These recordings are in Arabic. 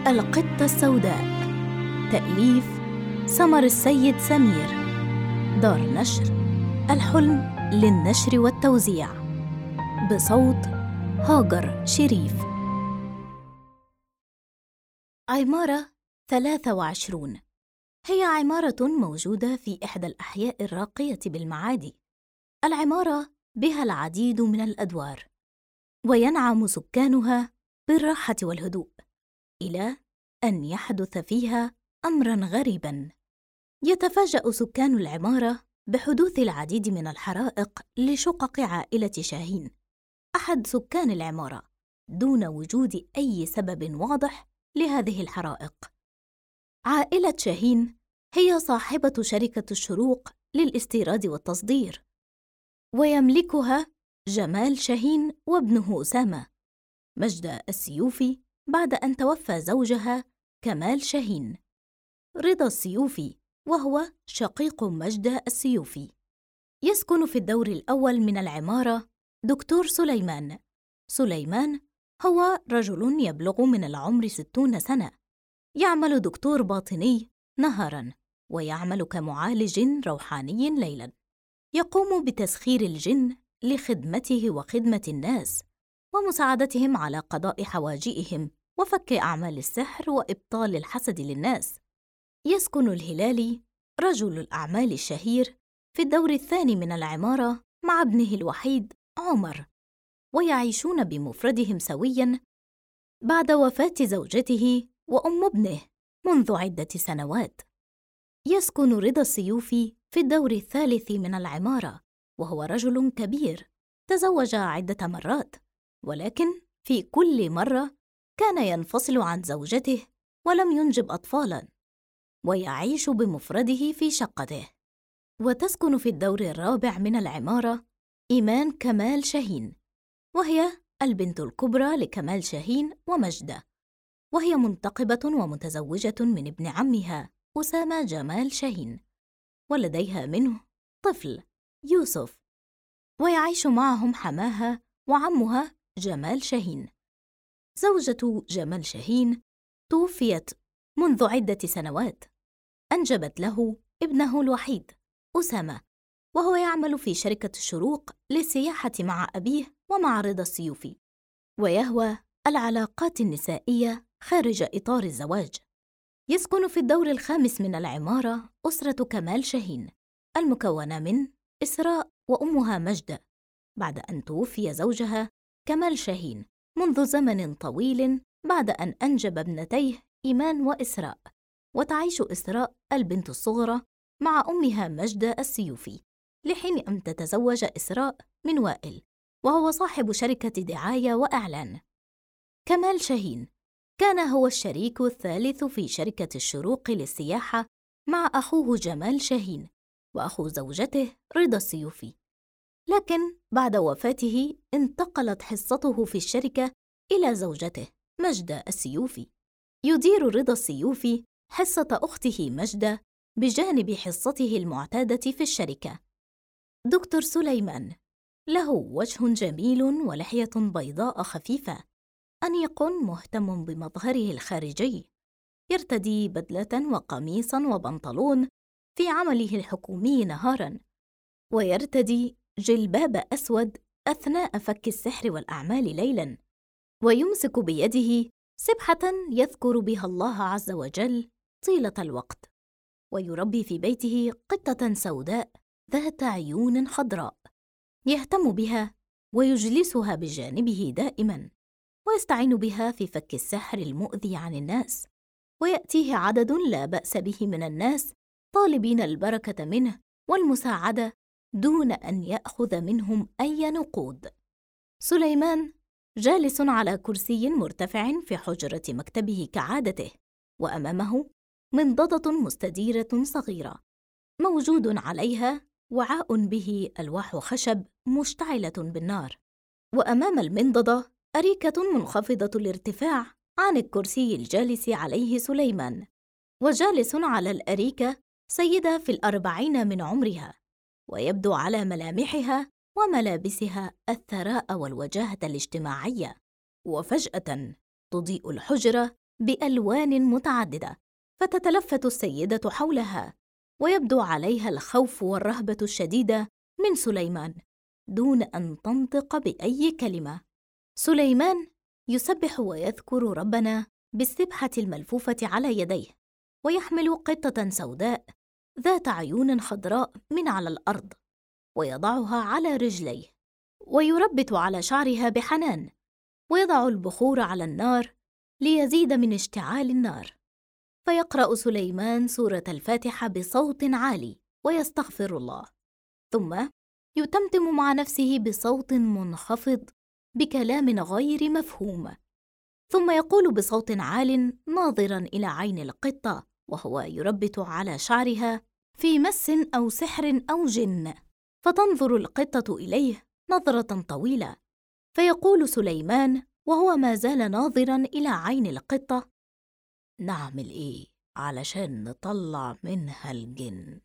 القطة السوداء، تأليف سمر السيد سمير، دار نشر الحلم للنشر والتوزيع، بصوت هاجر شريف. عمارة 23 هي عمارة موجودة في إحدى الأحياء الراقية بالمعادي. العمارة بها العديد من الأدوار، وينعم سكانها بالراحة والهدوء، إلى أن يحدث فيها أمراً غريباً. يتفاجأ سكان العمارة بحدوث العديد من الحرائق لشقق عائلة شاهين، أحد سكان العمارة، دون وجود أي سبب واضح لهذه الحرائق. عائلة شاهين هي صاحبة شركة الشروق للاستيراد والتصدير، ويملكها جمال شاهين وابنه أسامة، مجدة السيوفي، بعد أن توفى زوجها كمال شاهين، رضا السيوفي، وهو شقيق مجدة السيوفي. يسكن في الدور الأول من العمارة دكتور سليمان. سليمان هو رجل يبلغ من العمر 60 سنة، يعمل دكتور باطني نهاراً، ويعمل كمعالج روحاني ليلاً. يقوم بتسخير الجن لخدمته وخدمة الناس، ومساعدتهم على قضاء حواجئهم وفك أعمال السحر وإبطال الحسد للناس. يسكن الهلالي، رجل الأعمال الشهير، في الدور الثاني من العمارة مع ابنه الوحيد عمر، ويعيشون بمفردهم سوياً بعد وفاة زوجته وأم ابنه منذ عدة سنوات. يسكن رضا السيوفي في الدور الثالث من العمارة، وهو رجل كبير تزوج عدة مرات، ولكن في كل مرة كان ينفصل عن زوجته ولم ينجب أطفالاً، ويعيش بمفرده في شقته. وتسكن في الدور الرابع من العمارة إيمان كمال شاهين، وهي البنت الكبرى لكمال شاهين ومجدة، وهي منتقبة ومتزوجة من ابن عمها أسامة جمال شاهين، ولديها منه طفل يوسف، ويعيش معهم حماها وعمها جمال شاهين. زوجة جمال شاهين توفيت منذ عدة سنوات، أنجبت له ابنه الوحيد أسامة، وهو يعمل في شركة الشروق للسياحة مع أبيه ومع رضا السيوفي، ويهوى العلاقات النسائية خارج إطار الزواج. يسكن في الدور الخامس من العمارة أسرة كمال شاهين، المكونة من إسراء وأمها مجدة، بعد أن توفي زوجها كمال شاهين منذ زمن طويل بعد أن أنجب ابنتيه إيمان وإسراء. وتعيش إسراء البنت الصغرى مع أمها مجدة السيوفي، لحين أن تتزوج إسراء من وائل، وهو صاحب شركة دعاية وإعلان. كمال شاهين كان هو الشريك الثالث في شركة الشروق للسياحة مع أخوه جمال شاهين وأخو زوجته رضا السيوفي، لكن بعد وفاته انتقلت حصته في الشركة إلى زوجته مجدة السيوفي. يدير رضا السيوفي حصة أخته مجدة بجانب حصته المعتادة في الشركة. دكتور سليمان له وجه جميل ولحية بيضاء خفيفة، أنيق مهتم بمظهره الخارجي، يرتدي بدلة وقميصاً وبنطلون في عمله الحكومي نهاراً، ويرتدي جلباب أسود أثناء فك السحر والأعمال ليلاً، ويمسك بيده سبحة يذكر بها الله عز وجل طيلة الوقت، ويربي في بيته قطة سوداء ذات عيون خضراء يهتم بها ويجلسها بجانبه دائماً، ويستعين بها في فك السحر المؤذي عن الناس. ويأتيه عدد لا بأس به من الناس طالبين البركة منه والمساعدة دون أن يأخذ منهم أي نقود. سليمان جالس على كرسي مرتفع في حجرة مكتبه كعادته، وأمامه منضدة مستديرة صغيرة موجود عليها وعاء به ألواح خشب مشتعلة بالنار، وأمام المنضدة أريكة منخفضة الارتفاع عن الكرسي الجالس عليه سليمان، وجالس على الأريكة سيدة في 40 من عمرها، ويبدو على ملامحها وملابسها الثراء والوجاهة الاجتماعية. وفجأة تضيء الحجرة بألوان متعددة، فتتلفت السيدة حولها، ويبدو عليها الخوف والرهبة الشديدة من سليمان دون أن تنطق بأي كلمة. سليمان يسبح ويذكر ربنا بالسبحة الملفوفة على يديه، ويحمل قطة سوداء ذات عيون خضراء من على الأرض، ويضعها على رجليه، ويربت على شعرها بحنان، ويضع البخور على النار ليزيد من اشتعال النار. فيقرأ سليمان سورة الفاتحة بصوت عالي ويستغفر الله، ثم يتمتم مع نفسه بصوت منخفض بكلام غير مفهوم، ثم يقول بصوت عال ناظراً إلى عين القطة وهو يربت على شعرها في مس أو سحر أو جن، فتنظر القطة إليه نظرة طويلة، فيقول سليمان وهو ما زال ناظراً إلى عين القطة: نعمل إيه علشان نطلع منها الجن؟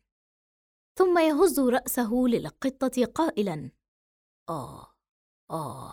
ثم يهز رأسه للقطة قائلاً: آه آه.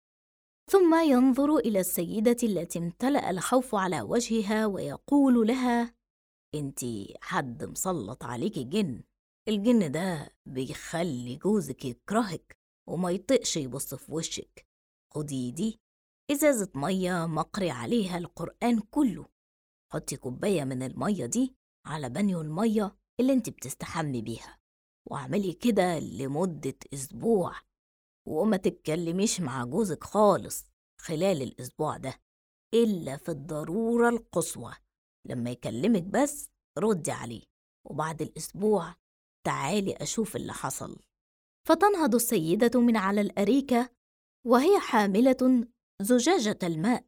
ثم ينظر إلى السيدة التي امتلأ الخوف على وجهها ويقول لها: انتي حد مسلط عليكي جن، الجن ده بيخلي جوزك يكرهك وما يطقش يبص في وشك. خدي دي إزازة مية مقري عليها القرآن كله، حطي كوباية من المية دي على بانيو المية اللي انتي بتستحمي بيها، واعملي كده لمدة أسبوع، وما تتكلميش مع جوزك خالص خلال الأسبوع ده إلا في الضرورة القصوى. لما يكلمك بس ردي عليه، وبعد الأسبوع تعالي أشوف اللي حصل. فتنهض السيدة من على الأريكة وهي حاملة زجاجة الماء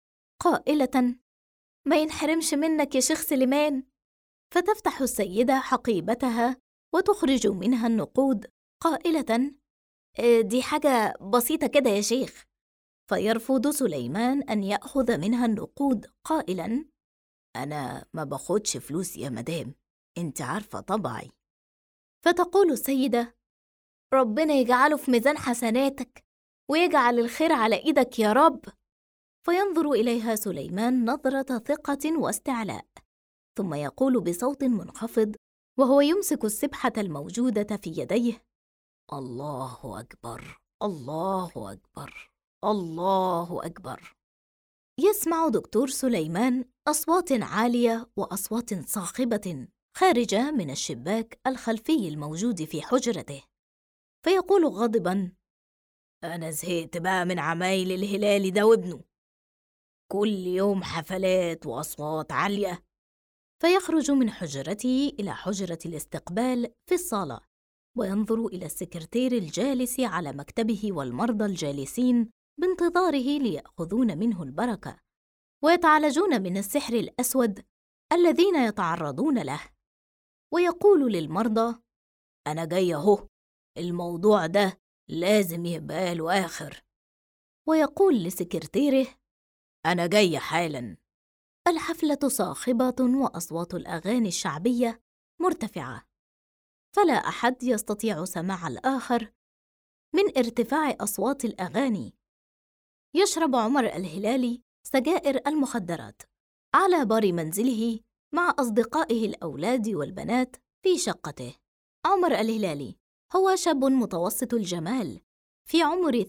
قائلة: ما ينحرمش منك يا شيخ سليمان. فتفتح السيدة حقيبتها وتخرج منها النقود قائلة: دي حاجة بسيطة كده يا شيخ. فيرفض سليمان أن يأخذ منها النقود قائلاً: أنا ما باخدش فلوس يا مدام، أنت عارفة طبعي. فتقول السيدة: ربنا يجعله في ميزان حسناتك ويجعل الخير على إيدك يا رب. فينظر إليها سليمان نظرة ثقة واستعلاء، ثم يقول بصوت منخفض وهو يمسك السبحة الموجودة في يديه: الله أكبر، الله أكبر، الله أكبر. يسمع دكتور سليمان أصوات عالية وأصوات صاخبة خارجة من الشباك الخلفي الموجود في حجرته، فيقول غاضباً: أنا زهقت بقى من عمايل الهلال ده وابنه، كل يوم حفلات وأصوات عالية. فيخرج من حجرته إلى حجرة الاستقبال في الصالة، وينظر إلى السكرتير الجالس على مكتبه والمرضى الجالسين بانتظاره ليأخذون منه البركة ويتعالجون من السحر الأسود الذين يتعرضون له. ويقول للمرضى: أنا جاي أهو، الموضوع ده لازم يبقى له آخر. ويقول لسكرتيره: أنا جاي حالاً. الحفلة صاخبة وأصوات الأغاني الشعبية مرتفعة، فلا أحد يستطيع سماع الآخر من ارتفاع أصوات الأغاني. يشرب عمر الهلالي سجائر المخدرات على بار منزله مع أصدقائه الأولاد والبنات في شقته. عمر الهلالي هو شاب متوسط الجمال في عمر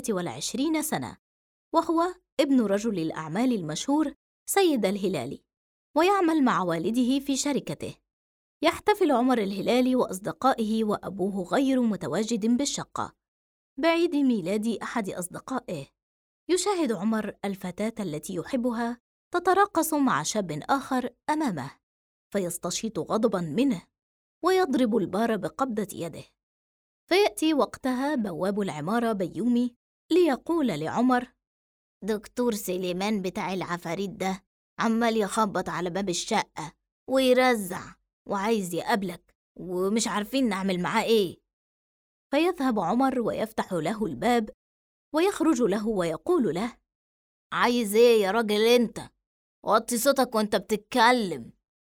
28 سنة، وهو ابن رجل الأعمال المشهور سيد الهلالي، ويعمل مع والده في شركته. يحتفل عمر الهلالي وأصدقائه وأبوه غير متواجد بالشقة بعيد ميلاد أحد أصدقائه. يشاهد عمر الفتاة التي يحبها تتراقص مع شاب آخر أمامه، فيستشيط غضباً منه ويضرب البار بقبضة يده. فيأتي وقتها بواب العمارة بيومي ليقول لعمر: دكتور سليمان بتاع العفاريت ده عمال يخبط على باب الشقة ويرزع وعايز يقابلك، ومش عارفين نعمل معاه إيه. فيذهب عمر ويفتح له الباب ويخرج له ويقول له: عايز إيه يا راجل أنت؟ وطي صوتك وأنت بتتكلم.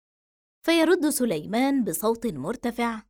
فيرد سليمان بصوت مرتفع: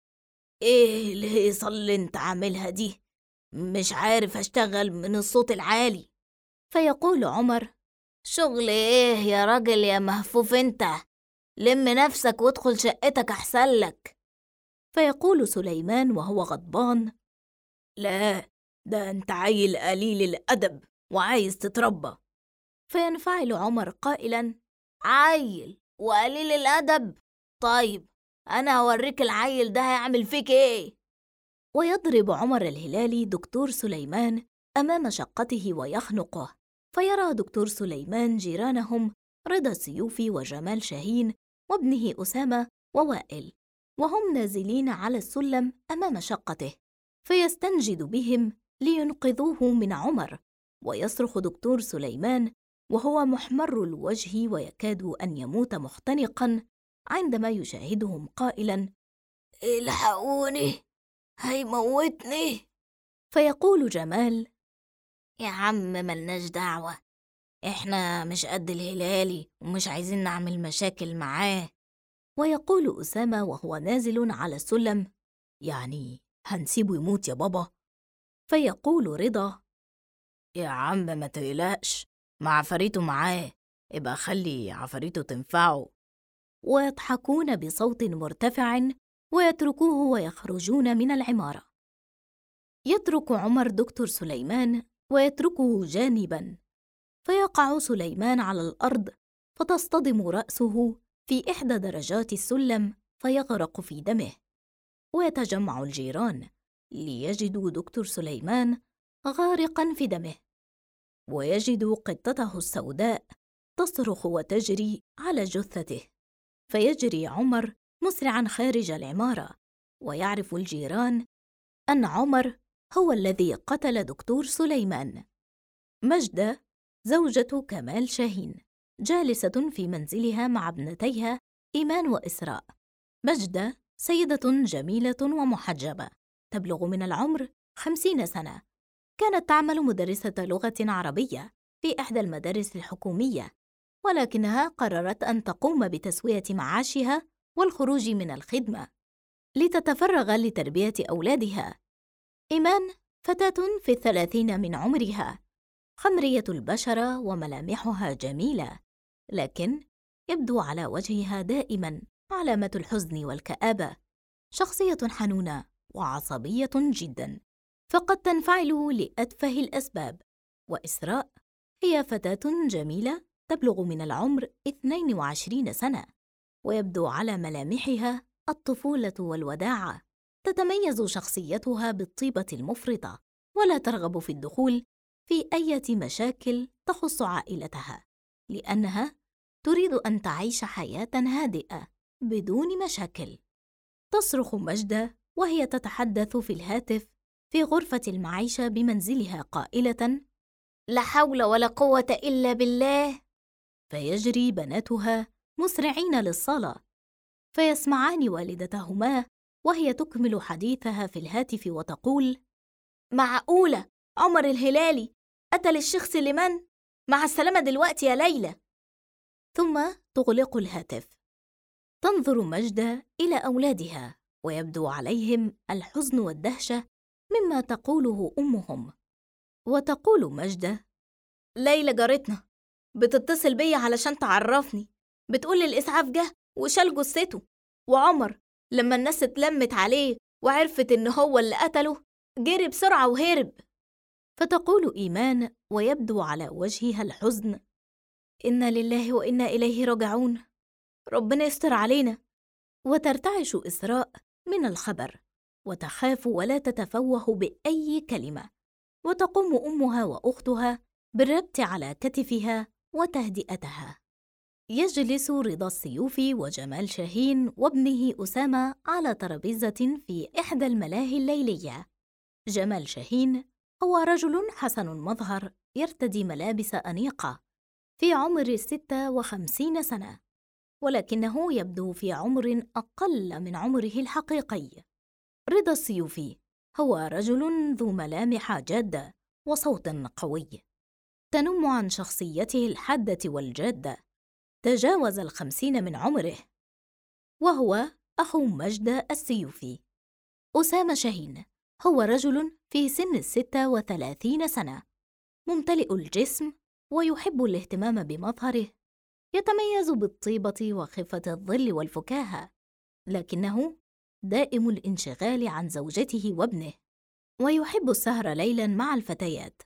إيه الهيصة اللي أنت عاملها دي؟ مش عارف أشتغل من الصوت العالي. فيقول عمر: شغل إيه يا راجل يا مهفوف أنت؟ لم نفسك وادخل شقتك أحسن لك. فيقول سليمان وهو غضبان: لا، ده أنت عيل قليل الأدب وعايز تتربى. فينفعل عمر قائلا: عيل وقليل الأدب؟ طيب أنا هوريك العيل ده هيعمل فيك إيه. ويضرب عمر الهلالي دكتور سليمان أمام شقته ويخنقه. فيرى دكتور سليمان جيرانهم رضا السيوفي وجمال شاهين وابنه أسامة ووائل وهم نازلين على السلم أمام شقته، فيستنجد بهم لينقذوه من عمر. ويصرخ دكتور سليمان وهو محمر الوجه ويكاد أن يموت مختنقاً عندما يشاهدهم قائلاً: الحقوني، هيموتني. فيقول جمال: يا عم ملناش دعوة، إحنا مش قد الهلالي ومش عايزين نعمل مشاكل معاه. ويقول أسامة وهو نازل على السلم: يعني هنسيبه يموت يا بابا؟ فيقول رضا: يا عم ما تقلقش، مع عفاريته معاه، يبقى خلي عفاريته تنفعه. ويضحكون بصوت مرتفع ويتركوه ويخرجون من العمارة. يترك عمر دكتور سليمان ويتركه جانباً، فيقع سليمان على الأرض فتصطدم رأسه في إحدى درجات السلم فيغرق في دمه. ويتجمع الجيران ليجدوا دكتور سليمان غارقاً في دمه، ويجدوا قطته السوداء تصرخ وتجري على جثته. فيجري عمر مسرعاً خارج العمارة، ويعرف الجيران أن عمر هو الذي قتل دكتور سليمان. مجدة زوجة كمال شاهين جالسة في منزلها مع ابنتيها إيمان وإسراء. مجدة سيدة جميلة ومحجبة تبلغ من العمر 50 سنة. كانت تعمل مدرسة لغة عربية في إحدى المدارس الحكومية، ولكنها قررت أن تقوم بتسوية معاشها والخروج من الخدمة لتتفرغ لتربية أولادها. إيمان فتاة في 30 من عمرها، خمرية البشرة وملامحها جميلة، لكن يبدو على وجهها دائماً علامة الحزن والكآبة. شخصية حنونة وعصبية جداً، فقد تنفعل لأتفه الأسباب. وإسراء هي فتاة جميلة تبلغ من العمر 22 سنة، ويبدو على ملامحها الطفولة والوداعة. تتميز شخصيتها بالطيبة المفرطة، ولا ترغب في الدخول في أي مشاكل تخص عائلتها، لأنها تريد أن تعيش حياة هادئة بدون مشاكل. تصرخ مجدة وهي تتحدث في الهاتف في غرفة المعيشة بمنزلها قائلة: لا حول ولا قوة إلا بالله. فيجري بناتها مسرعين للصالة، فيسمعان والدتهما وهي تكمل حديثها في الهاتف وتقول: معقولة عمر الهلالي قتل الشيخ سليمان؟ مع السلامة دلوقتي يا ليلى. ثم تغلق الهاتف. تنظر مجدة إلى أولادها ويبدو عليهم الحزن والدهشة مما تقوله أمهم. وتقول مجدة: ليلى جارتنا بتتصل بيا علشان تعرفني، بتقول الإسعاف جه وشال جثته، وعمر لما الناس اتلمت عليه وعرفت إن هو اللي قتله جري بسرعة وهرب. فتقول إيمان ويبدو على وجهها الحزن: إنا لله وإنا إليه راجعون، ربنا يستر علينا. وترتعش إسراء من الخبر وتخاف ولا تتفوه بأي كلمة، وتقوم أمها وأختها بالربط على كتفها وتهدئتها. يجلس رضا السيوفي وجمال شاهين وابنه أسامة على ترابيزة في إحدى الملاهي الليلية. جمال شاهين هو رجل حسن المظهر يرتدي ملابس أنيقة، في عمر 56 سنة، ولكنه يبدو في عمر أقل من عمره الحقيقي. رضا السيوفي هو رجل ذو ملامح جادة وصوت قوي تنم عن شخصيته الحادة والجادة. تجاوز 50 من عمره، وهو أخو مجدة السيوفي. أسامة شاهين هو رجل في سن 36 سنة، ممتلئ الجسم ويحب الاهتمام بمظهره. يتميز بالطيبة وخفة الظل والفكاهة، لكنه دائم الانشغال عن زوجته وابنه، ويحب السهر ليلاً مع الفتيات.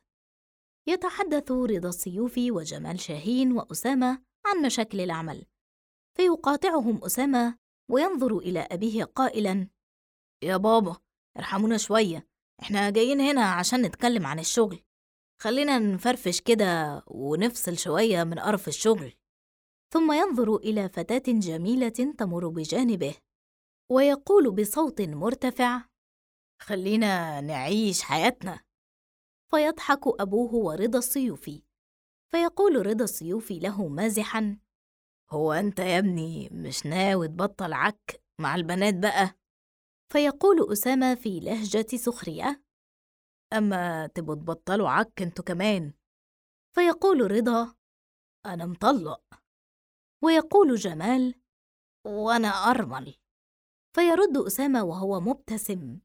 يتحدث رضا السيوفي وجمال شاهين وأسامة عن مشاكل العمل، فيقاطعهم أسامة وينظر إلى أبيه قائلاً: يا بابا، ارحمونا شوية، إحنا جايين هنا عشان نتكلم عن الشغل، خلينا نفرفش كده ونفصل شوية من قرف الشغل. ثم ينظر إلى فتاة جميلة تمر بجانبه ويقول بصوت مرتفع: خلينا نعيش حياتنا. فيضحك أبوه ورضا السيوفي، فيقول رضا السيوفي له مازحاً: هو أنت يا ابني مش ناوي تبطل عك مع البنات بقى؟ فيقول أسامة في لهجة سخرية: أما تبقوا تبطلوا عك انتوا كمان. فيقول رضا: أنا مطلق. ويقول جمال: وأنا أرمل. فيرد أسامة وهو مبتسم: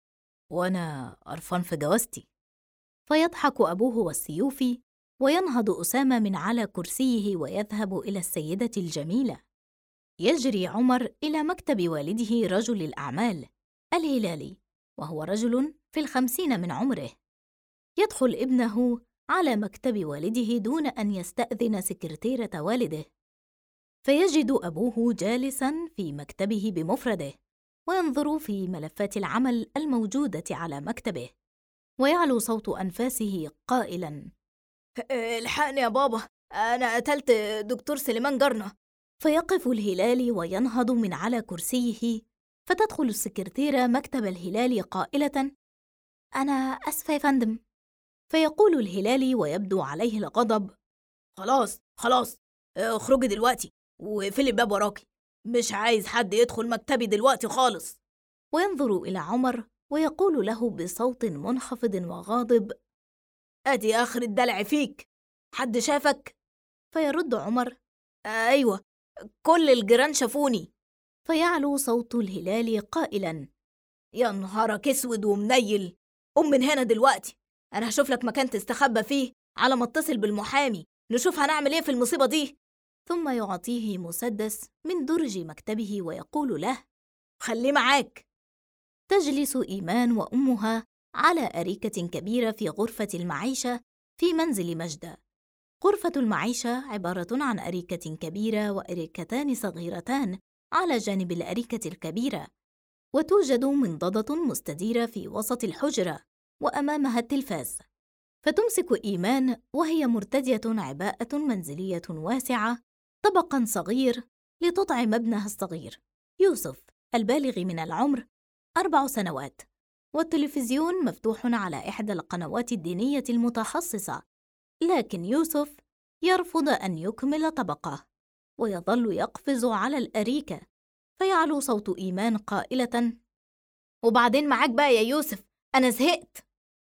وأنا قرفان في جوازتي. فيضحك أبوه والسيوفي، وينهض أسامة من على كرسيه ويذهب إلى السيدة الجميلة. يجري عمر إلى مكتب والده رجل الأعمال الهلالي، وهو رجل في 50 من عمره. يدخل ابنه على مكتب والده دون أن يستأذن سكرتيرة والده، فيجد أبوه جالساً في مكتبه بمفرده وينظر في ملفات العمل الموجودة على مكتبه، ويعلو صوت أنفاسه قائلاً: الحقني يا بابا، أنا قتلت دكتور سليمان جارنا. فيقف الهلالي وينهض من على كرسيه، فتدخل السكرتيرة مكتب الهلالي قائلة: أنا أسفة يا فندم. فيقول الهلالي ويبدو عليه الغضب: خلاص خلاص، اخرجي دلوقتي واقفلي الباب وراكي، مش عايز حد يدخل مكتبي دلوقتي خالص. وينظر إلى عمر ويقول له بصوت منخفض وغاضب: أدي آخر الدلع فيك، حد شافك؟ فيرد عمر: أيوة، كل الجيران شافوني. فيعلو صوت الهلالي قائلاً: يا نهارك اسود ومنيل، قم من هنا دلوقتي، أنا هشوف لك مكان تستخبى فيه على ما اتصل بالمحامي نشوف هنعمل إيه في المصيبة دي. ثم يعطيه مسدس من درج مكتبه ويقول له: خليه معاك. تجلس إيمان وأمها على أريكة كبيرة في غرفة المعيشة في منزل مجدة. غرفة المعيشة عبارة عن أريكة كبيرة وأريكتان صغيرتان على جانب الأريكة الكبيرة، وتوجد منضدة مستديرة في وسط الحجرة وأمامها التلفاز. فتمسك إيمان وهي مرتدية عباءة منزلية واسعة طبقاً صغير لتطعم ابنها الصغير يوسف البالغ من العمر 4 سنوات، والتلفزيون مفتوح على إحدى القنوات الدينية المتخصصة، لكن يوسف يرفض أن يكمل طبقه ويظل يقفز على الأريكة. فيعلو صوت إيمان قائلة: وبعدين معاك بقى يا يوسف، أنا زهقت.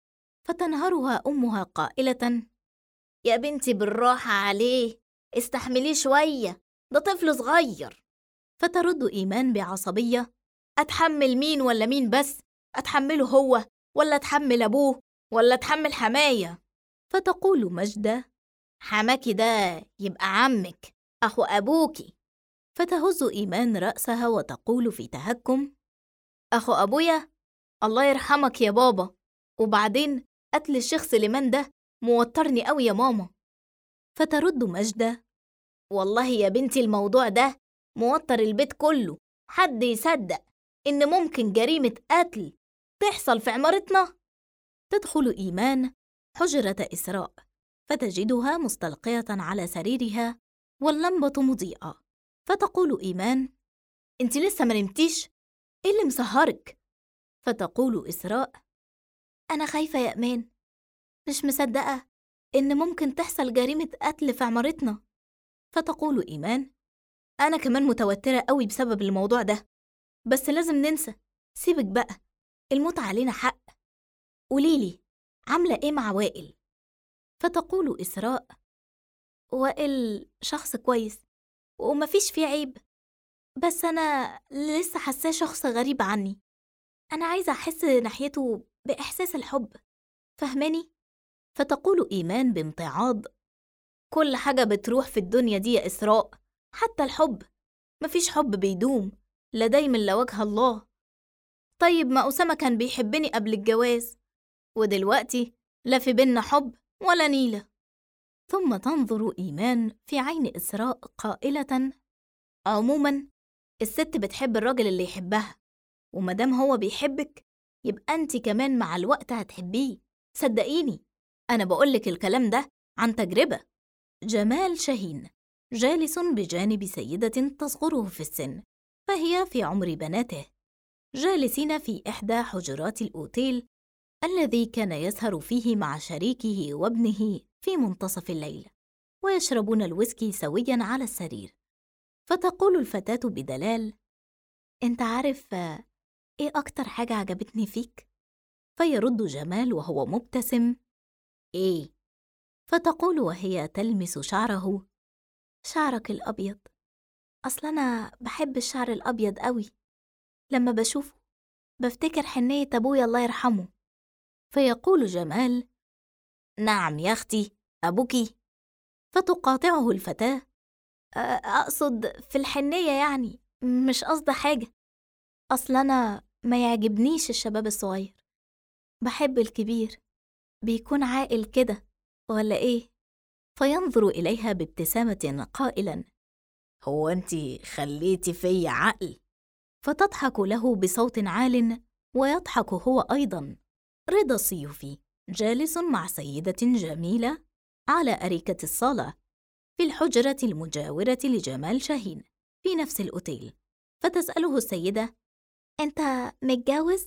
فتنهرها أمها قائلة: يا بنتي بالراحة عليه، استحمليه شوية، ده طفل صغير. فترد إيمان بعصبية: أتحمل مين ولا مين بس؟ أتحمله هو ولا أتحمل أبوه ولا أتحمل حماية؟ فتقول مجدة: حماكي ده يبقى عمك، أخو أبوكي. فتهز إيمان رأسها وتقول في تهكم: أخو أبويا؟ الله يرحمك يا بابا، وبعدين قتل الشيخ سليمان ده موترني قوي يا ماما. فترد مجدة: والله يا بنتي الموضوع ده موتر البيت كله، حد يصدق إن ممكن جريمة قتل تحصل في عمارتنا؟ تدخل إيمان حجرة إسراء فتجدها مستلقية على سريرها واللمبة مضيئة. فتقول إيمان: أنت لسه ما نمتيش؟ إيه اللي مسهرك؟ فتقول إسراء: أنا خايفة يا إيمان، مش مصدقة إن ممكن تحصل جريمة قتل في عمارتنا. فتقول إيمان: أنا كمان متوترة قوي بسبب الموضوع ده، بس لازم ننسى، سيبك بقى، الموت علينا حق. قوليلي عاملة إيه مع وائل؟ فتقول إسراء: وائل شخص كويس ومفيش فيه عيب، بس أنا لسه حاساه شخص غريب عني، أنا عايزة أحس ناحيته بإحساس الحب، فهماني؟ فتقول إيمان بامتعاض: كل حاجة بتروح في الدنيا دي يا إسراء، حتى الحب. مفيش حب بيدوم، لا دايم لا وجه الله. طيب ما أسامة كان بيحبني قبل الجواز، ودلوقتي لا في بينا حب ولا نيلة. ثم تنظر إيمان في عين إسراء قائلة: عموماً الست بتحب الراجل اللي يحبها، ومدام هو بيحبك يبقى أنت كمان مع الوقت هتحبيه، صدقيني، أنا بقولك الكلام ده عن تجربة. جمال شاهين جالس بجانب سيدة تصغره في السن، فهي في عمر بناته، جالسين في إحدى حجرات الأوتيل الذي كان يسهر فيه مع شريكه وابنه في منتصف الليل، ويشربون الويسكي سوياً على السرير. فتقول الفتاة بدلال: أنت عارف إيه أكتر حاجة عجبتني فيك؟ فيرد جمال وهو مبتسم: إيه؟ فتقول وهي تلمس شعره: شعرك الأبيض. أصل أنا بحب الشعر الأبيض قوي، لما بشوفه بفتكر حنية أبويا الله يرحمه. فيقول جمال: نعم يا أختي، أبوكي. فتقاطعه الفتاة: أقصد في الحنية يعني، مش قصد حاجة. أصل أنا ما يعجبنيش الشباب الصغير، بحب الكبير، بيكون عاقل كده، ولا إيه؟ فينظر إليها بابتسامة قائلاً: هو أنتِ خليتي في عقل؟ فتضحك له بصوت عال، ويضحك هو أيضاً. رضا السيوفي جالس مع سيدة جميلة على أريكة الصالة في الحجرة المجاورة لجمال شاهين في نفس الأوتيل. فتسأله السيدة: أنت متجوز؟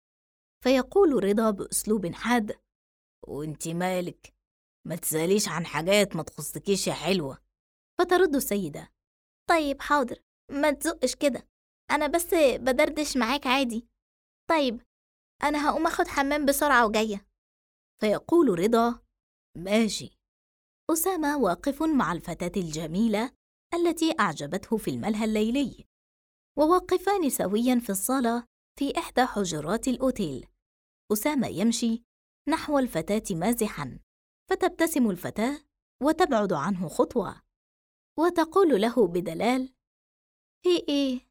فيقول رضا بأسلوب حاد: وأنتِ مالك؟ ما تسأليش عن حاجات ما تخصكيش يا حلوة. فترد السيدة: طيب حاضر، ما تزقش كده، أنا بس بدردش معاك عادي. طيب أنا هقوم أخد حمام بسرعة وجاية. فيقول رضا: ماشي. أسامة واقف مع الفتاة الجميلة التي أعجبته في الملهى الليلي، وواقفان سوياً في الصالة في إحدى حجرات الأوتيل. أسامة يمشي نحو الفتاة مازحاً، فتبتسم الفتاة وتبعد عنه خطوة، وتقول له بدلال: في إيه؟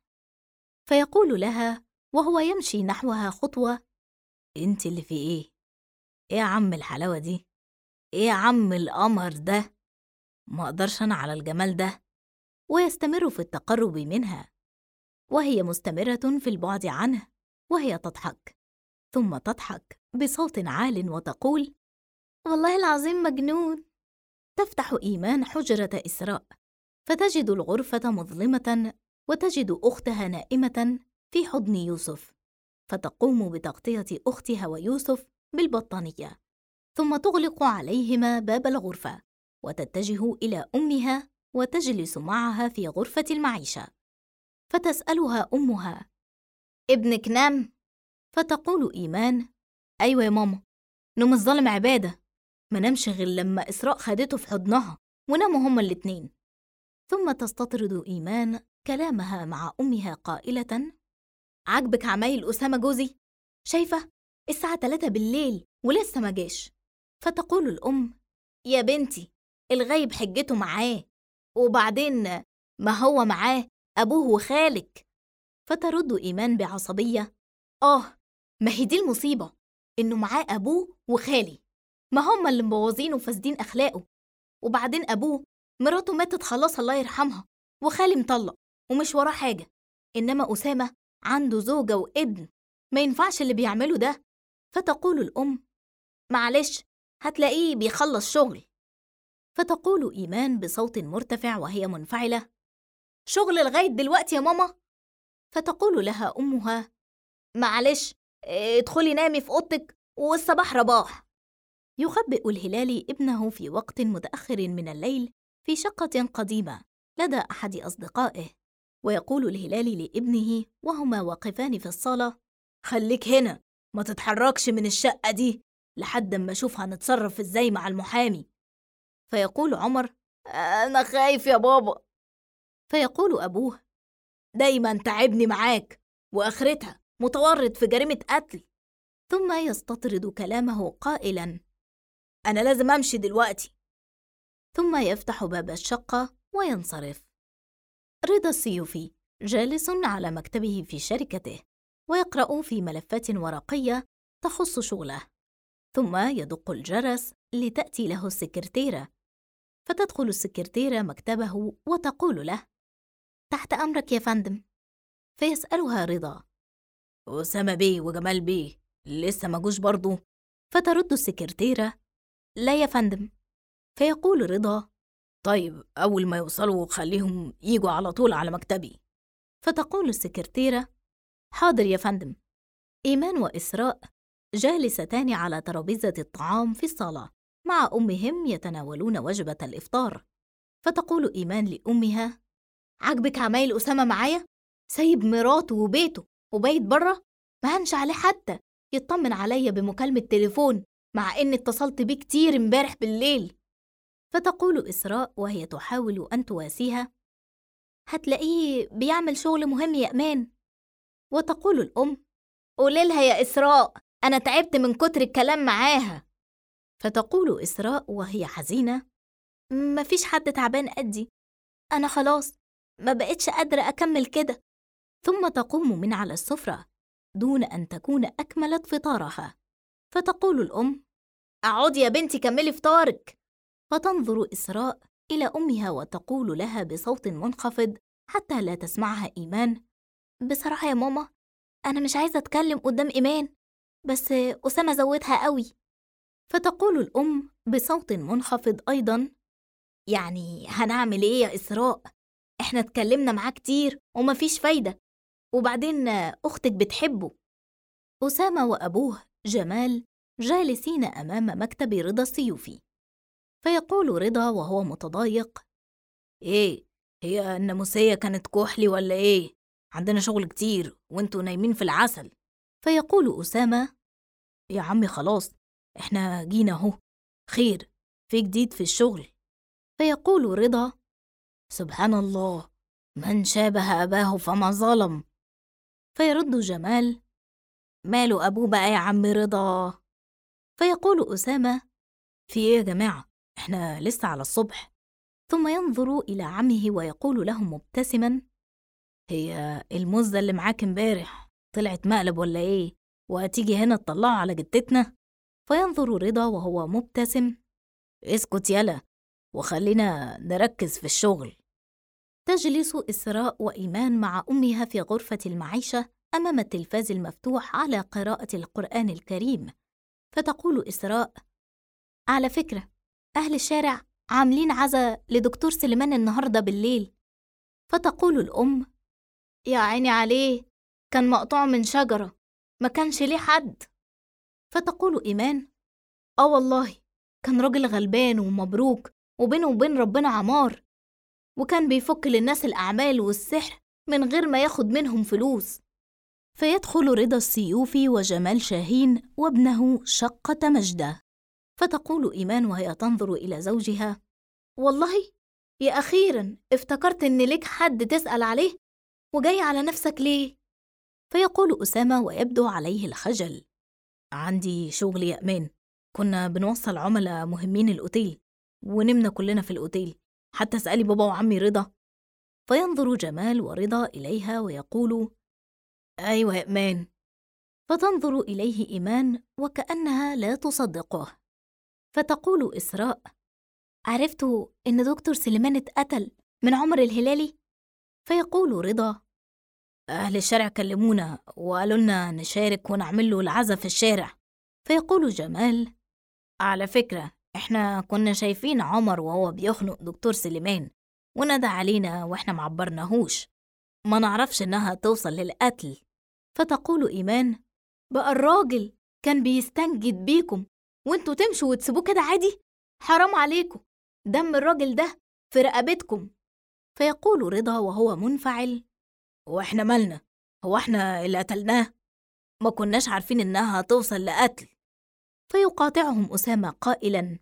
فيقول لها وهو يمشي نحوها خطوة: انت اللي في إيه يا عم الحلاوة دي؟ إيه يا عم القمر ده؟ ما أقدرش أنا على الجمال ده. ويستمر في التقرب منها، وهي مستمرة في البعد عنه، وهي تضحك، ثم تضحك بصوت عال وتقول: والله العظيم مجنون. تفتح إيمان حجرة إسراء، فتجد الغرفة مظلمة، وتجد أختها نائمة في حضن يوسف، فتقوم بتغطية أختها ويوسف بالبطانية، ثم تغلق عليهما باب الغرفة، وتتجه إلى أمها وتجلس معها في غرفة المعيشة. فتسألها أمها: ابنك نام؟ فتقول إيمان: أيوة يا ماما، نوم الظالم عبادة، ما نامش غير لما إسراء خدته في حضنها وناموا هما الاتنين. ثم تستطرد إيمان كلامها مع أمها قائلة: عجبك عمايل أسامة جوزي؟ شايفة؟ الساعة 3 بالليل ولسه ما جاش. فتقول الأم: يا بنتي، الغايب حجته معاه، وبعدين ما هو معاه أبوه وخالك. فترد إيمان بعصبية: ما هي دي المصيبة، إنه معاه أبوه وخالي، ما هما اللي مبوظينه وفاسدين أخلاقه. وبعدين أبوه مراته ماتت خلاص الله يرحمها، وخالي مطلق ومش وراه حاجة، إنما أسامة عنده زوجة وابن، ما ينفعش اللي بيعمله ده. فتقول الأم: معلش، هتلاقيه بيخلص شغل. فتقول إيمان بصوت مرتفع وهي منفعلة: شغل لغاية دلوقتي يا ماما؟ فتقول لها أمها: معلش، ادخلي نامي في أوضتك والصباح رباح. يخبئ الهلالي ابنه في وقت متأخر من الليل في شقة قديمة لدى أحد أصدقائه، ويقول الهلالي لابنه وهما واقفان في الصالة: خليك هنا، ما تتحركش من الشقة دي لحد ما أشوف هنتصرف إزاي مع المحامي. فيقول عمر: أنا خايف يا بابا. فيقول أبوه: دايما تعبني معاك، وآخرتها متورط في جريمة قتل. ثم يستطرد كلامه قائلا: أنا لازم أمشي دلوقتي. ثم يفتح باب الشقة وينصرف. رضا السيوفي جالس على مكتبه في شركته ويقرأ في ملفات ورقية تخص شغله، ثم يدق الجرس لتأتي له السكرتيرة، فتدخل السكرتيرة مكتبه وتقول له: تحت أمرك يا فندم. فيسألها رضا: أسامة بيه وجمال بيه لسه ما جوش برضو؟ فترد السكرتيرة: لا يا فندم. فيقول رضا: طيب أول ما يوصلوا خليهم يجوا على طول على مكتبي. فتقول السكرتيرة: حاضر يا فندم. إيمان وإسراء جالستان على ترابيزة الطعام في الصالة مع أمهم يتناولون وجبة الإفطار. فتقول إيمان لأمها: عجبك عمايل أسامة معايا؟ سايب مراته وبيته وبيت بره، ما هنش عليه حتى يطمن عليا بمكالمة تليفون، مع إني اتصلت بيه كتير امبارح بالليل. فتقول إسراء وهي تحاول أن تواسيها: هتلاقيه بيعمل شغل مهم يا إيمان. وتقول الأم: قولي لها يا إسراء أنا تعبت من كتر الكلام معاها. فتقول إسراء وهي حزينة: مفيش حد تعبان قدي، أنا خلاص ما بقتش قادرة أكمل كده. ثم تقوم من على السفرة دون أن تكون أكملت فطارها. فتقول الأم: أقعدي يا بنتي كملي فطارك. فتنظر إسراء إلى أمها وتقول لها بصوت منخفض حتى لا تسمعها إيمان: بصراحة يا ماما أنا مش عايزة أتكلم قدام إيمان، بس أسامة زودها قوي. فتقول الأم بصوت منخفض أيضاً: يعني هنعمل إيه يا إسراء؟ إحنا اتكلمنا معاه كتير ومفيش فايدة، وبعدين أختك بتحبه. أسامة وأبوه جمال جالسين أمام مكتب رضا السيوفي. فيقول رضا وهو متضايق: إيه، هي الناموسية كانت كحلي ولا إيه؟ عندنا شغل كتير وإنتوا نايمين في العسل. فيقول أسامة: يا عمي خلاص إحنا جينا أهو، خير، في جديد في الشغل. فيقول رضا: سبحان الله، من شابه أباه فما ظلم. فيرد جمال: ماله أبوه بقى يا عم رضا؟ فيقول أسامة: في إيه يا جماعة؟ إحنا لسه على الصبح. ثم ينظر إلى عمه ويقول له مبتسما: هي المزة اللي معاك امبارح طلعت مقلب ولا إيه؟ وهتيجي هنا تطلعها على جتتنا؟ فينظر رضا وهو مبتسم: اسكت يلا وخلينا نركز في الشغل. تجلس إسراء وإيمان مع أمها في غرفة المعيشة أمام التلفاز المفتوح على قراءة القرآن الكريم. فتقول إسراء: على فكرة أهل الشارع عاملين عزا لدكتور سليمان النهاردة بالليل. فتقول الأم: يا عيني عليه، كان مقطوع من شجرة، ما كانش ليه حد. فتقول إيمان: والله كان راجل غلبان ومبروك وبينه وبين ربنا عمار، وكان بيفك للناس الأعمال والسحر من غير ما ياخد منهم فلوس. فيدخل رضا السيوفي وجمال شاهين وابنه شقة مجدة. فتقول إيمان وهي تنظر إلى زوجها: والله يا أخيراً افتكرت إن ليك حد تسأل عليه، وجاي على نفسك ليه؟ فيقول أسامة ويبدو عليه الخجل: عندي شغل يا أمان، كنا بنوصل عملاء مهمين الأوتيل ونمنا كلنا في الأوتيل، حتى اسألي بابا وعمي رضا. فينظر جمال ورضا إليها ويقول: أيوة يا أمان. فتنظر إليه إيمان وكأنها لا تصدقه. فتقول إسراء: عرفتوا إن دكتور سليمان اتقتل من عمر الهلالي؟ فيقول رضا: أهل الشارع كلمونا وقالوا لنا نشارك ونعمل له العزا في الشارع. فيقول جمال: على فكرة إحنا كنا شايفين عمر وهو بيخنق دكتور سليمان وندى علينا وإحنا معبرناهوش، ما نعرفش إنها توصل للقتل. فتقول إيمان: بقى الراجل كان بيستنجد بيكم وانتوا تمشوا وتسيبوه كده عادي؟ حرام عليكم، دم الراجل ده في رقبتكم. فيقول رضا وهو منفعل: واحنا مالنا؟ هو احنا اللي قتلناه؟ ما كناش عارفين انها هتوصل لقتل. فيقاطعهم أسامة قائلا: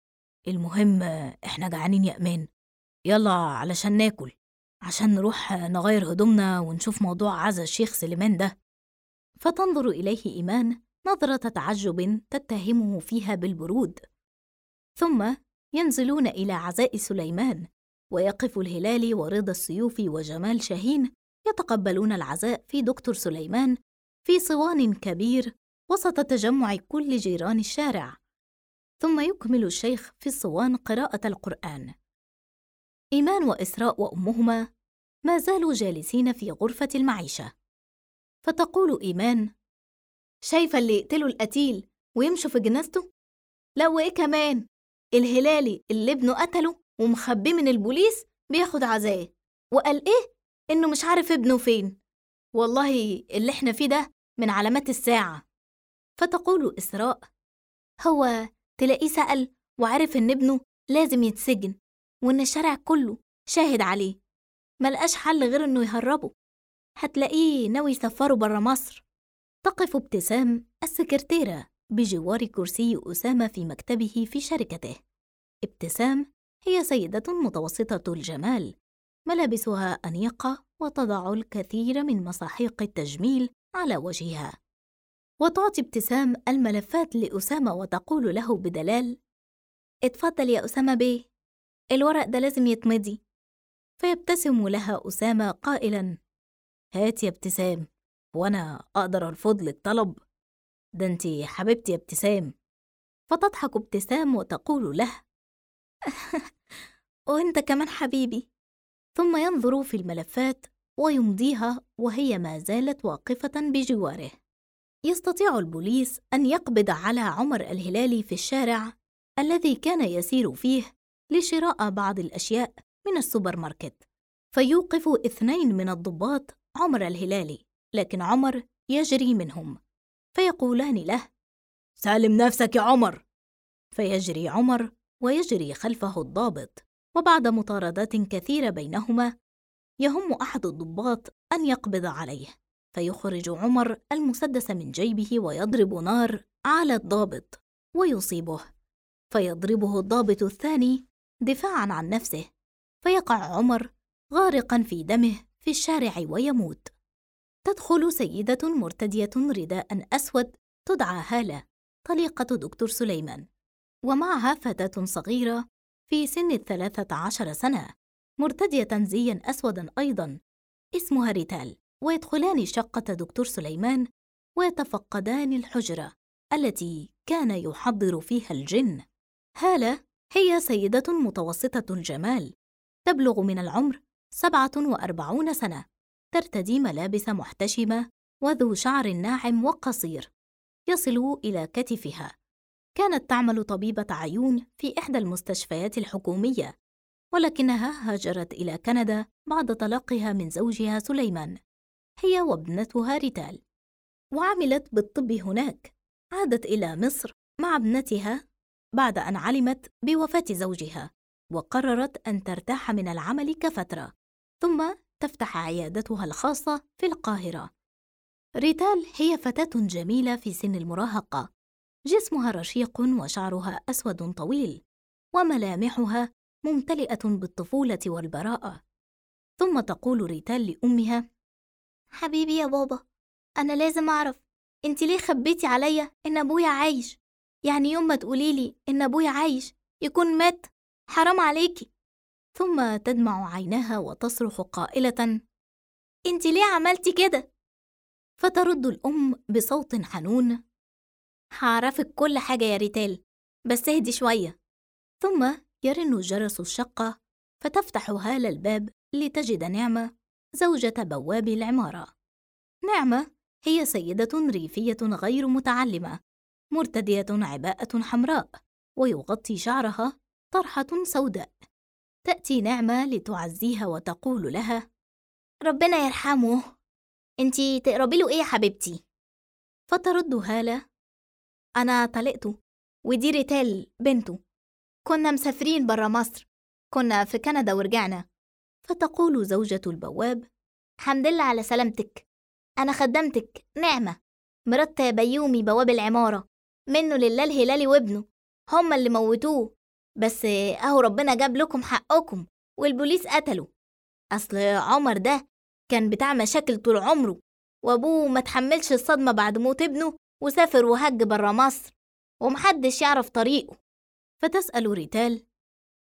المهم احنا جعانين يا أمان، يلا علشان ناكل، عشان نروح نغير هدومنا ونشوف موضوع عزا الشيخ سليمان ده. فتنظر إليه إيمان نظرة تعجب تتهمه فيها بالبرود، ثم ينزلون إلى عزاء سليمان، ويقف الهلالي ورضا السيوفي وجمال شاهين يتقبلون العزاء في دكتور سليمان في صوان كبير وسط تجمع كل جيران الشارع. ثم يكمل الشيخ في الصوان قراءة القرآن. إيمان وإسراء وأمهما ما زالوا جالسين في غرفة المعيشة، فتقول إيمان: شايفة اللي يقتلوا القتيل ويمشوا في جنازته؟ لا، وإيه كمان؟ الهلالي اللي ابنه قتله ومخبيه من البوليس بياخد عزاه، وقال إيه؟ إنه مش عارف ابنه فين. والله اللي إحنا فيه ده من علامات الساعة. فتقول إسراء: هو تلاقيه سأل وعرف إن ابنه لازم يتسجن، وإن الشارع كله شاهد عليه، ملقاش حل غير إنه يهربه، هتلاقيه ناوي يسفره برا مصر. تقف ابتسام السكرتيرة بجوار كرسي أسامة في مكتبه في شركته. ابتسام هي سيدة متوسطة الجمال، ملابسها أنيقة وتضع الكثير من مساحيق التجميل على وجهها. وتعطي ابتسام الملفات لأسامة وتقول له بدلال: اتفضل يا أسامة بيه، الورق ده لازم يتمضي. فيبتسم لها أسامة قائلاً: هات يا ابتسام، وأنا أقدر أرفض لك طلب؟ ده انتي حبيبتي يا ابتسام. فتضحك ابتسام وتقول له: وانت كمان حبيبي. ثم ينظر في الملفات ويمضيها وهي ما زالت واقفة بجواره. يستطيع البوليس أن يقبض على عمر الهلالي في الشارع الذي كان يسير فيه لشراء بعض الأشياء من السوبر ماركت، فيوقف 2 من الضباط عمر الهلالي، لكن عمر يجري منهم، فيقولان له: سالم نفسك يا عمر. فيجري عمر ويجري خلفه الضابط، وبعد مطاردات كثيرة بينهما يهم أحد الضباط أن يقبض عليه، فيخرج عمر المسدس من جيبه ويضرب نار على الضابط ويصيبه، فيضربه الضابط الثاني دفاعاً عن نفسه، فيقع عمر غارقاً في دمه في الشارع ويموت. تدخل سيدة مرتدية رداء أسود تدعى هالة، طليقة دكتور سليمان، ومعها فتاة صغيرة في سن 13 سنة مرتدية زياً أسوداً أيضاً اسمها ريتال، ويدخلان شقة دكتور سليمان ويتفقدان الحجرة التي كان يحضر فيها الجن. هالة هي سيدة متوسطة الجمال، تبلغ من العمر 47 سنة، ترتدي ملابس محتشمة وذو شعر ناعم وقصير يصل إلى كتفها. كانت تعمل طبيبة عيون في إحدى المستشفيات الحكومية، ولكنها هاجرت إلى كندا بعد طلاقها من زوجها سليمان، هي وابنتها ريتال، وعملت بالطب هناك. عادت إلى مصر مع ابنتها بعد أن علمت بوفاة زوجها، وقررت أن ترتاح من العمل كفترة، ثم تفتح عيادتها الخاصة في القاهرة. ريتال هي فتاة جميلة في سن المراهقة، جسمها رشيق وشعرها أسود طويل، وملامحها ممتلئة بالطفولة والبراءة. ثم تقول ريتال لأمها: حبيبي يا بابا، أنا لازم أعرف أنت ليه خبيتي عليا إن أبويا عايش؟ يعني يوم ما تقوليلي إن أبويا عايش يكون مات، حرام عليكي. ثم تدمع عيناها وتصرخ قائلة: أنت ليه عملتي كده؟ فترد الأم بصوت حنون: هعرفك كل حاجة يا ريتال، بس اهدي شوية. ثم يرن جرس الشقة، فتفتح هالة الباب لتجد نعمة زوجة بواب العمارة. نعمة هي سيدة ريفية غير متعلمة، مرتدية عباءة حمراء ويغطي شعرها طرحة سوداء. تأتي نعمة لتعزيها وتقول لها: ربنا يرحمه، انتي تقربي له ايه يا حبيبتي؟ فترد هالة: أنا طلقته، ودي ريتال بنته، كنا مسافرين برا مصر، كنا في كندا ورجعنا. فتقول زوجة البواب: الحمد لله على سلامتك، أنا خدمتك نعمة، مرات بيومي بواب العمارة، منه لله الهلالي وابنه، هما اللي موتوه، بس أهو ربنا جاب لكم حقكم والبوليس قتله. أصل عمر ده كان بتاع مشاكل طول عمره، وأبوه ما تحملش الصدمة بعد موت ابنه وسافر وهج برا مصر، ومحدش يعرف طريقه. فتسأل ريتال: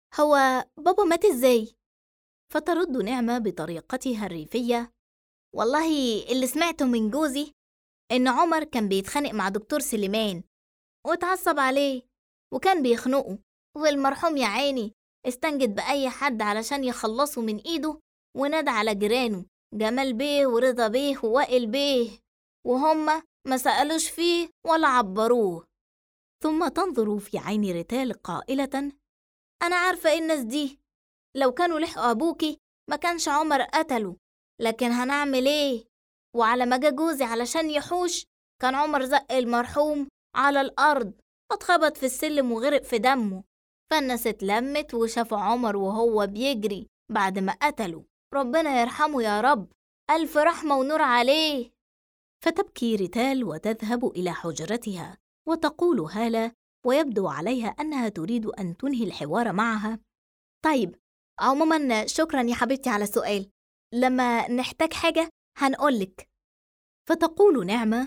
هو بابا مات إزاي؟ فترد نعمة بطريقتها الريفية: والله اللي سمعته من جوزي إن عمر كان بيتخانق مع دكتور سليمان واتعصب عليه وكان بيخنقه، والمرحوم يا عيني استنجد بأي حد علشان يخلصه من إيده، ونادى على جيرانه جمال بيه ورضا بيه ووائل بيه، وهما ما سألوش فيه ولا عبروه. ثم تنظر في عين ريتال قائلة: أنا عارفة إيه الناس دي، لو كانوا لحقوا أبوكي ما كانش عمر قتله، لكن هنعمل إيه؟ وعلى ما جا جوزي علشان يحوش كان عمر زق المرحوم على الأرض، اتخبط في السلم وغرق في دمه، فالناس اتلمت وشافوا عمر وهو بيجري بعد ما قتله، ربنا يرحمه يا رب، ألف رحمة ونور عليه. فتبكي ريتال وتذهب إلى حجرتها، وتقول هالة ويبدو عليها أنها تريد أن تنهي الحوار معها: طيب عموما شكرا يا حبيبتي على السؤال، لما نحتاج حاجة هنقولك. فتقول نعمة: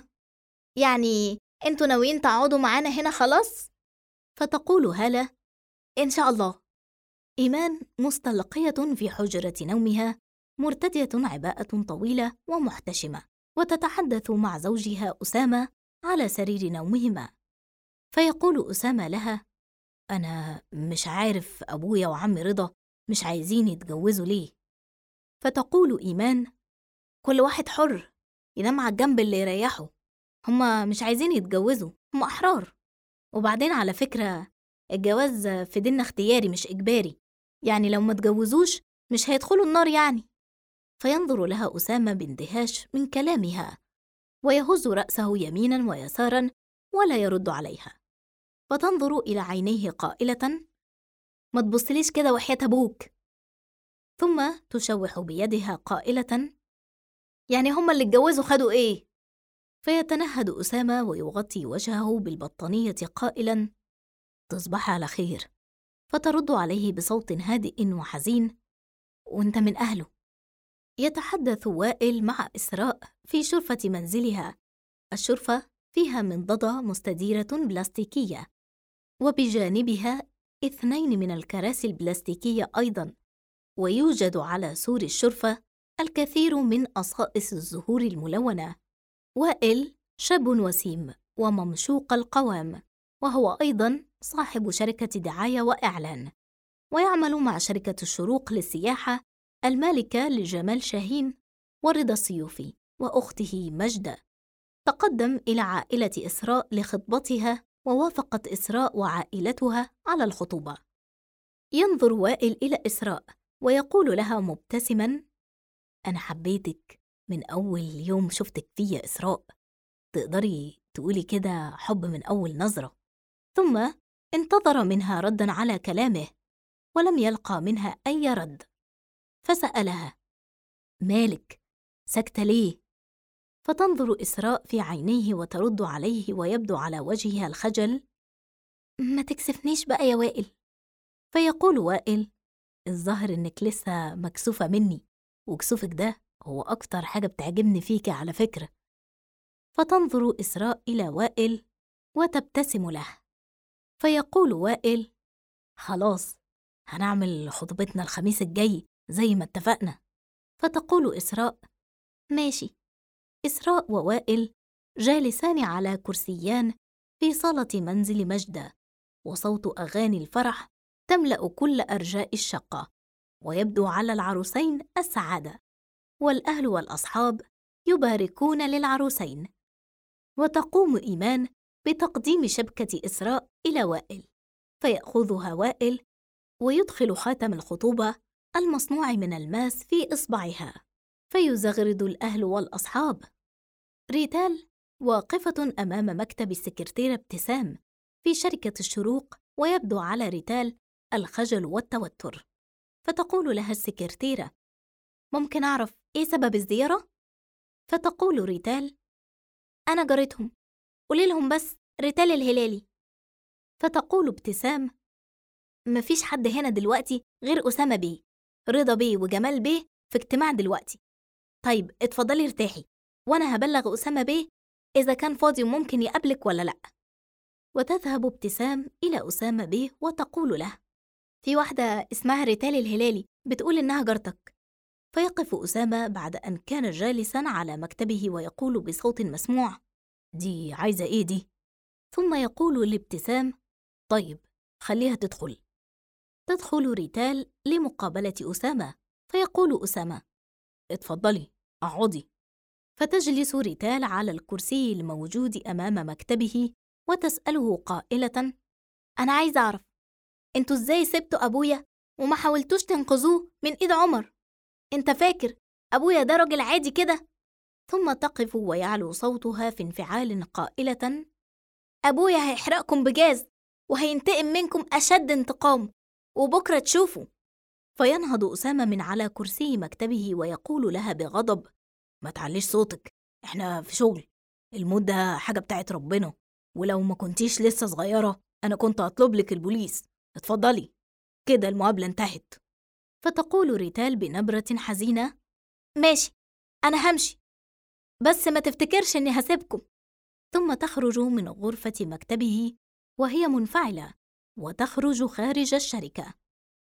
يعني انتوا ناويين تقعدوا معانا هنا خلاص؟ فتقول هالة: إن شاء الله. إيمان مستلقية في حجرة نومها، مرتدية عباءة طويلة ومحتشمة، وتتحدث مع زوجها أسامة على سرير نومهما. فيقول أسامة لها: أنا مش عارف أبويا وعمي رضا مش عايزين يتجوزوا ليه؟ فتقول إيمان: كل واحد حر ينام على الجنب اللي يريحه، هما مش عايزين يتجوزوا، هما أحرار، وبعدين على فكرة الجواز في ديننا اختياري مش إجباري، يعني لو ما تجوزوش مش هيدخلوا النار يعني. فينظر لها أسامة باندهاش من كلامها، ويهز رأسه يمينا ويسارا ولا يرد عليها. فتنظر إلى عينيه قائلة: ما تبصليش كده وحياة أبوك. ثم تشوح بيدها قائلة: يعني هما اللي اتجوزوا خدوا إيه؟ فيتنهد أسامة ويغطي وجهه بالبطانية قائلا: تصبح على خير. فترد عليه بصوت هادئ وحزين: وانت من أهله. يتحدث وائل مع إسراء في شرفة منزلها. الشرفة فيها منضدة مستديرة بلاستيكية، وبجانبها 2 من الكراسي البلاستيكية أيضاً، ويوجد على سور الشرفة الكثير من قصائص الزهور الملونة. وائل شاب وسيم وممشوق القوام، وهو أيضاً صاحب شركة دعاية وإعلان، ويعمل مع شركة الشروق للسياحة المالكة لجمال شاهين ورضا السيوفي وأخته مجدة. تقدم إلى عائلة إسراء لخطبتها، ووافقت إسراء وعائلتها على الخطوبة. ينظر وائل إلى إسراء ويقول لها مبتسماً: أنا حبيتك من أول يوم شفتك فيه يا إسراء، تقدري تقولي كده حب من أول نظرة. ثم انتظر منها رداً على كلامه، ولم يلقى منها أي رد، فسألها: مالك ساكتة ليه؟ فتنظر إسراء في عينيه وترد عليه، ويبدو على وجهها الخجل: ما تكسفنيش بقى يا وائل. فيقول وائل: الظاهر إنك لسه مكسوفة مني، وكسوفك ده هو أكتر حاجة بتعجبني فيك على فكرة. فتنظر إسراء إلى وائل وتبتسم له. فيقول وائل: خلاص هنعمل خطبتنا الخميس الجاي زي ما اتفقنا. فتقول إسراء: ماشي. إسراء ووائل جالسان على كرسيان في صالة منزل مجدة، وصوت أغاني الفرح تملأ كل أرجاء الشقة، ويبدو على العروسين السعادة، والأهل والأصحاب يباركون للعروسين. وتقوم إيمان بتقديم شبكة إسراء إلى وائل، فيأخذها وائل ويدخل خاتم الخطوبة المصنوع من الماس في إصبعها، فيزغرد الأهل والأصحاب. ريتال واقفة أمام مكتب السكرتيرة ابتسام في شركة الشروق، ويبدو على ريتال الخجل والتوتر. فتقول لها السكرتيرة: ممكن أعرف إيه سبب الزيارة؟ فتقول ريتال: أنا جارتهم، قولي لهم بس ريتال الهلالي. فتقول ابتسام: مفيش حد هنا دلوقتي غير أسامة بيه، رضا بيه وجمال بيه في اجتماع دلوقتي. طيب اتفضلي ارتاحي، وأنا هبلغ أسامة بيه إذا كان فاضي وممكن يقابلك ولا لأ. وتذهب ابتسام إلى أسامة بيه وتقول له: في واحدة اسمها ريتال الهلالي بتقول إنها جارتك. فيقف أسامة بعد أن كان جالساً على مكتبه ويقول بصوت مسموع: دي عايزة إيه دي؟ ثم يقول لابتسام: طيب خليها تدخل. تدخل ريتال لمقابلة أسامة، فيقول أسامة: اتفضلي اقعدي. فتجلس ريتال على الكرسي الموجود أمام مكتبه وتسأله قائلة: أنا عايزة أعرف انتوا إزاي سبتوا أبويا وما حاولتوش تنقذوه من إيد عمر؟ انت فاكر أبويا ده راجل عادي كده؟ ثم تقف ويعلو صوتها في انفعال قائلة: أبويا هيحرقكم بجاز وهينتقم منكم أشد انتقام، وبكرة تشوفوا. فينهض أسامة من على كرسي مكتبه ويقول لها بغضب: ما تعليش صوتك، احنا في شغل، الموت ده حاجة بتاعت ربنا، ولو ما كنتيش لسه صغيرة أنا كنت هطلب لك البوليس. اتفضلي، كده المقابلة انتهت. فتقول ريتال بنبرة حزينة: ماشي، أنا همشي، بس ما تفتكرش إني هسيبكم. ثم تخرج من غرفة مكتبه وهي منفعلة وتخرج خارج الشركة.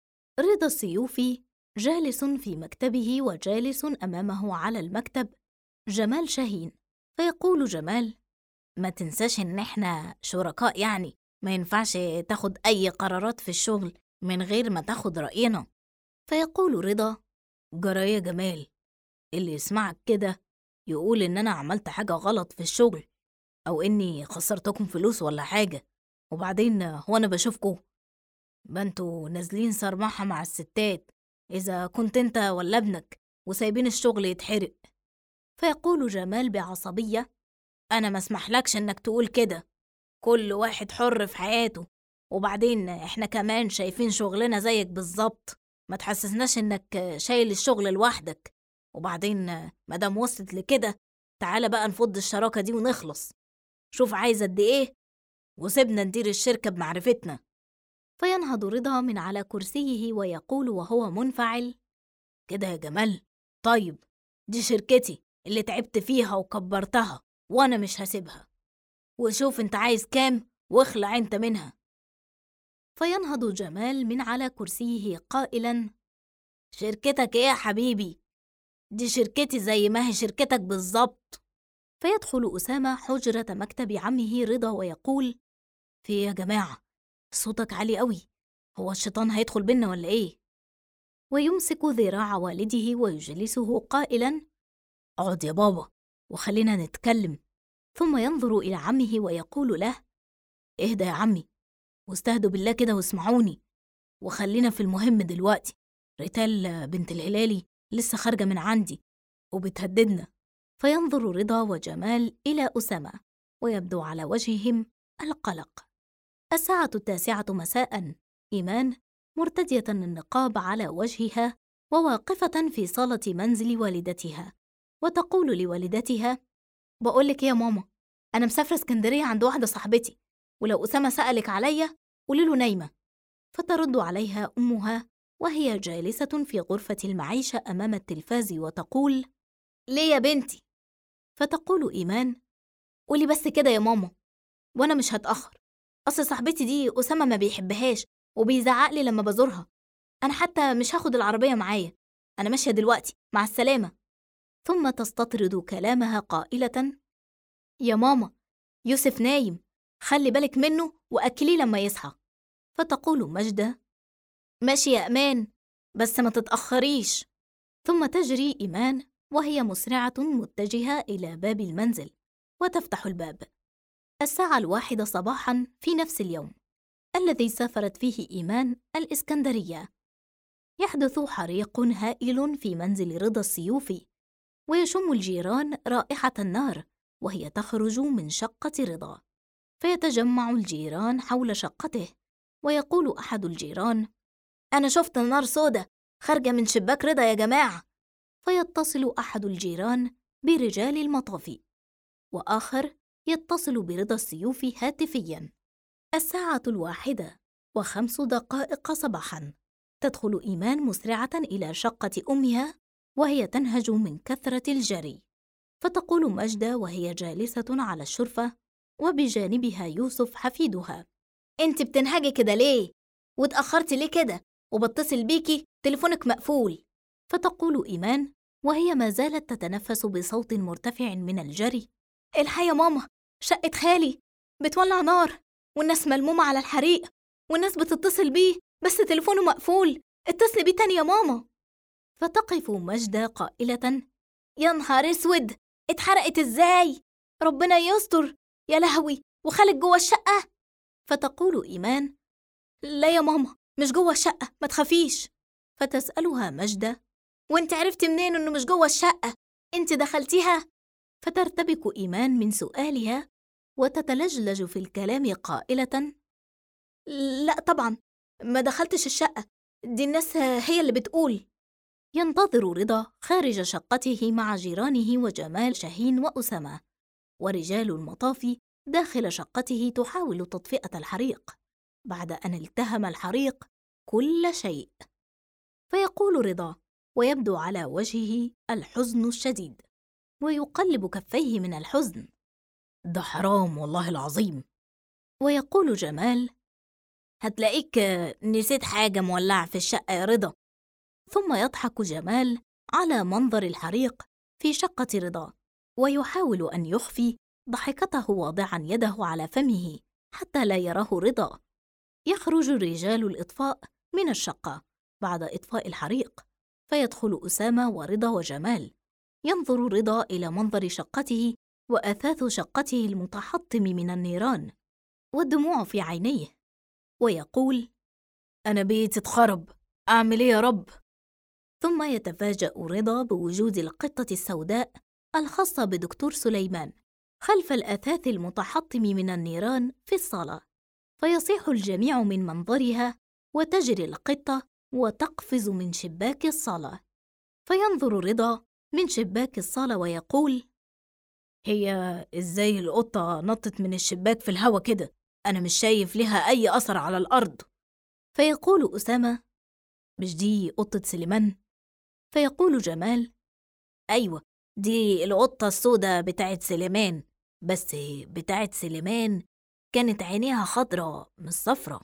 رضا السيوفي جالس في مكتبه وجالس أمامه على المكتب جمال شاهين. فيقول جمال: ما تنساش إن إحنا شركاء، يعني ما ينفعش تاخد أي قرارات في الشغل من غير ما تاخد رأينا. فيقول رضا: جرى يا جمال، اللي يسمعك كده يقول إن أنا عملت حاجة غلط في الشغل أو إني خسرتكم فلوس ولا حاجة، وبعدين هو أنا بشوفكوا؟ ما انتوا نازلين صرمحة مع الستات إذا كنت انت ولا ابنك وسايبين الشغل يتحرق. فيقول جمال بعصبية: أنا ما اسمحلكش إنك تقول كده، كل واحد حر في حياته، وبعدين إحنا كمان شايفين شغلنا زيك بالظبط، ما تحسسناش إنك شايل الشغل لوحدك، وبعدين مادام وصلت لكده تعالى بقى نفض الشراكة دي ونخلص، شوف عايز قد إيه وسيبنا ندير الشركة بمعرفتنا. فينهض رضا من على كرسيه ويقول وهو منفعل: كده يا جمال، طيب دي شركتي اللي تعبت فيها وكبرتها وأنا مش هسيبها، وشوف انت عايز كام واخلع انت منها. فينهض جمال من على كرسيه قائلا: شركتك ايه يا حبيبي؟ دي شركتي زي ما هي شركتك بالظبط. فيدخل أسامة حجرة مكتب عمه رضا ويقول: في إيه يا جماعة؟ صوتك عالي قوي، هو الشيطان هيدخل بينا ولا ايه؟ ويمسك ذراع والده ويجلسه قائلا: اقعد يا بابا وخلينا نتكلم. ثم ينظر إلى عمه ويقول له: اهدى يا عمي واستهدوا بالله كده واسمعوني، وخلينا في المهم دلوقتي. ريتال بنت الهلالي لسه خارجة من عندي وبتهددنا. فينظر رضا وجمال إلى أسامة ويبدو على وجههم القلق. الساعة 9 مساء. إيمان مرتدية النقاب على وجهها وواقفة في صالة منزل والدتها، وتقول لوالدتها: بقولك يا ماما، أنا مسافرة اسكندرية عند واحدة صاحبتي، ولو أسامة سألك عليا قوليله نايمة. فترد عليها أمها وهي جالسة في غرفة المعيشة أمام التلفاز وتقول: ليه يا بنتي؟ فتقول إيمان: قولي بس كده يا ماما وأنا مش هتأخر، أصل صاحبتي دي أسامة ما بيحبهاش وبيزعقلي لما بزورها، أنا حتى مش هاخد العربية معايا، أنا ماشية دلوقتي، مع السلامة. ثم تستطرد كلامها قائلة: يا ماما، يوسف نايم، خلي بالك منه وأكليه لما يصحى. فتقول مجدة: ماشي يا أمان، بس ما تتأخريش. ثم تجري إيمان وهي مسرعة متجهة إلى باب المنزل وتفتح الباب. الساعة 1 صباحا في نفس اليوم الذي سافرت فيه إيمان الإسكندرية، يحدث حريق هائل في منزل رضا السيوفي، ويشم الجيران رائحة النار وهي تخرج من شقة رضا. فيتجمع الجيران حول شقته، ويقول أحد الجيران: أنا شفت نار سودة خارجة من شباك رضا يا جماعة. فيتصل أحد الجيران برجال المطافي، وآخر يتصل برضا السيوفي هاتفياً. الساعة 1:05 صباحاً. تدخل إيمان مسرعة إلى شقة أمها وهي تنهج من كثرة الجري. فتقول مجدة وهي جالسة على الشرفة وبجانبها يوسف حفيدها: أنت بتنهجي كده ليه؟ واتأخرتي ليه كده؟ وبتصل بيكي تليفونك مقفول. فتقول إيمان وهي ما زالت تتنفس بصوت مرتفع من الجري: الحقي يا ماما، شقة خالي بتولع نار، والناس ملمومة على الحريق، والناس بتتصل بيه بس تليفونه مقفول، اتصلي بيه تاني يا ماما. فتقف مجدة قائلة: يا نهار اسود، اتحرقت ازاي؟ ربنا يستر، يا لهوي، وخالك جوه الشقة؟ فتقول إيمان: لا يا ماما، مش جوه الشقة، ما تخافيش. فتسألها مجدة: وانت عرفتي منين انه مش جوه الشقة؟ انت دخلتيها؟ فترتبك إيمان من سؤالها وتتلجلج في الكلام قائلة: لا طبعا، ما دخلتش الشقة، دي الناس هي اللي بتقول. ينتظر رضا خارج شقته مع جيرانه وجمال شاهين وأسامة، ورجال المطاف داخل شقته تحاول تطفئة الحريق بعد أن التهم الحريق كل شيء. فيقول رضا ويبدو على وجهه الحزن الشديد، ويقلب كفيه من الحزن: ده حرام والله العظيم. ويقول جمال: هتلاقيك نسيت حاجة مولعة في الشقة يا رضا. ثم يضحك جمال على منظر الحريق في شقة رضا، ويحاول أن يخفي ضحكته واضعاً يده على فمه حتى لا يراه رضا. يخرج رجال الإطفاء من الشقة بعد إطفاء الحريق، فيدخل أسامة ورضا وجمال. ينظر رضا إلى منظر شقته وأثاث شقته المتحطم من النيران والدموع في عينيه، ويقول: أنا بيتي اتخرب، أعمل إيه يا رب؟ ثم يتفاجأ رضا بوجود القطة السوداء الخاصة بدكتور سليمان خلف الأثاث المتحطم من النيران في الصالة، فيصيح الجميع من منظرها، وتجري القطة وتقفز من شباك الصالة. فينظر رضا من شباك الصالة ويقول: هي إزاي القطة نطت من الشباك في الهوا كده؟ أنا مش شايف لها أي أثر على الأرض. فيقول أسامة: مش دي قطة سليمان؟ فيقول جمال: أيوة، دي القطة السوداء بتاعت سليمان، بس بتاعت سليمان كانت عينيها خضرة مش صفرة.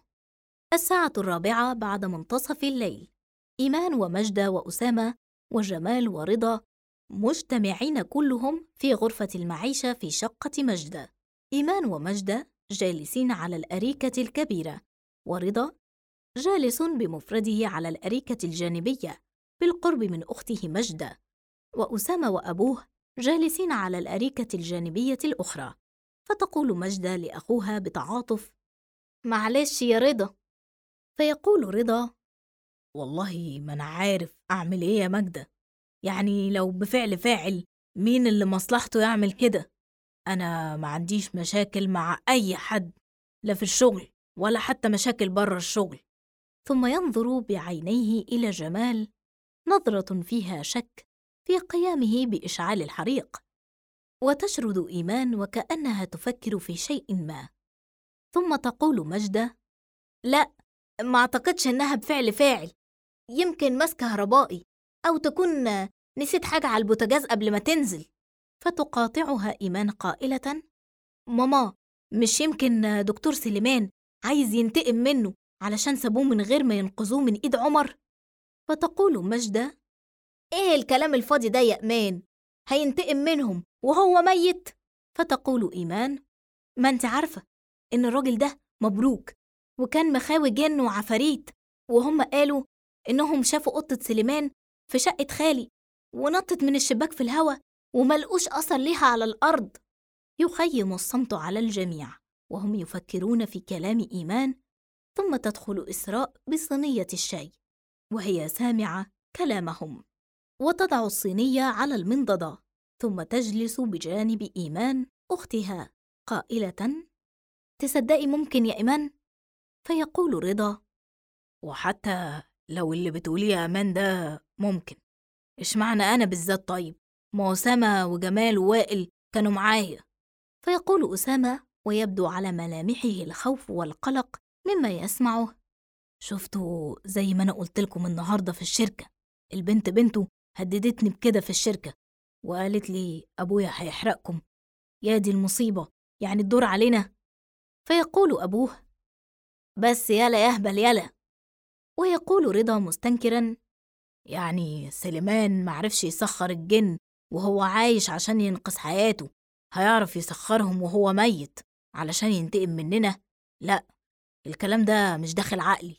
4:00 بعد منتصف الليل. إيمان ومجدة وأسامة وجمال ورضا مجتمعين كلهم في غرفة المعيشة في شقة مجدة. إيمان ومجدة جالسين على الأريكة الكبيرة، ورضا جالس بمفرده على الأريكة الجانبية بالقرب من أخته مجدة، وأسامة وأبوه جالسين على الأريكة الجانبية الأخرى. فتقول مجدة لأخوها بتعاطف: معلش يا رضا. فيقول رضا: والله ما أنا عارف أعمل إيه يا مجدة، يعني لو بفعل فاعل مين اللي مصلحته يعمل كده؟ أنا ما عنديش مشاكل مع أي حد، لا في الشغل ولا حتى مشاكل بره الشغل. ثم ينظر بعينيه إلى جمال نظرة فيها شك في قيامه بإشعال الحريق، وتشرد إيمان وكأنها تفكر في شيء ما. ثم تقول مجدة: لا، ما أعتقدش إنها بفعل فاعل، يمكن مس كهربائي، أو تكون نسيت حاجة على البوتاجاز قبل ما تنزل. فتقاطعها إيمان قائلة: ماما، مش يمكن دكتور سليمان عايز ينتقم منه علشان سابوه من غير ما ينقذوه من إيد عمر؟ فتقول مجدة: إيه الكلام الفاضي ده يا إيمان؟ هينتقم منهم وهو ميت؟ فتقول إيمان: ما أنت عارفة إن الراجل ده مبروك، وكان مخاوي جن وعفاريت، وهم قالوا إنهم شافوا قطة سليمان في شقة خالي ونطت من الشباك في الهوا وملقوش أثر ليها على الأرض. يخيم الصمت على الجميع وهم يفكرون في كلام إيمان. ثم تدخل إسراء بصينية الشاي وهي سامعة كلامهم، وتضع الصينية على المنضدة، ثم تجلس بجانب إيمان أختها قائلة: تصدقي ممكن يا إيمان؟ فيقول رضا: وحتى لو اللي بتقوليه يا أمان ده ممكن، إشمعنى أنا بالذات؟ طيب ما أسامة وجمال ووائل كانوا معايا. فيقول أسامة ويبدو على ملامحه الخوف والقلق مما يسمعه: شفتوا زي ما أنا قلت لكم النهاردة في الشركة، البنت بنته هددتني بكده في الشركة وقالت لي أبويا هيحرقكم، يا دي المصيبة، يعني الدور علينا. فيقول أبوه: بس يلا يا أهبل يلا، ويقول رضا مستنكراً: يعني سليمان معرفش يسخر الجن وهو عايش عشان ينقذ حياته، هيعرف يسخرهم وهو ميت علشان ينتقم مننا؟ لا، الكلام ده مش داخل عقلي.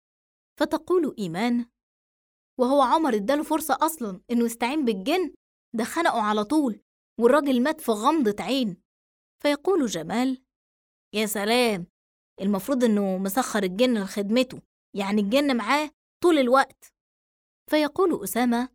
فتقول إيمان: وهو عمر اداله فرصة أصلاً إنه يستعين بالجن؟ ده خنقه على طول والراجل مات في غمضة عين. فيقول جمال: يا سلام، المفروض إنه مسخر الجن لخدمته، يعني الجن معاه طول الوقت. فيقول أسامة: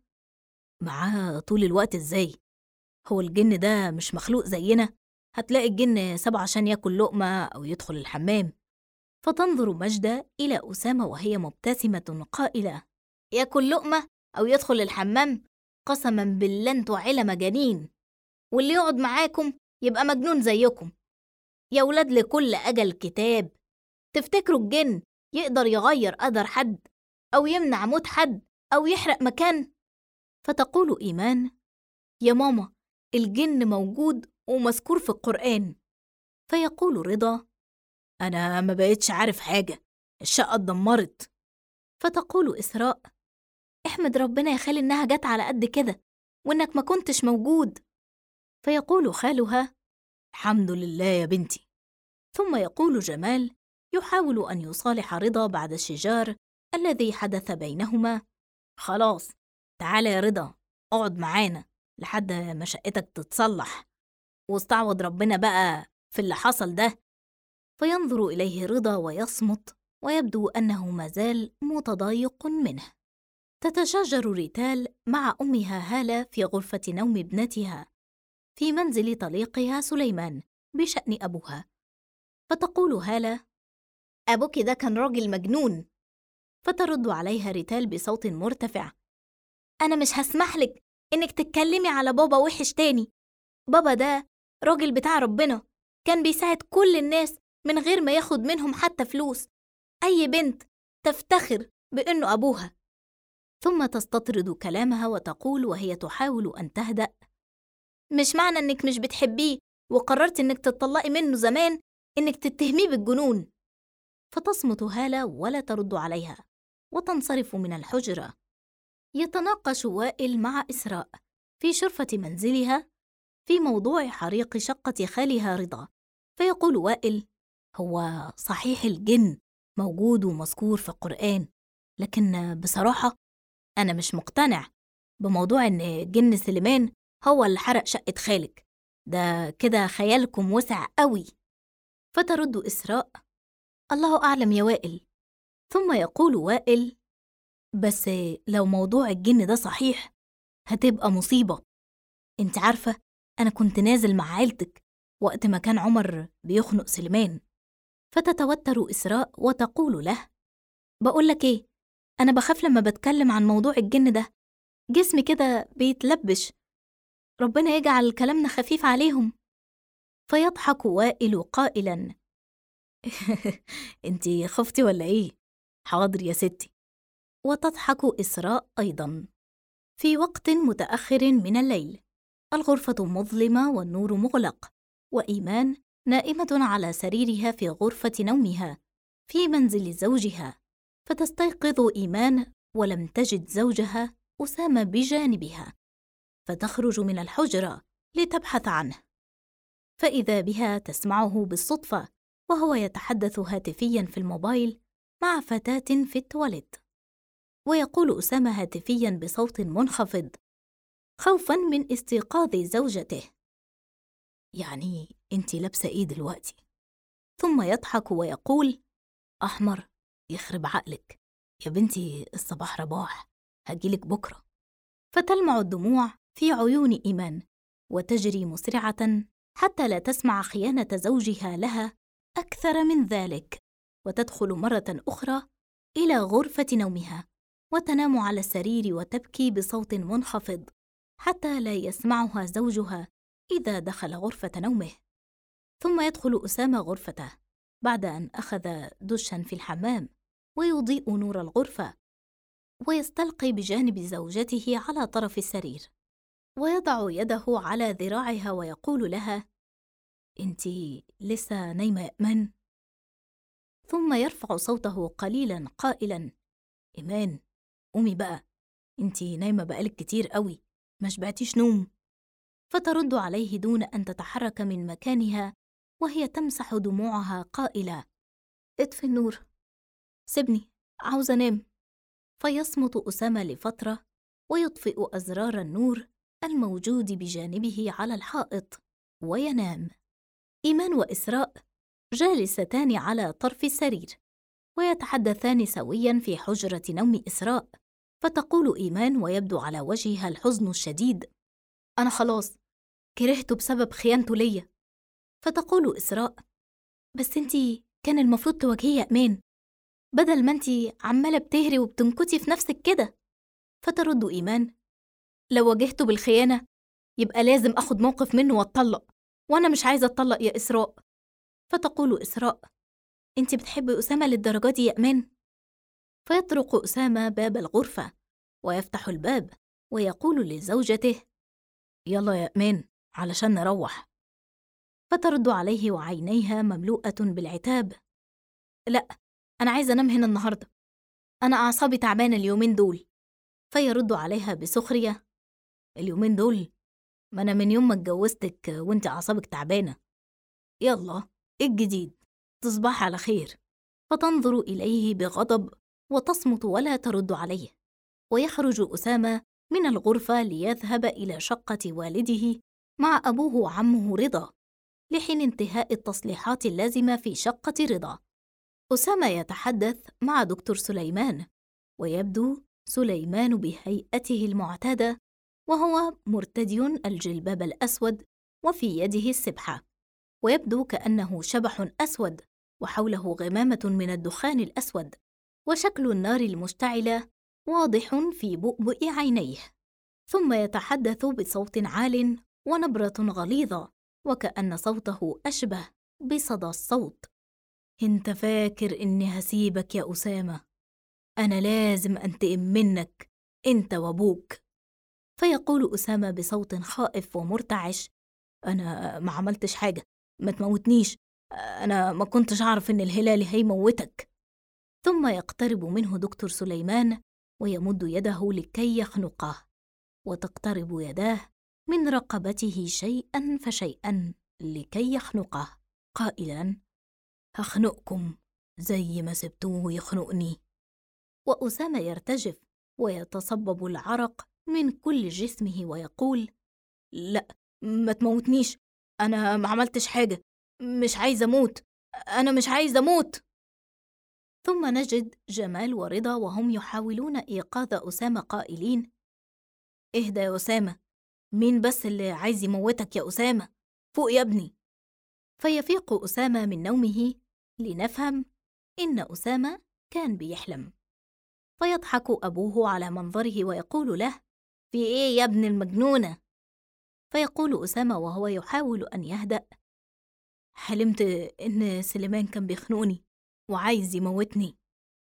معاه طول الوقت إزاي؟ هو الجن ده مش مخلوق زينا؟ هتلاقي الجن سابه عشان ياكل لقمة أو يدخل الحمام. فتنظر مجدة إلى أسامة وهي مبتسمة قائلة: ياكل لقمة أو يدخل الحمام؟ قسما بالله انتوا عيلة مجانين، واللي يقعد معاكم يبقى مجنون زيكم. يا ولاد لكل أجل كتاب، تفتكروا الجن يقدر يغير قدر حد أو يمنع موت حد أو يحرق مكان؟ فتقول إيمان: يا ماما، الجن موجود ومذكور في القرآن. فيقول رضا: أنا ما بقيتش عارف حاجة، الشقة اتدمرت. فتقول إسراء: احمد ربنا يا خالي إنها جت على قد كده وإنك ما كنتش موجود. فيقول خالها: الحمد لله يا بنتي. ثم يقول جمال يحاول أن يصالح رضا بعد الشجار الذي حدث بينهما: خلاص، تعالى يا رضا، اقعد معانا لحد ما شقتك تتصلح، واستعوض ربنا بقى في اللي حصل ده. فينظر إليه رضا ويصمت، ويبدو أنه مازال متضايق منه. تتشاجر ريتال مع أمها هالة في غرفة نوم ابنتها في منزل طليقها سليمان بشأن أبوها. فتقول هالة: أبوك ده كان راجل مجنون. فترد عليها ريتال بصوت مرتفع: أنا مش هسمحلك إنك تتكلمي على بابا وحش تاني. بابا ده راجل بتاع ربنا، كان بيساعد كل الناس من غير ما ياخد منهم حتى فلوس. أي بنت تفتخر بإنه أبوها. ثم تستطرد كلامها وتقول وهي تحاول أن تهدأ: مش معنى إنك مش بتحبيه وقررت إنك تطلقي منه زمان إنك تتهميه بالجنون. فتصمت هالة ولا ترد عليها وتنصرف من الحجرة. يتناقش وائل مع إسراء في شرفة منزلها في موضوع حريق شقة خالها رضا. فيقول وائل: هو صحيح الجن موجود ومذكور في القرآن، لكن بصراحة أنا مش مقتنع بموضوع إن جن سليمان هو اللي حرق شقة خالك، ده كده خيالكم وسع قوي. فترد إسراء: الله أعلم يا وائل. ثم يقول وائل: بس لو موضوع الجن ده صحيح هتبقى مصيبة. انت عارفة، أنا كنت نازل مع عيلتك وقت ما كان عمر بيخنق سليمان. فتتوتر إسراء وتقول له: بقولك إيه، أنا بخاف لما بتكلم عن موضوع الجن ده، جسمي كده بيتلبش، ربنا يجعل كلامنا خفيف عليهم. فيضحك وائل قائلا: انتي خفتي ولا إيه؟ حاضر يا ستي. وتضحك إسراء أيضا. في وقت متأخر من الليل، الغرفة مظلمة والنور مغلق، وإيمان نائمة على سريرها في غرفة نومها في منزل زوجها. فتستيقظ إيمان ولم تجد زوجها أسامة بجانبها، فتخرج من الحجرة لتبحث عنه، فإذا بها تسمعه بالصدفة وهو يتحدث هاتفياً في الموبايل مع فتاة في التواليت. ويقول أسامة هاتفياً بصوت منخفض خوفاً من استيقاظ زوجته: يعني أنتِ لابسة إيه دلوقتي؟ ثم يضحك ويقول: أحمر، يخرب عقلك يا بنتي، الصباح رباح، هجيلك بكرة. فتلمع الدموع في عيون إيمان وتجري مسرعة حتى لا تسمع خيانة زوجها لها أكثر من ذلك، وتدخل مرة أخرى إلى غرفة نومها وتنام على السرير وتبكي بصوت منخفض حتى لا يسمعها زوجها إذا دخل غرفة نومه. ثم يدخل أسامة غرفته بعد أن أخذ دشاً في الحمام ويضيء نور الغرفة، ويستلقي بجانب زوجته على طرف السرير ويضع يده على ذراعها ويقول لها: أنتِ لسه نايمة يا إيمان؟ ثم يرفع صوته قليلاً قائلاً: إيمان، قومي بقى، انتي نايمة بقالك كتير قوي، ما شبعتيش نوم. فترد عليه دون أن تتحرك من مكانها وهي تمسح دموعها قائلة: اطفي النور، سيبني، عاوزة أنام. فيصمت أسامة لفترة ويطفئ أزرار النور الموجود بجانبه على الحائط وينام. إيمان وإسراء جالستان على طرف السرير ويتحدثان سوياً في حجرة نوم إسراء. فتقول إيمان ويبدو على وجهها الحزن الشديد: أنا خلاص كرهته بسبب خيانته ليا. فتقول إسراء: بس انتي كان المفروض تواجهيه يا إيمان، بدل ما انتي عمالة بتهري وبتنكتي في نفسك كده. فترد إيمان: لو واجهته بالخيانة يبقى لازم أخد موقف منه واتطلق، وأنا مش عايزة أتطلق يا إسراء. فتقول إسراء: انتي بتحبي أسامة للدرجة دي يا إيمان؟ فيطرق أسامة باب الغرفة ويفتح الباب ويقول لزوجته: يلا يا إيمان علشان نروح. فترد عليه وعينيها مملوءة بالعتاب: لأ، أنا عايزة أنام هنا النهاردة، أنا أعصابي تعبانة اليومين دول. فيرد عليها بسخرية: اليومين دول؟ ما أنا من يوم ما اتجوزتك وانت أعصابك تعبانة. يلا، إيه الجديد؟ تصبح على خير. فتنظر إليه بغضب وتصمت ولا ترد عليه. ويخرج أسامة من الغرفة ليذهب إلى شقة والده مع أبوه وعمه رضا لحين انتهاء التصليحات اللازمة في شقة رضا. أسامة يتحدث مع دكتور سليمان، ويبدو سليمان بهيئته المعتادة وهو مرتدي الجلباب الأسود وفي يده السبحة، ويبدو كأنه شبح أسود وحوله غمامة من الدخان الأسود، وشكل النار المشتعلة واضح في بؤبؤ عينيه. ثم يتحدث بصوت عال ونبرة غليظة وكأن صوته أشبه بصدى الصوت: انت فاكر إني هسيبك يا أسامة؟ أنا لازم أنتقم منك أنت وأبوك. فيقول أسامة بصوت خائف ومرتعش: أنا ما عملتش حاجة، ما تموتنيش، أنا ما كنتش أعرف إن الهلال هيموتك. ثم يقترب منه دكتور سليمان ويمد يده لكي يخنقه، وتقترب يداه من رقبته شيئاً فشيئاً لكي يخنقه، قائلاً: هخنقكم زي ما سبتوه يخنقني. وأسامة يرتجف ويتصبب العرق من كل جسمه ويقول: لا، ما تموتنيش، أنا ما عملتش حاجة، مش عايزة أموت، أنا مش عايزة أموت. ثم نجد جمال ورضا وهم يحاولون إيقاظ أسامة قائلين: اهدى يا أسامة، مين بس اللي عايز يموتك يا أسامة؟ فوق يا ابني. فيفيق أسامة من نومه لنفهم إن أسامة كان بيحلم. فيضحك أبوه على منظره ويقول له: في إيه يا ابن المجنونة؟ فيقول أسامة وهو يحاول أن يهدأ: حلمت إن سليمان كان بيخنقني وعايز يموتني.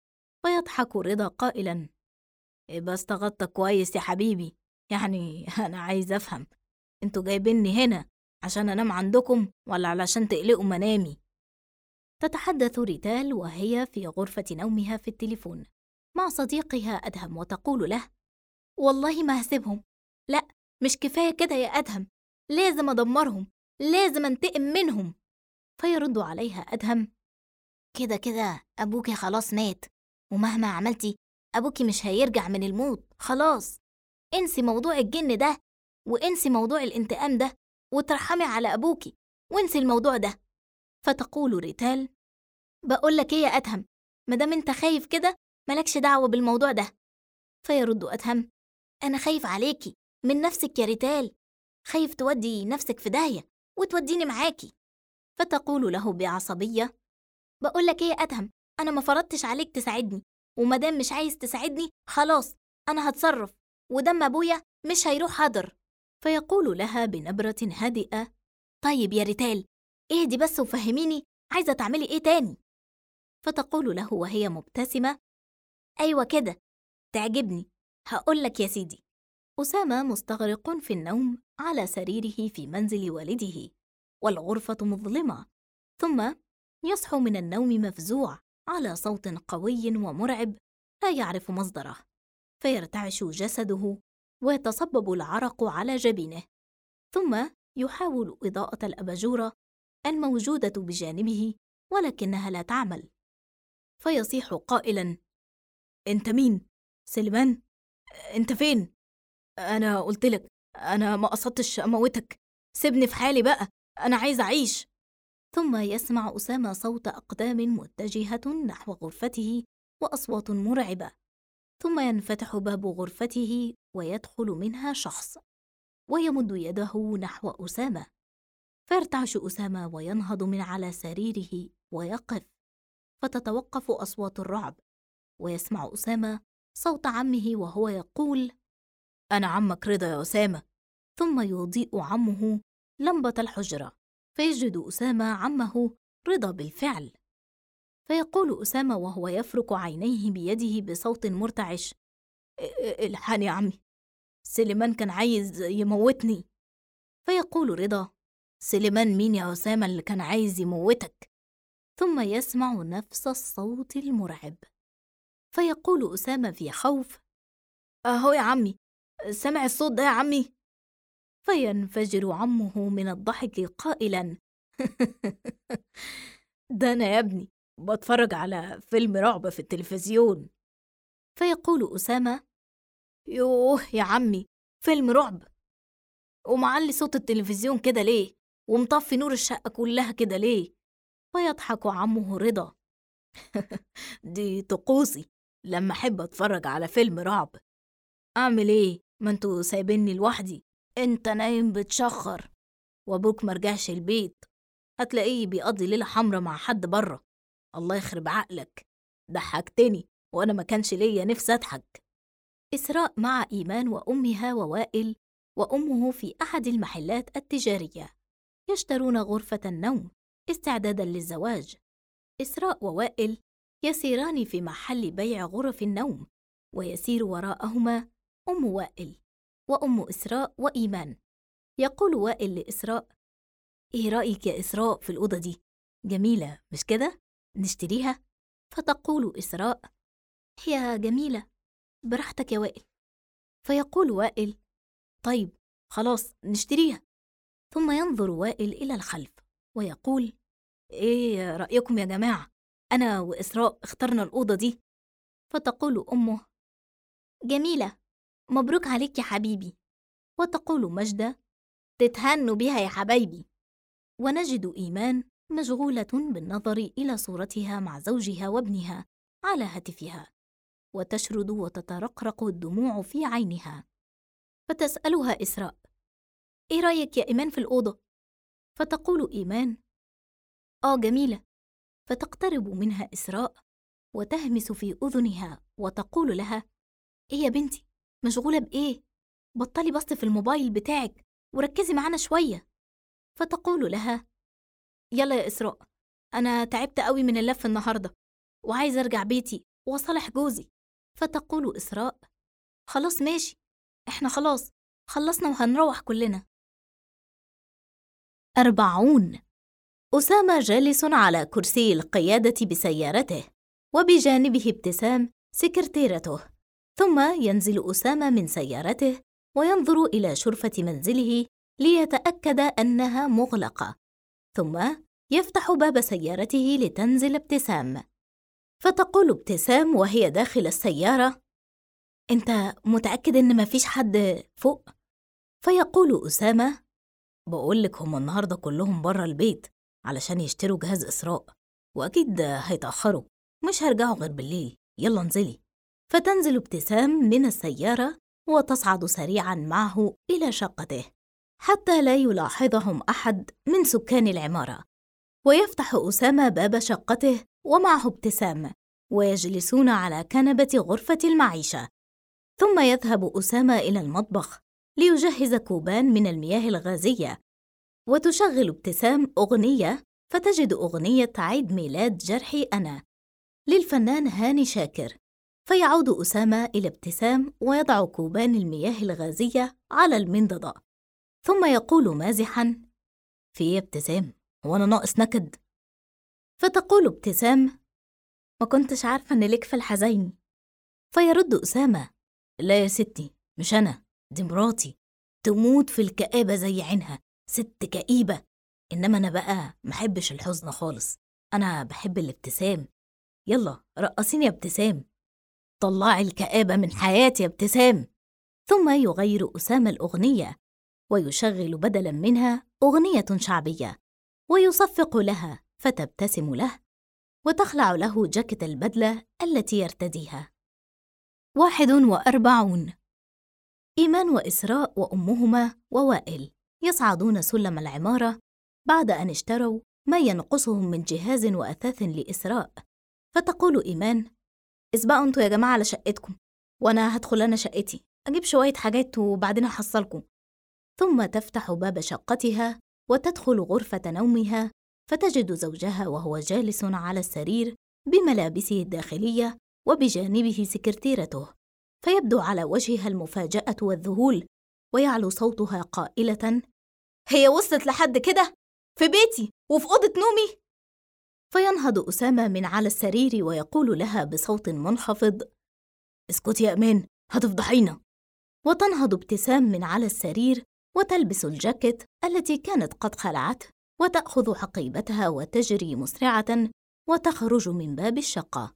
فيضحك رضا قائلاً: يبقى استغطى كويس يا حبيبي، يعني أنا عايز أفهم، انتوا جايبيني هنا عشان أنام عندكم ولا علشان تقلقوا منامي؟ تتحدث ريتال وهي في غرفة نومها في التليفون مع صديقها أدهم وتقول له: والله ما هسيبهم، لا، مش كفاية كده يا أدهم، لازم أدمرهم، لازم أنتقم منهم. فيرد عليها أدهم: كده كده أبوكي خلاص مات، ومهما عملتي أبوكي مش هيرجع من الموت، خلاص انسي موضوع الجن ده وانسي موضوع الانتقام ده وترحمي على أبوكي وانسي الموضوع ده. فتقول ريتال: بقولك ايه يا أدهم، مادام انت خايف كده ملكش دعوة بالموضوع ده. فيرد أدهم: أنا خايف عليكي من نفسك يا ريتال، خايف تودي نفسك في داهية وتوديني معاكي. فتقول له بعصبية: بقولك ايه يا أدهم، أنا ما فرضتش عليك تساعدني، ومادام مش عايز تساعدني خلاص أنا هتصرف، ودم أبويا مش هيروح هدر. فيقول لها بنبرة هادئة: طيب يا ريتال، اهدي بس وفهميني عايزة تعملي ايه تاني؟ فتقول له وهي مبتسمة: أيوة كده، تعجبني، هقولك يا سيدي. أسامة مستغرق في النوم على سريره في منزل والده، والغرفة مظلمة، ثم يصحو من النوم مفزوع على صوت قوي ومرعب لا يعرف مصدره، فيرتعش جسده ويتصبب العرق على جبينه، ثم يحاول إضاءة الأباجورة الموجودة بجانبه ولكنها لا تعمل، فيصيح قائلاً: أنت مين؟ سليمان؟ أنت فين؟ أنا قلتلك أنا ما قصدتش أموتك، سيبني في حالي بقى، أنا عايز أعيش. ثم يسمع أسامة صوت أقدام متجهة نحو غرفته وأصوات مرعبة، ثم ينفتح باب غرفته ويدخل منها شخص ويمد يده نحو أسامة، فيرتعش أسامة وينهض من على سريره ويقف، فتتوقف أصوات الرعب، ويسمع أسامة صوت عمه وهو يقول: أنا عمك رضا يا أسامة. ثم يضيء عمه لمبة الحجرة، فيجد أسامة عمه رضا بالفعل، فيقول أسامة وهو يفرك عينيه بيده بصوت مرتعش: الحقني يا عمي، سليمان كان عايز يموتني. فيقول رضا: سليمان مين يا أسامة اللي كان عايز يموتك؟ ثم يسمع نفس الصوت المرعب، فيقول أسامة في خوف: أهو يا عمي، سمع الصوت ده يا عمي؟ فينفجر عمه من الضحك قائلاً: ده أنا يا ابني بتفرج على فيلم رعب في التلفزيون. فيقول أسامة: يوه يا عمي، فيلم رعب؟ ومعلي صوت التلفزيون كده ليه؟ ومطفي نور الشقة كلها كده ليه؟ فيضحك عمه رضا: دي طقوسي لما أحب أتفرج على فيلم رعب. أعمل إيه؟ ما انتوا سايبيني لوحدي، انت نايم بتشخر، وابوك مرجعش البيت، هتلاقيه بيقضي ليلة حمرا مع حد بره. الله يخرب عقلك، ضحكتني وأنا ما كانش ليا نفس أضحك. إسراء مع إيمان وأمها ووائل وأمه في أحد المحلات التجارية يشترون غرفة النوم استعداداً للزواج. إسراء ووائل يسيران في محل بيع غرف النوم، ويسير وراءهما أم وائل وأم إسراء وإيمان. يقول وائل لإسراء: إيه رأيك يا إسراء في الأوضة دي؟ جميلة مش كده؟ نشتريها؟ فتقول إسراء: هي جميلة، براحتك يا وائل. فيقول وائل: طيب خلاص نشتريها. ثم ينظر وائل إلى الخلف ويقول: إيه رأيكم يا جماعة؟ أنا وإسراء اخترنا الأوضة دي. فتقول أمه: جميلة، مبروك عليك يا حبيبي. وتقول مجدة: تتهنوا بيها يا حبايبي. ونجد إيمان مشغولة بالنظر إلى صورتها مع زوجها وابنها على هاتفها، وتشرد وتترقرق الدموع في عينها. فتسألها إسراء: إيه رأيك يا إيمان في الأوضة؟ فتقول إيمان: جميلة. فتقترب منها إسراء وتهمس في أذنها وتقول لها: إيه يا بنتي، مشغولة بإيه؟ بطلي بص في الموبايل بتاعك وركزي معانا شوية. فتقول لها: يلا يا إسراء، أنا تعبت قوي من اللف النهاردة وعايزة أرجع بيتي وأصالح جوزي. فتقول إسراء: خلاص ماشي، إحنا خلاص خلصنا وهنروح كلنا. 40. أسامة جالس على كرسي القيادة بسيارته، وبجانبه ابتسام سكرتيرته. ثم ينزل أسامة من سيارته وينظر إلى شرفة منزله ليتأكد أنها مغلقة، ثم يفتح باب سيارته لتنزل ابتسام. فتقول ابتسام وهي داخل السيارة: أنت متأكد إن مفيش حد فوق؟ فيقول أسامة: بقولك هم النهاردة كلهم برا البيت علشان يشتروا جهاز إسراء، وأكيد هيتأخروا، مش هرجعوا غير بالليل، يلا انزلي. فتنزل ابتسام من السيارة وتصعد سريعاً معه إلى شقته حتى لا يلاحظهم أحد من سكان العمارة. ويفتح أسامة باب شقته ومعه ابتسام، ويجلسون على كنبة غرفة المعيشة. ثم يذهب أسامة إلى المطبخ ليجهز كوبان من المياه الغازية، وتشغل ابتسام أغنية، فتجد أغنية عيد ميلاد جرحي أنا للفنان هاني شاكر. فيعود أسامة إلى ابتسام ويضع كوبان المياه الغازية على المنضدة، ثم يقول مازحاً: في إيه يا ابتسام؟ هو أنا ناقص نكد؟ فتقول ابتسام: ما كنتش عارفة إن ليك في الحزين. فيرد أسامة: لا يا ستي، مش أنا، دي مراتي، تموت في الكآبة زي عينها، ست كئيبة. إنما أنا بقى محبش الحزن خالص، أنا بحب الابتسام. يلا رقصيني يا ابتسام، طلعي الكآبة من حياتي يا ابتسام. ثم يغير أسامة الأغنية ويشغل بدلاً منها أغنية شعبية، ويصفق لها فتبتسم له، وتخلع له جاكيت البدلة التي يرتديها. 41. إيمان وإسراء وأمهما ووائل يصعدون سلم العمارة بعد أن اشتروا ما ينقصهم من جهاز وأثاث لإسراء. فتقول إيمان: اسبقوا انتوا يا جماعة على شقتكم، وأنا هدخل أنا شقتي أجيب شوية حاجات وبعدين أحصلكم. ثم تفتح باب شقتها وتدخل غرفة نومها، فتجد زوجها وهو جالس على السرير بملابسه الداخلية وبجانبه سكرتيرته، فيبدو على وجهها المفاجأة والذهول، ويعلو صوتها قائلة: هي وصلت لحد كده؟ في بيتي وفي أوضة نومي؟ فينهض أسامة من على السرير ويقول لها بصوت منخفض: اسكتي يا أمان، هتفضحينا. وتنهض ابتسام من على السرير وتلبس الجاكيت التي كانت قد خلعته، وتأخذ حقيبتها وتجري مسرعة وتخرج من باب الشقة.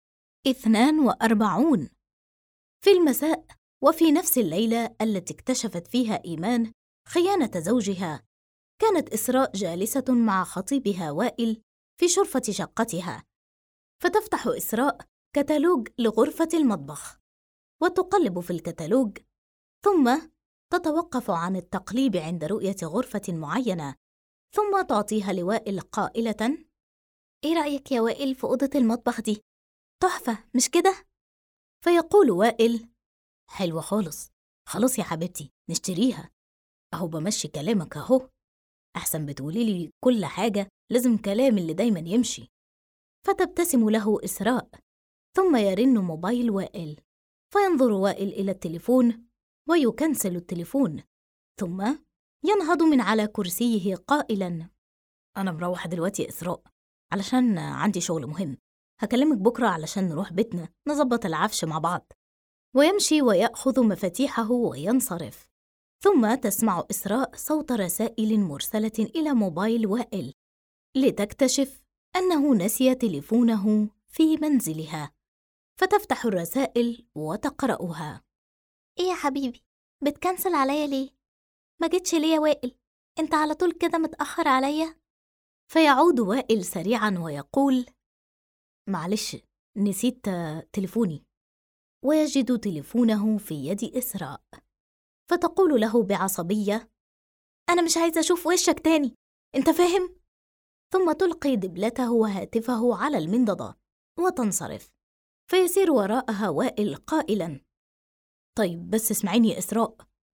42. في المساء وفي نفس الليلة التي اكتشفت فيها إيمان خيانة زوجها، كانت إسراء جالسة مع خطيبها وائل في شرفة شقتها، فتفتح إسراء كتالوج لغرفة المطبخ وتقلب في الكتالوج، ثم تتوقف عن التقليب عند رؤية غرفة معينة، ثم تعطيها لوائل قائلة: إيه رأيك يا وائل في أوضة المطبخ دي؟ تحفة مش كده؟ فيقول وائل: حلوة خالص، خلاص يا حبيبتي نشتريها. أهو بمشي كلامك أهو، أحسن بتقولي لي كل حاجة لازم كلام اللي دايما يمشي. فتبتسم له إسراء، ثم يرن موبايل وائل، فينظر وائل إلى التليفون ويكنسل التليفون، ثم ينهض من على كرسيه قائلاً: أنا مروح دلوقتي يا إسراء علشان عندي شغل مهم، هكلمك بكرة علشان نروح بيتنا نظبط العفش مع بعض. ويمشي ويأخذ مفاتيحه وينصرف. ثم تسمع إسراء صوت رسائل مرسلة إلى موبايل وائل، لتكتشف أنه نسي تليفونه في منزلها، فتفتح الرسائل وتقرأها: إيه يا حبيبي، بتكنسل عليا ليه؟ ما جيتش ليه يا وائل؟ انت على طول كده متأخر عليا. فيعود وائل سريعا ويقول: معلش نسيت تليفوني. ويجد تليفونه في يد إسراء، فتقول له بعصبية: أنا مش عايزة أشوف وشك تاني، انت فاهم؟ ثم تلقي دبلته وهاتفه على المنضدة وتنصرف. فيسير وراءها وائل قائلا: طيب بس اسمعيني يا إسراء.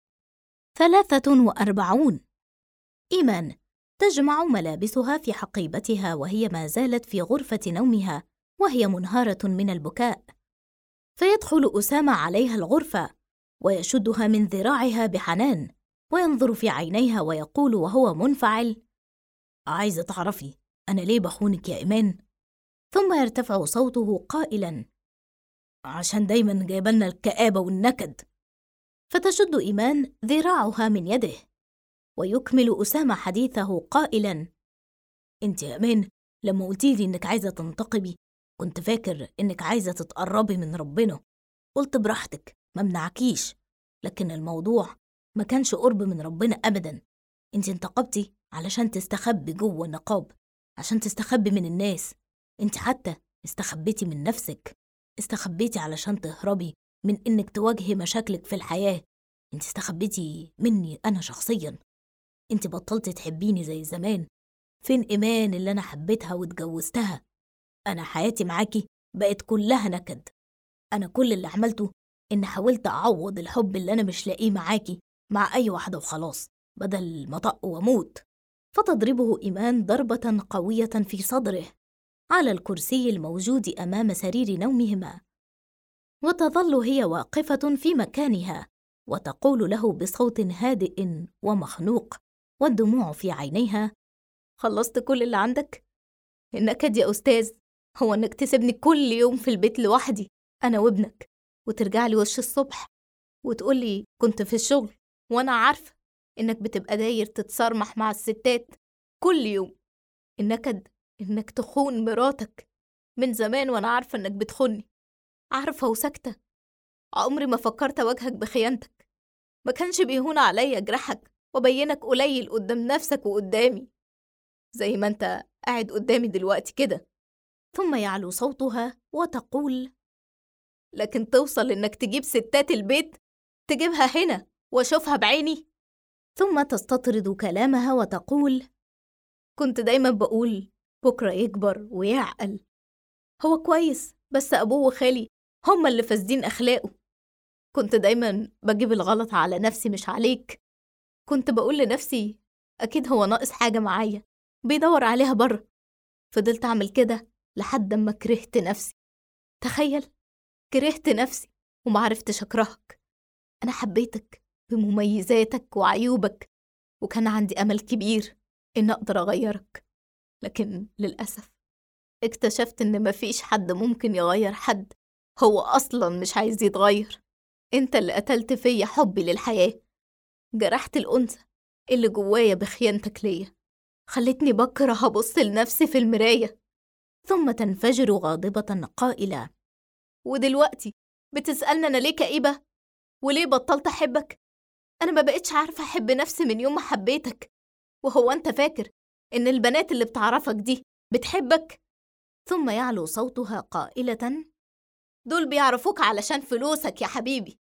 43. إيمان تجمع ملابسها في حقيبتها وهي ما زالت في غرفة نومها وهي منهارة من البكاء، فيدخل أسامة عليها الغرفة ويشدها من ذراعها بحنان وينظر في عينيها ويقول وهو منفعل: عايزة تعرفي أنا ليه بخونك يا إيمان؟ ثم يرتفع صوته قائلا: عشان دايما جايبلنا الكآبة والنكد. فتشد إيمان ذراعها من يده، ويكمل أسامة حديثه قائلا: انت يا إيمان لما قلتيلي إنك عايزة تنتقبي كنت فاكر إنك عايزة تتقربي من ربنا، قلت براحتك ما منعكيش، لكن الموضوع ما كانش قرب من ربنا أبدا. انت انتقبتي علشان تستخبي جوه النقاب، عشان تستخبي من الناس، انت حتى استخبيتي من نفسك، استخبيتي علشان تهربي من إنك تواجهي مشاكلك في الحياة، انت استخبيتي مني أنا شخصيا، انت بطلتي تحبيني زي زمان. فين إيمان اللي أنا حبيتها واتجوزتها؟ أنا حياتي معاكي بقت كلها نكد. أنا كل اللي عملته إن حاولت أعوض الحب اللي أنا مش لاقيه معاكي مع أي واحدة وخلاص، بدل ما طق وأموت. فتضربه إيمان ضربة قوية في صدره على الكرسي الموجود أمام سرير نومهما، وتظل هي واقفة في مكانها وتقول له بصوت هادئ ومخنوق والدموع في عينيها: خلصت كل اللي عندك؟ النكد يا أستاذ هو إنك تسيبني كل يوم في البيت لوحدي أنا وابنك وترجعلي وش الصبح وتقولي كنت في الشغل، وأنا عارفة إنك بتبقى داير تتصرمح مع الستات كل يوم. النكد إنك تخون مراتك من زمان، وأنا عارفة إنك بتخوني، عارفة وساكتة. عمري ما فكرت أواجهك بخيانتك، ما كانش بيهون عليا أجرحك وأبينك قليل قدام نفسك وقدامي زي ما أنت قاعد قدامي دلوقتي كده. ثم يعلو صوتها وتقول: لكن توصل إنك تجيب ستات البيت، تجيبها هنا وأشوفها بعيني؟ ثم تستطرد كلامها وتقول: كنت دايما بقول بكرة يكبر ويعقل، هو كويس بس أبوه وخالي هما اللي فاسدين أخلاقه. كنت دايما بجيب الغلط على نفسي مش عليك. كنت بقول لنفسي أكيد هو ناقص حاجة معايا بيدور عليها بره. فضلت أعمل كده لحد ما كرهت نفسي. تخيل، كرهت نفسي ومعرفتش أكرهك. أنا حبيتك بمميزاتك وعيوبك، وكان عندي أمل كبير إن أقدر أغيرك، لكن للأسف اكتشفت إن مفيش حد ممكن يغير حد هو أصلاً مش عايز يتغير. أنت اللي قتلت فيا حبي للحياة، جرحت الأنثى اللي جوايا بخيانتك ليا، خلتني بكره أبص لنفسي في المراية. ثم تنفجر غاضبة قائلة: ودلوقتي بتسألني أنا ليه كئيبة؟ وليه بطلت أحبك؟ أنا ما بقتش عارفة أحب نفسي من يوم ما حبيتك. وهو أنت فاكر إن البنات اللي بتعرفك دي بتحبك؟ ثم يعلو صوتها قائلة: دول بيعرفوك علشان فلوسك يا حبيبي.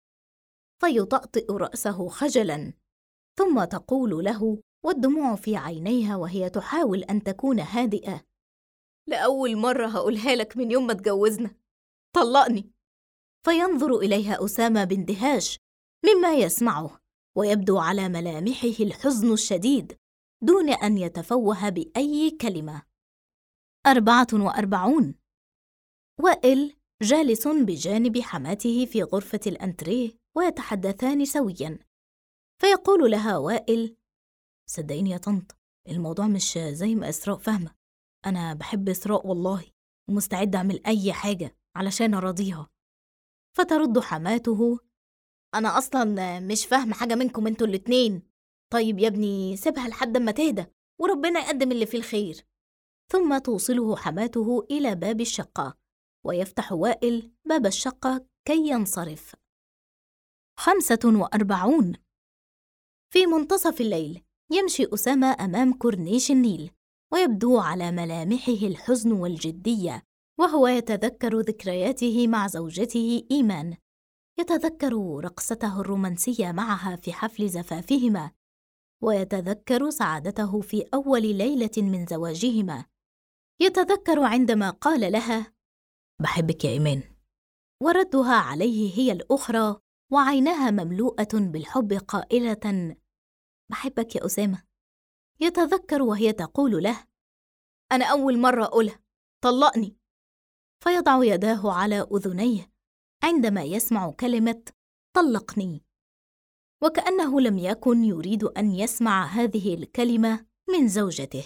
فيطأطئ رأسه خجلاً، ثم تقول له والدموع في عينيها وهي تحاول أن تكون هادئة: لأول مرة هقولها لك من يوم ما اتجوزنا، طلقني. فينظر إليها أسامة باندهاش مما يسمعه، ويبدو على ملامحه الحزن الشديد دون أن يتفوه بأي كلمة. 44. وائل جالس بجانب حماته في غرفة الأنتريه ويتحدثان سوياً. فيقول لها وائل: صدقيني يا طنط، الموضوع مش زي ما إسراء فاهمة. أنا بحب إسراء والله، ومستعد أعمل أي حاجة علشان أراضيها. فترد حماته: أنا أصلاً مش فاهمة حاجة منكم انتوا الاتنين. طيب يا ابني سيبها لحد ما تهدى وربنا يقدم اللي فيه الخير. ثم توصله حماته إلى باب الشقة، ويفتح وائل باب الشقة كي ينصرف. 45. في منتصف الليل يمشي أسامة أمام كورنيش النيل، ويبدو على ملامحه الحزن والجدية، وهو يتذكر ذكرياته مع زوجته إيمان. يتذكر رقصته الرومانسية معها في حفل زفافهما، ويتذكر سعادته في أول ليلة من زواجهما. يتذكر عندما قال لها: بحبك يا إيمان، وردها عليه هي الأخرى وعيناها مملوءة بالحب قائلة: بحبك يا أسامة. يتذكر وهي تقول له: أنا أول مرة أقولها، طلقني. فيضع يداه على أذنيه عندما يسمع كلمة طلقني، وكأنه لم يكن يريد أن يسمع هذه الكلمة من زوجته.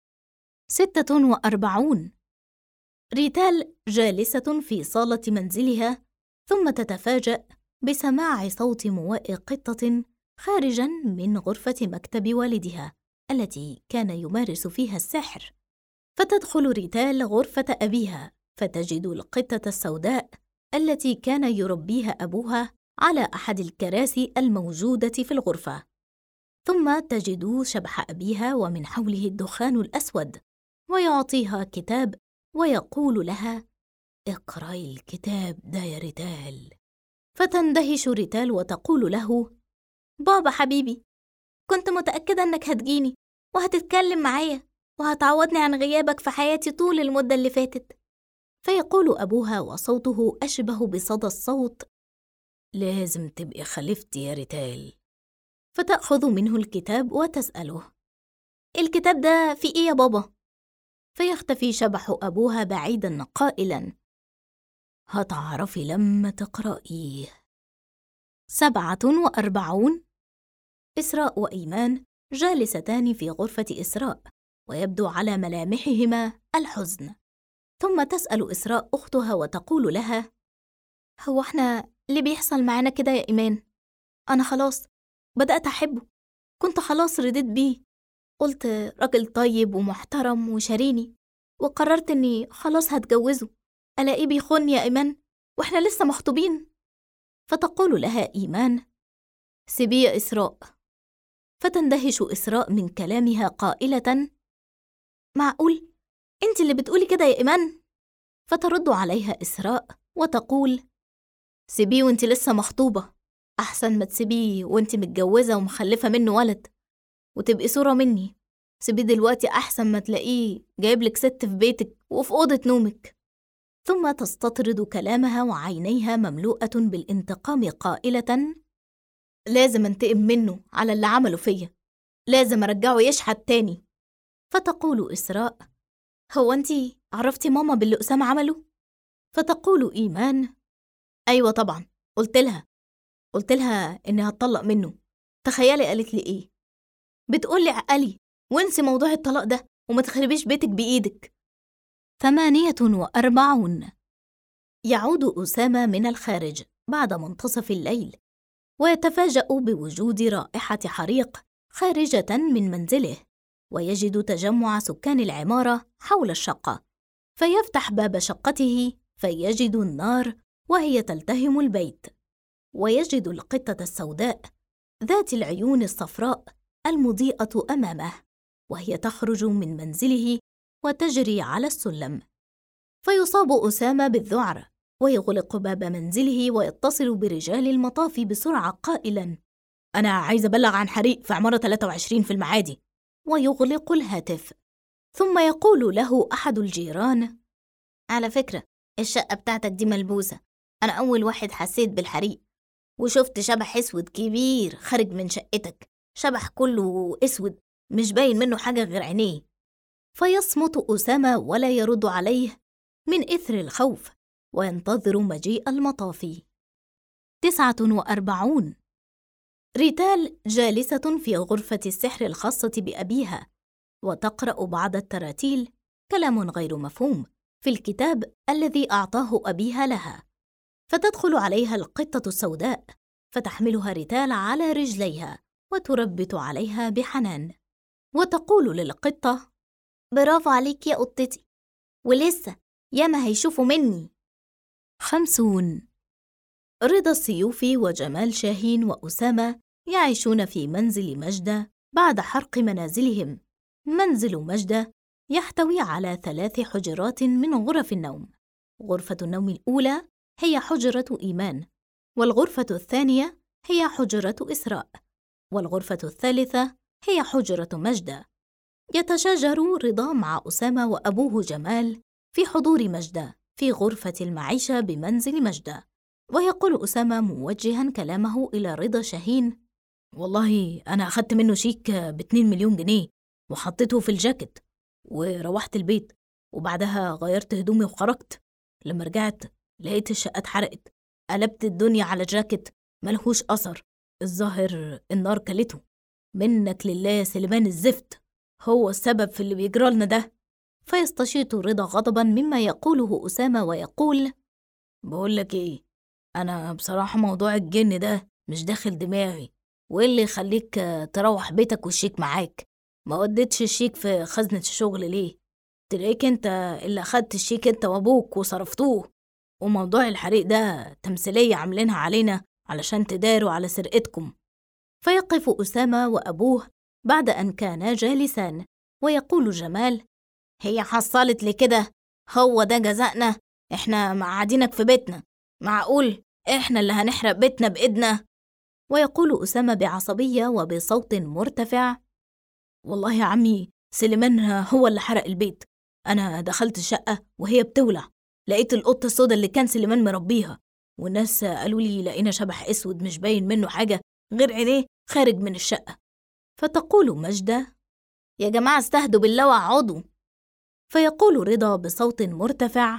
46. ريتال جالسة في صالة منزلها، ثم تتفاجأ بسماع صوت مواء قطة خارجاً من غرفة مكتب والدها التي كان يمارس فيها السحر. فتدخل ريتال غرفة أبيها، فتجد القطة السوداء التي كان يربيها أبوها على أحد الكراسي الموجودة في الغرفة. ثم تجد شبح أبيها ومن حوله الدخان الأسود، ويعطيها كتاب ويقول لها: اقرأي الكتاب ده يا ريتال. فتندهش ريتال وتقول له: بابا حبيبي، كنت متأكدة إنك هتجيني وهتتكلم معايا وهتعوضني عن غيابك في حياتي طول المدة اللي فاتت. فيقول أبوها وصوته أشبه بصدى الصوت: لازم تبقي خليفتي يا ريتال. فتأخذ منه الكتاب وتسأله: الكتاب ده فيه إيه يا بابا؟ فيختفي شبح أبوها بعيداً قائلاً: هتعرفي لما تقرأيه. 47. إسراء وإيمان جالستان في غرفة إسراء، ويبدو على ملامحهما الحزن. ثم تسأل إسراء أختها وتقول لها: هو احنا ليه بيحصل معانا كده يا إيمان؟ أنا خلاص بدأت أحبه، كنت خلاص رضيت بيه، قلت راجل طيب ومحترم وشاريني، وقررت إني خلاص هتجوزه، ألاقيه بيخوني يا إيمان وإحنا لسه مخطوبين. فتقول لها إيمان: سيبيه يا إسراء. فتندهش إسراء من كلامها قائلة: معقول؟ أنت اللي بتقولي كده يا إيمان؟ فترد عليها إسراء وتقول: سيبيه وأنت لسه مخطوبة، أحسن ما تسيبيه وأنت متجوزة ومخلفة منه ولد وتبقي صورة مني. سيبيه دلوقتي أحسن ما تلاقيه جايبلك ست في بيتك وفي أوضة نومك. ثم تستطرد كلامها وعينيها مملوءة بالانتقام قائلة: لازم انتقم منه على اللي عمله فيا، لازم أرجعه يشحت تاني. فتقول إسراء: هو أنتي عرفتي ماما باللي أسامة عمله؟ فتقول إيمان: أيوة طبعا، قلت لها إني هتطلق منه. تخيلي قالت لي إيه؟ بتقولي عقلي وانسي موضوع الطلاق ده وما تخربيش بيتك بإيدك. 48. يعود أسامة من الخارج بعد منتصف الليل، ويتفاجأ بوجود رائحة حريق خارجة من منزله، ويجد تجمع سكان العمارة حول الشقة، فيفتح باب شقته فيجد النار وهي تلتهم البيت، ويجد القطة السوداء ذات العيون الصفراء المضيئة أمامه، وهي تخرج من منزله وتجري على السلم. فيصاب أسامة بالذعر ويغلق باب منزله ويتصل برجال المطاف بسرعة قائلاً: أنا عايز أبلغ عن حريق في عمارة 23 في المعادي. ويغلق الهاتف. ثم يقول له أحد الجيران: على فكرة الشقة بتاعتك دي ملبوسة، أنا أول واحد حسيت بالحريق، وشفت شبح أسود كبير خارج من شقتك، شبح كله أسود مش باين منه حاجة غير عينيه. فيصمت أسامة ولا يرد عليه من إثر الخوف، وينتظر مجيء المطافي. 49. ريتال جالسة في غرفة السحر الخاصة بأبيها، وتقرأ بعض التراتيل، كلام غير مفهوم، في الكتاب الذي أعطاه أبيها لها. فتدخل عليها القطة السوداء، فتحملها ريتال على رجليها وتربت عليها بحنان، وتقول للقطة: برافو عليك يا قطتي، ولسه ياما هيشوفوا مني. 50. رضا السيوفي وجمال شاهين وأسامة يعيشون في منزل مجدة بعد حرق منازلهم. منزل مجدة يحتوي على 3 حجرات من غرف النوم. غرفة النوم الأولى هي حجرة إيمان، والغرفة الثانية هي حجرة إسراء، والغرفة الثالثة هي حجرة مجدة. يتشاجر رضا مع أسامة وأبوه جمال في حضور مجدة في غرفة المعيشة بمنزل مجدة، ويقول أسامة موجها كلامه إلى رضا شاهين: والله أنا أخدت منه شيك ب2 مليون جنيه وحطيته في الجاكيت وروحت البيت، وبعدها غيرت هدومي وخرجت. لما رجعت لقيت الشقة اتحرقت، قلبت الدنيا على جاكيت ملهوش أثر، الظاهر النار كلته. منك لله سليمان الزفت هو السبب في اللي بيجرالنا ده. فيستشيط رضا غضبا مما يقوله أسامة ويقول: بقولك إيه، أنا بصراحة موضوع الجن ده مش داخل دماغي، وإيه اللي يخليك تروح بيتك والشيك معاك؟ ما وديتش الشيك في خزنة الشغل ليه؟ تلاقيك انت اللي أخدت الشيك انت وأبوك وصرفتوه، وموضوع الحريق ده تمثيلية عاملينها علينا علشان تداروا على سرقتكم. فيقف أسامة وأبوه بعد أن كانا جالسان، ويقول جمال: هي حصلت لي كده، هو ده جزائنا، احنا مقعدينك في بيتنا، معقول احنا اللي هنحرق بيتنا بإيدنا؟ ويقول أسامة بعصبية وبصوت مرتفع: والله يا عمي سليمان هو اللي حرق البيت، أنا دخلت الشقة وهي بتولع، لقيت القطة السودا اللي كان سليمان مربيها، والناس قالوا لي لقينا شبح أسود مش باين منه حاجة غير عينيه خارج من الشقة. فتقول مجدة: يا جماعة استهدوا بالله واقعدوا. فيقول رضا بصوت مرتفع: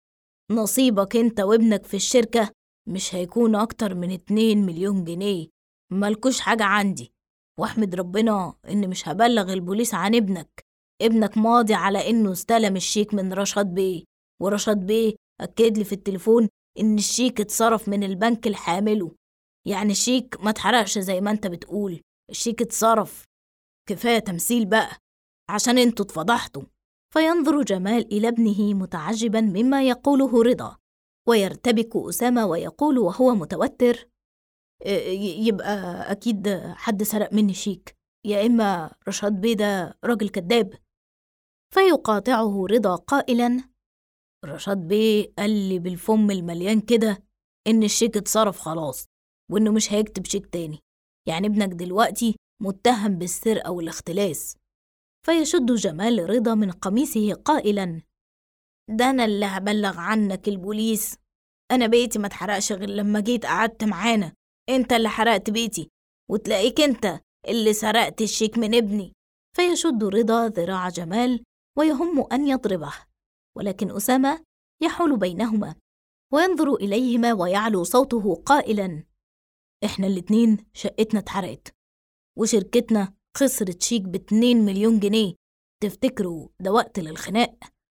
نصيبك انت وابنك في الشركة مش هيكون أكتر من 2 مليون جنيه، مالكوش حاجة عندي، واحمد ربنا إن مش هبلغ البوليس عن ابنك ماضي على إنه استلم الشيك من رشاد بيه، ورشاد بيه أكد لي في التليفون إن الشيك اتصرف من البنك لحامله، يعني الشيك ما اتحرقش زي ما انت بتقول، الشيك اتصرف. كفاية تمثيل بقى عشان انتوا اتفضحتوا. فينظر جمال إلى ابنه متعجبا مما يقوله رضا، ويرتبك أسامة ويقول وهو متوتر: يبقى أكيد حد سرق مني شيك، يا إما رشاد بيه ده راجل كذاب. فيقاطعه رضا قائلا: رشاد بيه قال لي بالفم المليان كده إن الشيك اتصرف خلاص، وإنه مش هيكتب شيك تاني، يعني ابنك دلوقتي متهم بالسرقة والاختلاس. فيشد جمال رضا من قميصه قائلا: ده أنا اللي هبلغ عنك البوليس، أنا بيتي ما اتحرقش غير لما جيت قعدت معانا، انت اللي حرقت بيتي، وتلاقيك انت اللي سرقت الشيك من ابني. فيشد رضا ذراع جمال ويهم أن يضربه، ولكن أسامة يحول بينهما وينظر إليهما ويعلو صوته قائلا: إحنا الاتنين شقتنا اتحرقت، وشركتنا خسرت شيك ب2 مليون جنيه، تفتكروا ده وقت للخناق؟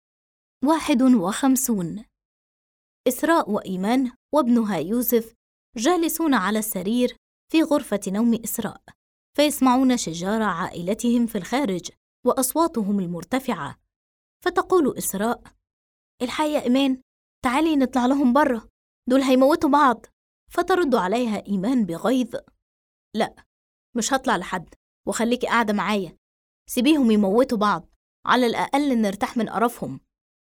51. إسراء وإيمان وابنها يوسف جالسون على السرير في غرفة نوم إسراء، فيسمعون شجار عائلتهم في الخارج وأصواتهم المرتفعة. فتقول إسراء: الحقي يا إيمان، تعالي نطلع لهم برا، دول هيموتوا بعض. فترد عليها إيمان بغيظ: لا، مش هطلع لحد، وخليكي قاعدة معايا، سيبيهم يموتوا بعض، على الأقل نرتاح من قرفهم.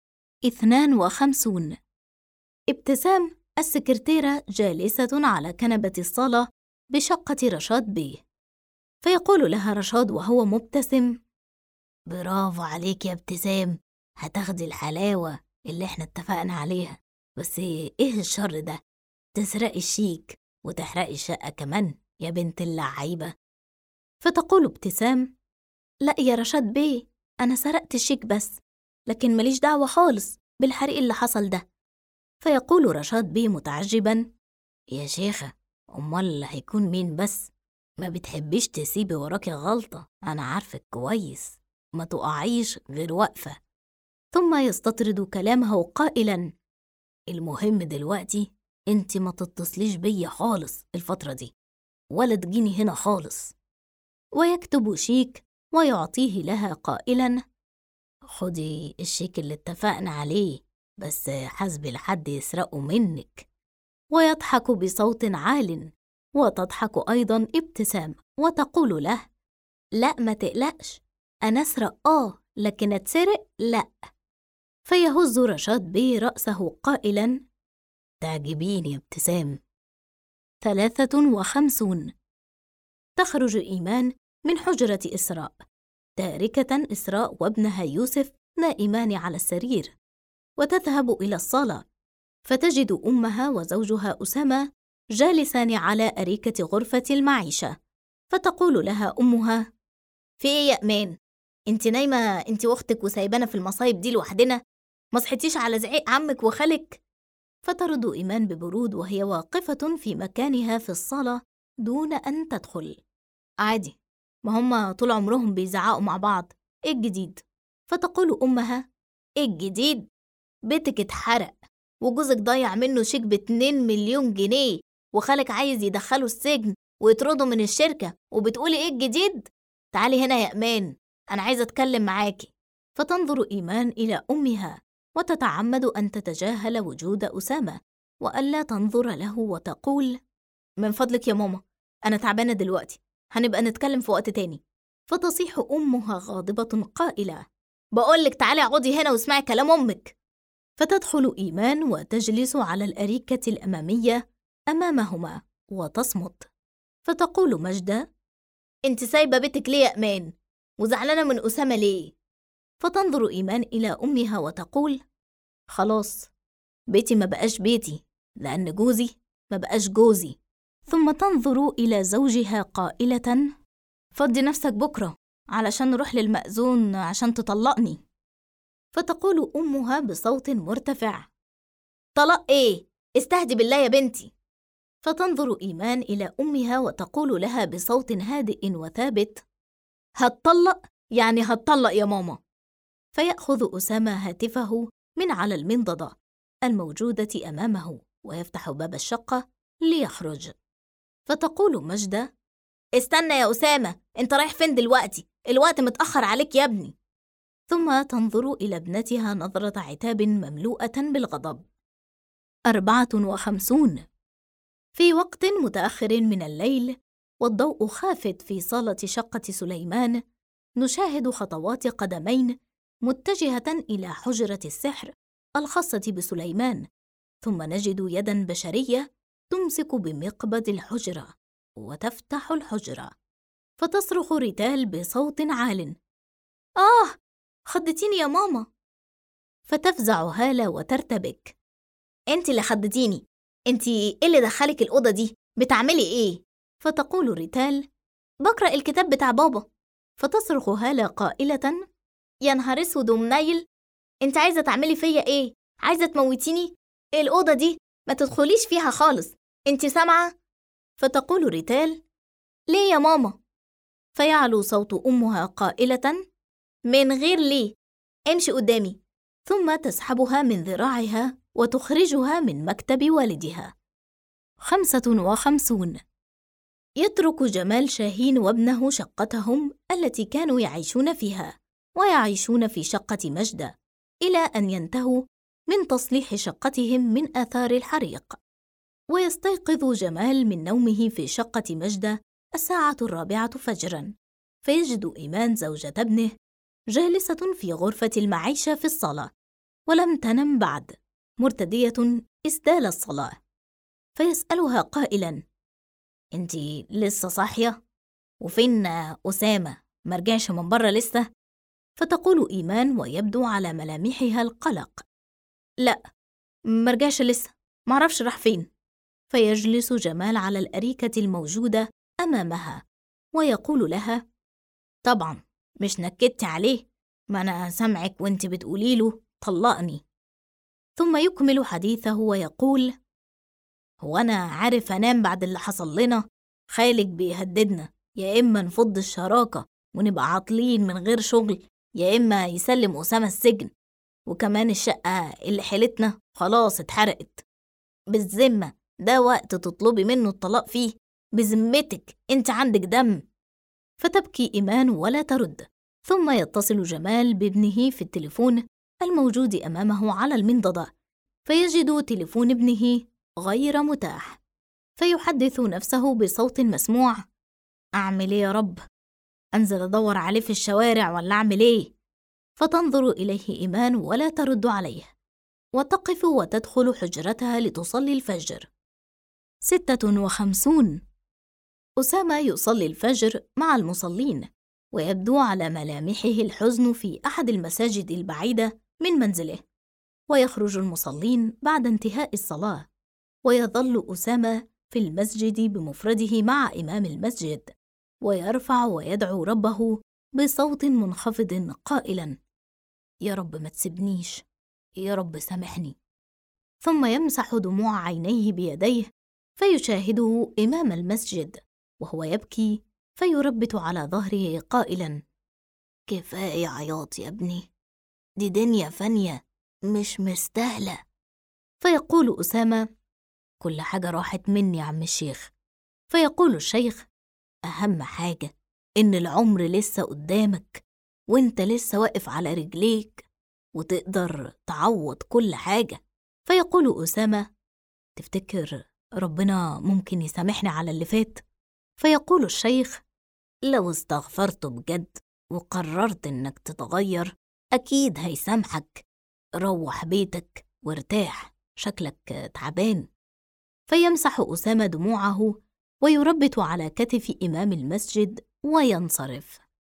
52. ابتسام السكرتيرة جالسة على كنبة الصالة بشقة رشاد بيه، فيقول لها رشاد وهو مبتسم: برافو عليك يا ابتسام، هتاخدي الحلاوة اللي احنا اتفقنا عليها، بس ايه الشر ده؟ تسرقي الشيك وتحرقي الشقة كمان يا بنت اللعيبة. فتقول ابتسام: لا يا رشاد بيه، أنا سرقت الشيك بس، لكن ماليش دعوة خالص بالحريق اللي حصل ده. فيقول رشاد بيه متعجبا: يا شيخة، أمال هيكون مين بس؟ ما بتحبيش تسيبي وراكي غلطة، أنا عارفك كويس، ما تقعيش غير واقفة. ثم يستطرد كلامه قائلا: المهم دلوقتي انت ما تتصليش بيا خالص الفترة دي، ولا تجيني هنا خالص. ويكتب شيك ويعطيه لها قائلا: خدي الشيك اللي اتفقنا عليه، بس حسبي لحد يسرقه منك. ويضحك بصوت عال، وتضحك أيضا ابتسام وتقول له: لا ما تقلقش، أنا أسرق لكن أتسرق لا. فيهز رشاد بيه رأسه قائلا: تعجبيني يا ابتسام. 53. تخرج إيمان من حجرة إسراء، تاركة إسراء وابنها يوسف نائمان على السرير، وتذهب إلى الصالة، فتجد أمها وزوجها أسامة جالسان على أريكة غرفة المعيشة. فتقول لها أمها: في إيه يا إيمان؟ أنت نايمة أنت وأختك وسايبانا في المصايب دي لوحدنا؟ ما صحيتيش على زعيق عمك وخالك؟ فترد إيمان ببرود وهي واقفة في مكانها في الصالة دون أن تدخل: عادي، ما هم طول عمرهم بيزعقوا مع بعض، إيه الجديد؟ فتقول أمها: إيه الجديد؟ بيتك اتحرق، وجوزك ضيع منه شيك ب2 مليون جنيه، وخالك عايز يدخله السجن ويطرده من الشركة، وبتقولي إيه الجديد؟ تعالي هنا يا إيمان، أنا عايزة أتكلم معاكي. فتنظر إيمان إلى أمها وتتعمد أن تتجاهل وجود أسامة وألا تنظر له، وتقول: من فضلك يا ماما، أنا تعبانة دلوقتي، هنبقى نتكلم في وقت تاني. فتصيح أمها غاضبة قائلة: بقولك تعالي اقعدي هنا واسمعي كلام أمك. فتدخل إيمان وتجلس على الأريكة الأمامية أمامهما وتصمت. فتقول مجدة: انت سايبة بيتك ليه يا إيمان؟ وزعلانة من أسامة ليه؟ فتنظر إيمان إلى أمها وتقول: خلاص، بيتي ما بقاش بيتي، لأن جوزي ما بقاش جوزي. ثم تنظر إلى زوجها قائلة: فضي نفسك بكرة علشان نروح للمأذون عشان تطلقني. فتقول أمها بصوت مرتفع: طلاق إيه؟ استهدي بالله يا بنتي. فتنظر إيمان إلى أمها وتقول لها بصوت هادئ وثابت: هتطلق يعني هتطلق يا ماما. فيأخذ أسامة هاتفه من على المنضدة الموجودة أمامه ويفتح باب الشقة ليخرج. فتقول مجدة: استنى يا أسامة، أنت رايح فين دلوقتي؟ الوقت متأخر عليك يا ابني. ثم تنظر إلى ابنتها نظرة عتاب مملوءة بالغضب. 54. في وقت متأخر من الليل والضوء خافت في صالة شقة سليمان، نشاهد خطوات قدمين متجهة إلى حجرة السحر الخاصة بسليمان، ثم نجد يداً بشرية تمسك بمقبض الحجرة وتفتح الحجرة. فتصرخ ريتال بصوت عال: آه، خضتيني يا ماما. فتفزع هالة وترتبك: أنت اللي خضتيني، أنت إيه اللي دخلك الأوضة دي؟ بتعملي إيه؟ فتقول ريتال: بقرأ الكتاب بتاع بابا. فتصرخ هالة قائلة: يا نهار اسود ومنيل، أنت عايزة تعملي فيا إيه؟ عايزة تموتيني؟ الأوضة دي ما تدخليش فيها خالص، أنت سامعة؟ فتقول ريتال: ليه يا ماما؟ فيعلو صوت أمها قائلة: من غير ليه، امشي قدامي. ثم تسحبها من ذراعها وتخرجها من مكتب والدها. 55. يترك جمال شاهين وابنه شقتهم التي كانوا يعيشون فيها، ويعيشون في شقة مجدة إلى أن ينتهوا من تصليح شقتهم من آثار الحريق. ويستيقظ جمال من نومه في شقة مجدة 4:00 فجراً، فيجد إيمان زوجة ابنه جالسة في غرفة المعيشة في الصالة، ولم تنم بعد، مرتدية إسدال الصلاة. فيسألها قائلاً: أنتِ لسه صاحية؟ وفين أسامة؟ مرجعش من برا لسه؟ فتقول إيمان ويبدو على ملامحها القلق: لا، مرجعش لسه، معرفش راح فين. فيجلس جمال على الأريكة الموجودة أمامها ويقول لها: طبعاً مش نكدتي عليه، ما أنا سمعك وانت بتقوليله طلقني. ثم يكمل حديثه ويقول: هو أنا عارف أنام بعد اللي حصل لنا؟ خالك بيهددنا، يا إما نفض الشراكة ونبقى عاطلين من غير شغل، يا إما يسلم أسامة السجن، وكمان الشقة اللي حيلتنا خلاص اتحرقت. بالذمة ده وقت تطلبي منه الطلاق فيه؟ بذمتك انت عندك دم؟ فتبكي إيمان ولا ترد. ثم يتصل جمال بابنه في التليفون الموجود أمامه على المنضدة، فيجد تليفون ابنه غير متاح، فيحدث نفسه بصوت مسموع: أعمل إيه يا رب؟ أنزل أدور عليه في الشوارع ولا أعمل إيه؟ فتنظر إليه إيمان ولا ترد عليه، وتقف وتدخل حجرتها لتصلي الفجر. 56. أسامة يصلي الفجر مع المصلين، ويبدو على ملامحه الحزن في أحد المساجد البعيدة من منزله. ويخرج المصلين بعد انتهاء الصلاة، ويظل أسامة في المسجد بمفرده مع إمام المسجد، ويرفع ويدعو ربه بصوت منخفض قائلاً: يا رب ما تسيبنيش، يا رب سامحني. ثم يمسح دموع عينيه بيديه، فيشاهده إمام المسجد وهو يبكي، فيربت على ظهره قائلاً: كفاية عياط يا ابني، دي دنيا فانية مش مستاهلة. فيقول أسامة: كل حاجة راحت مني يا عم الشيخ. فيقول الشيخ: أهم حاجة إن العمر لسه قدامك، وإنت لسه واقف على رجليك وتقدر تعوض كل حاجة. فيقول أسامة: تفتكر ربنا ممكن يسامحني على اللي فات؟ فيقول الشيخ: لو استغفرت بجد وقررت إنك تتغير أكيد هيسامحك، روح بيتك وارتاح، شكلك تعبان. فيمسح أسامة دموعه ويربت على كتف إمام المسجد وينصرف.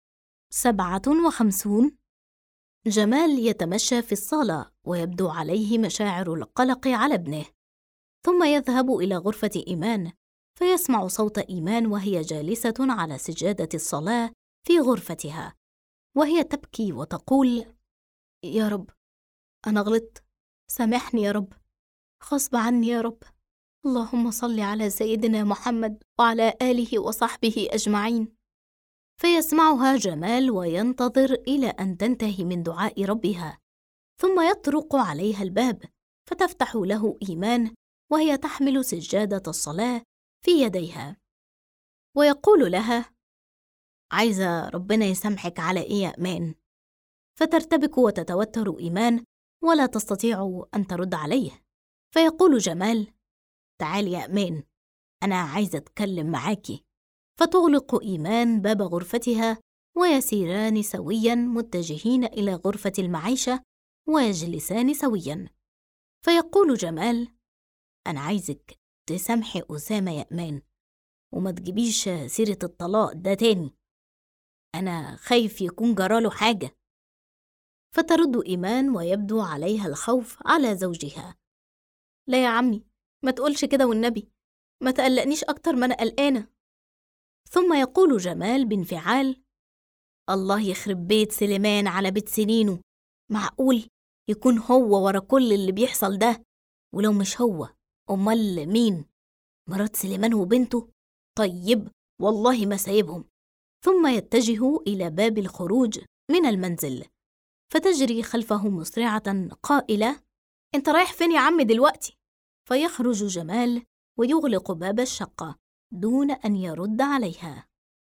57. جمال يتمشى في الصالة ويبدو عليه مشاعر القلق على ابنه، ثم يذهب إلى غرفة إيمان، فيسمع صوت إيمان وهي جالسة على سجادة الصلاة في غرفتها، وهي تبكي وتقول: يا رب أنا غلطت، سامحني يا رب، غصب عني يا رب، اللهم صل على سيدنا محمد وعلى آله وصحبه أجمعين. فيسمعها جمال وينتظر إلى أن تنتهي من دعاء ربها، ثم يطرق عليها الباب، فتفتح له إيمان وهي تحمل سجادة الصلاة في يديها، ويقول لها: عايزة ربنا يسامحك على إيه يا إيمان؟ فترتبك وتتوتر إيمان ولا تستطيع أن ترد عليه. فيقول جمال: تعالي يا إيمان، أنا عايزة أتكلم معاكي. فتغلق إيمان باب غرفتها ويسيران سوياً متجهين إلى غرفة المعيشة ويجلسان سوياً. فيقول جمال: أنا عايزك تسامحي أسامة يا إيمان، وما تجيبيش سيرة الطلاق ده تاني، أنا خايف يكون جراله حاجة. فترد إيمان ويبدو عليها الخوف على زوجها: لا يا عمي، ما تقولش كده والنبي، ما تقلقنيش أكتر ما أنا قلقانة. ثم يقول جمال بانفعال: الله يخرب بيت سليمان على بيت سنينه، معقول يكون هو ورا كل اللي بيحصل ده؟ ولو مش هو أمال مين؟ مرات سليمان وبنته؟ طيب والله ما سايبهم. ثم يتجه إلى باب الخروج من المنزل، فتجري خلفه مسرعة قائلة: أنت رايح فين يا عم دلوقتي؟ فيخرج جمال ويغلق باب الشقة دون أن يرد عليها.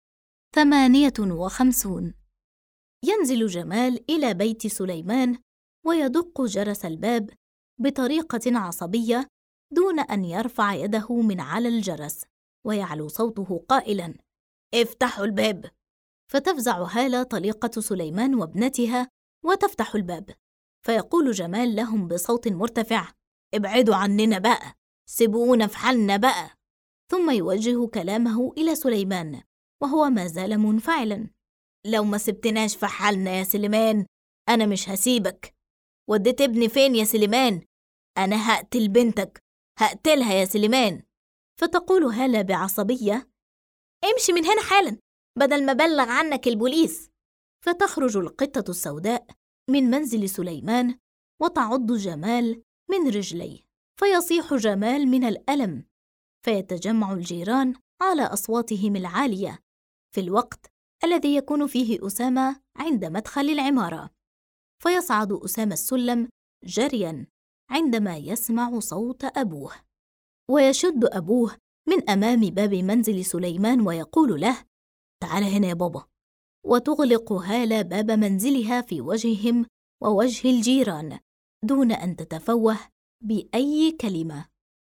58. ينزل جمال إلى بيت سليمان ويدق جرس الباب بطريقة عصبية دون أن يرفع يده من على الجرس، ويعلو صوته قائلاً: افتحوا الباب. فتفزع هالة طليقة سليمان وابنتها وتفتح الباب، فيقول جمال لهم بصوت مرتفع: ابعدوا عننا بقى، سيبونا في حالنا بقى. ثم يوجه كلامه إلى سليمان وهو ما زال منفعلاً: لو ما سبتناش في حالنا يا سليمان أنا مش هسيبك. وديت ابني فين يا سليمان؟ أنا هقتل بنتك، هقتلها يا سليمان. فتقول هالة بعصبية: امشي من هنا حالاً بدل ما بلغ عنك البوليس. فتخرج القطة السوداء من منزل سليمان وتعض جمال من رجليه، فيصيح جمال من الألم، فيتجمع الجيران على أصواتهم العالية في الوقت الذي يكون فيه أسامة عند مدخل العمارة. فيصعد أسامة السلم جرياً عندما يسمع صوت أبوه، ويشد أبوه من أمام باب منزل سليمان ويقول له: تعال هنا يا بابا. وتغلق هالة باب منزلها في وجههم ووجه الجيران دون أن تتفوه بأي كلمة.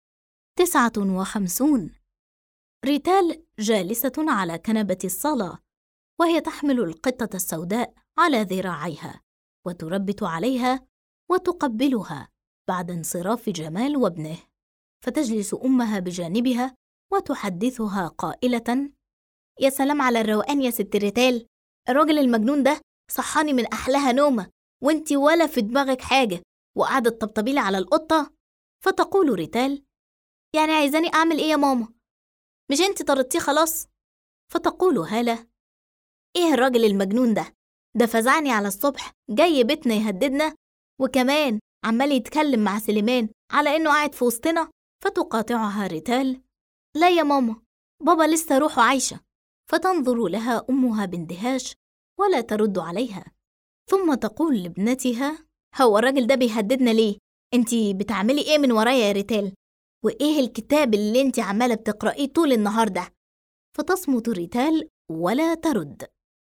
59. ريتال جالسة على كنبة الصالة وهي تحمل القطة السوداء على ذراعيها وتربت عليها وتقبلها بعد انصراف جمال وابنه. فتجلس أمها بجانبها وتحدثها قائلة: يا سلام على الروقان يا ست ريتال، الراجل المجنون ده صحاني من أحلاها نومة وانتي ولا في دماغك حاجة وقاعدة تطبطبيلي على القطة. فتقول ريتال: يعني عايزاني أعمل إيه يا ماما؟ مش انتي طردتيه خلاص؟ فتقول هالة: إيه الراجل المجنون ده فزعني على الصبح، جاي بيتنا يهددنا، وكمان عمال يتكلم مع سليمان على إنه قاعد في وسطنا. فتقاطعها ريتال: لا يا ماما، بابا لسه روحه عايشة. فتنظر لها أمها باندهاش ولا ترد عليها، ثم تقول لابنتها: هو الراجل ده بيهددنا ليه؟ انتي بتعملي ايه من ورايا يا ريتال؟ وايه الكتاب اللي انتي عمالة بتقرأيه طول النهار ده؟ فتصمت ريتال ولا ترد.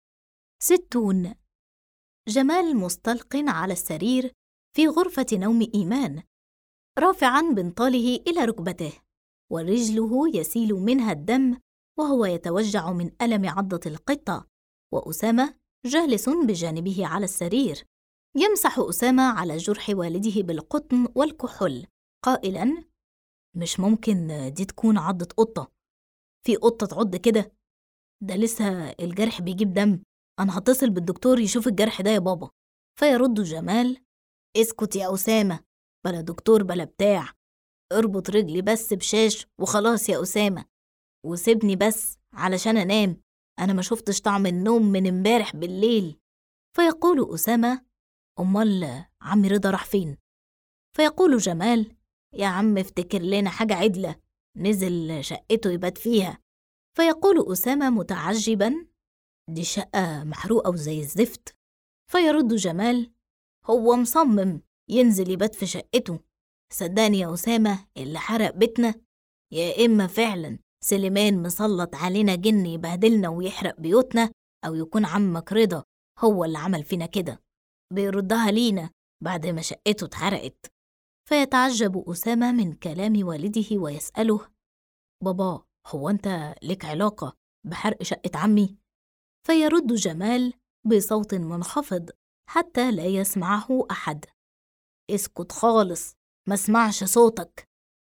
60. جمال مستلق على السرير في غرفة نوم إيمان، رافعاً بنطاله إلى ركبته ورجله يسيل منها الدم وهو يتوجع من ألم عضة القطة، وأسامة جالس بجانبه على السرير يمسح أسامة على جرح والده بالقطن والكحول قائلاً: مش ممكن دي تكون عضة قطة، في قطة تعض كده؟ ده لسه الجرح بيجيب دم، أنا هتصل بالدكتور يشوف الجرح ده يا بابا. فيرد جمال: اسكت يا أسامة، بلا دكتور بلا بتاع، اربط رجلي بس بشاش وخلاص يا أسامة، وسيبني بس علشان أنام، أنا ما شفتش طعم النوم من امبارح بالليل. فيقول أسامة: أمال عمي رضا راح فين؟ فيقول جمال: يا عم افتكر لنا حاجة عدلة، نزل شقته يبات فيها. فيقول أسامة متعجباً: دي شقة محروقة وزي الزفت. فيرد جمال: هو مصمم ينزل يبات في شقته، صدقني يا أسامة، اللي حرق بيتنا يا إما فعلا سليمان مسلط علينا جن يبهدلنا ويحرق بيوتنا، أو يكون عمك رضا هو اللي عمل فينا كده بيردها لينا بعد ما شقته اتحرقت. فيتعجب أسامة من كلام والده ويسأله: بابا، هو أنت لك علاقة بحرق شقة عمي؟ فيرد جمال بصوت منخفض حتى لا يسمعه أحد: اسكت خالص، ما اسمعش صوتك.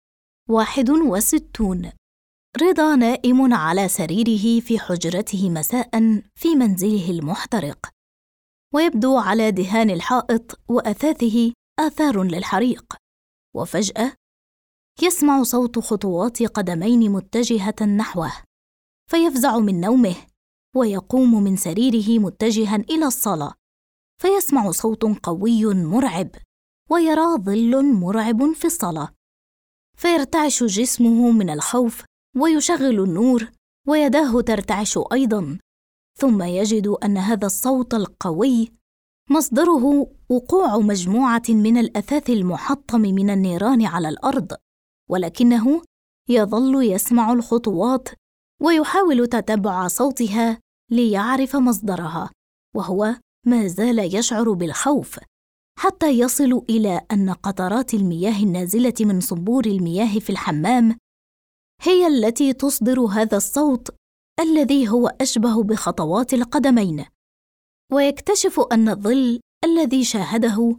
61. رضا نائم على سريره في حجرته مساء في منزله المحترق، ويبدو على دهان الحائط وأثاثه آثار للحريق. وفجأة يسمع صوت خطوات قدمين متجهة نحوه، فيفزع من نومه ويقوم من سريره متجها إلى الصالة، فيسمع صوت قوي مرعب ويرى ظل مرعب في الصالة، فيرتعش جسمه من الخوف ويشغل النور ويداه ترتعش أيضاً. ثم يجد أن هذا الصوت القوي مصدره وقوع مجموعة من الأثاث المحطم من النيران على الأرض، ولكنه يظل يسمع الخطوات ويحاول تتبع صوتها ليعرف مصدرها، وهو ما زال يشعر بالخوف، حتى يصل إلى أن قطرات المياه النازلة من صنبور المياه في الحمام هي التي تصدر هذا الصوت الذي هو أشبه بخطوات القدمين. ويكتشف أن الظل الذي شاهده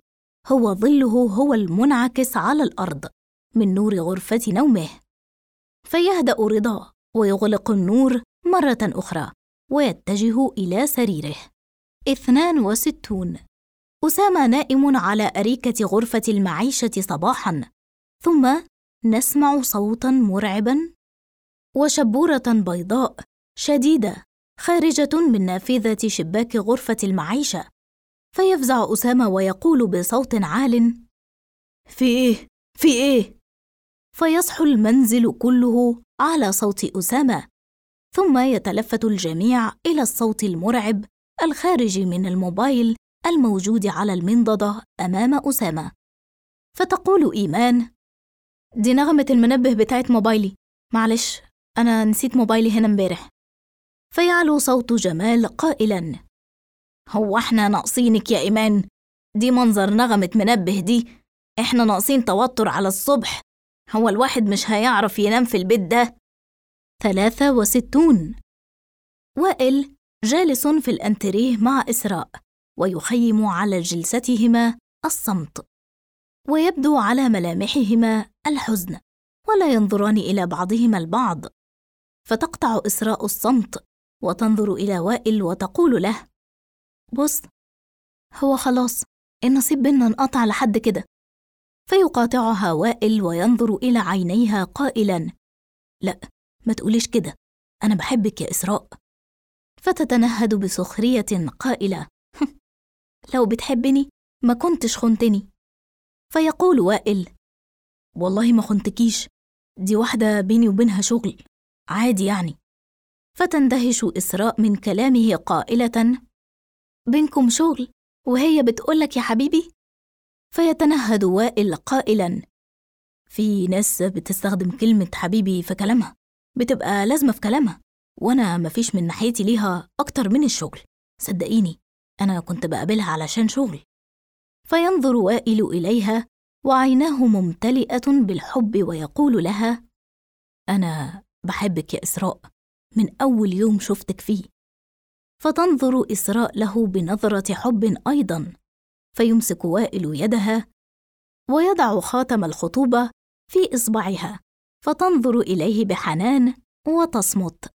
هو المنعكس على الأرض من نور غرفة نومه. فيهدأ رضا ويغلق النور مرة أخرى ويتجه إلى سريره. 62. أسامة نائم على أريكة غرفة المعيشة صباحاً، ثم نسمع صوتاً مرعباً وشبورة بيضاء شديدة خارجة من نافذة شباك غرفة المعيشة. فيفزع أسامة ويقول بصوت عال: في إيه؟ في إيه؟ فيصحو المنزل كله على صوت أسامة، ثم يتلفت الجميع إلى الصوت المرعب الخارج من الموبايل الموجود على المنضدة أمام أسامة. فتقول إيمان: دي نغمة المنبه بتاعت موبايلي، معلش أنا نسيت موبايلي هنا امبارح. فيعلو صوت جمال قائلاً: هو احنا ناقصينك يا إيمان؟ دي منظر نغمة منبه دي، احنا ناقصين توتر على الصبح، هو الواحد مش هيعرف ينام في البيت ده. 63. وائل جالس في الأنتريه مع إسراء، ويخيم على جلستهما الصمت، ويبدو على ملامحهما الحزن، ولا ينظران إلى بعضهما البعض. فتقطع إسراء الصمت وتنظر إلى وائل وتقول له: بص، هو خلاص النصيب بينا انقطع لحد كده. فيقاطعها وائل وينظر إلى عينيها قائلاً: لا، ما تقوليش كده، أنا بحبك يا إسراء. فتتنهد بسخرية قائلة: لو بتحبني ما كنتش خنتني. فيقول وائل: والله ما خنتكيش، دي واحدة بيني وبينها شغل عادي يعني. فتندهش إسراء من كلامه قائلة: بينكم شغل وهي بتقولك يا حبيبي؟ فيتنهد وائل قائلاً: في ناس بتستخدم كلمة حبيبي في كلامها، بتبقى لازمة في كلامها، وأنا مفيش من ناحيتي ليها أكتر من الشغل، صدقيني أنا كنت بقابلها علشان شغل. فينظر وائل إليها وعيناه ممتلئة بالحب ويقول لها: أنا بحبك يا إسراء من أول يوم شفتك فيه. فتنظر إسراء له بنظرة حب أيضاً، فيمسك وائل يدها ويضع خاتم الخطوبة في إصبعها، فتنظر إليه بحنان وتصمت.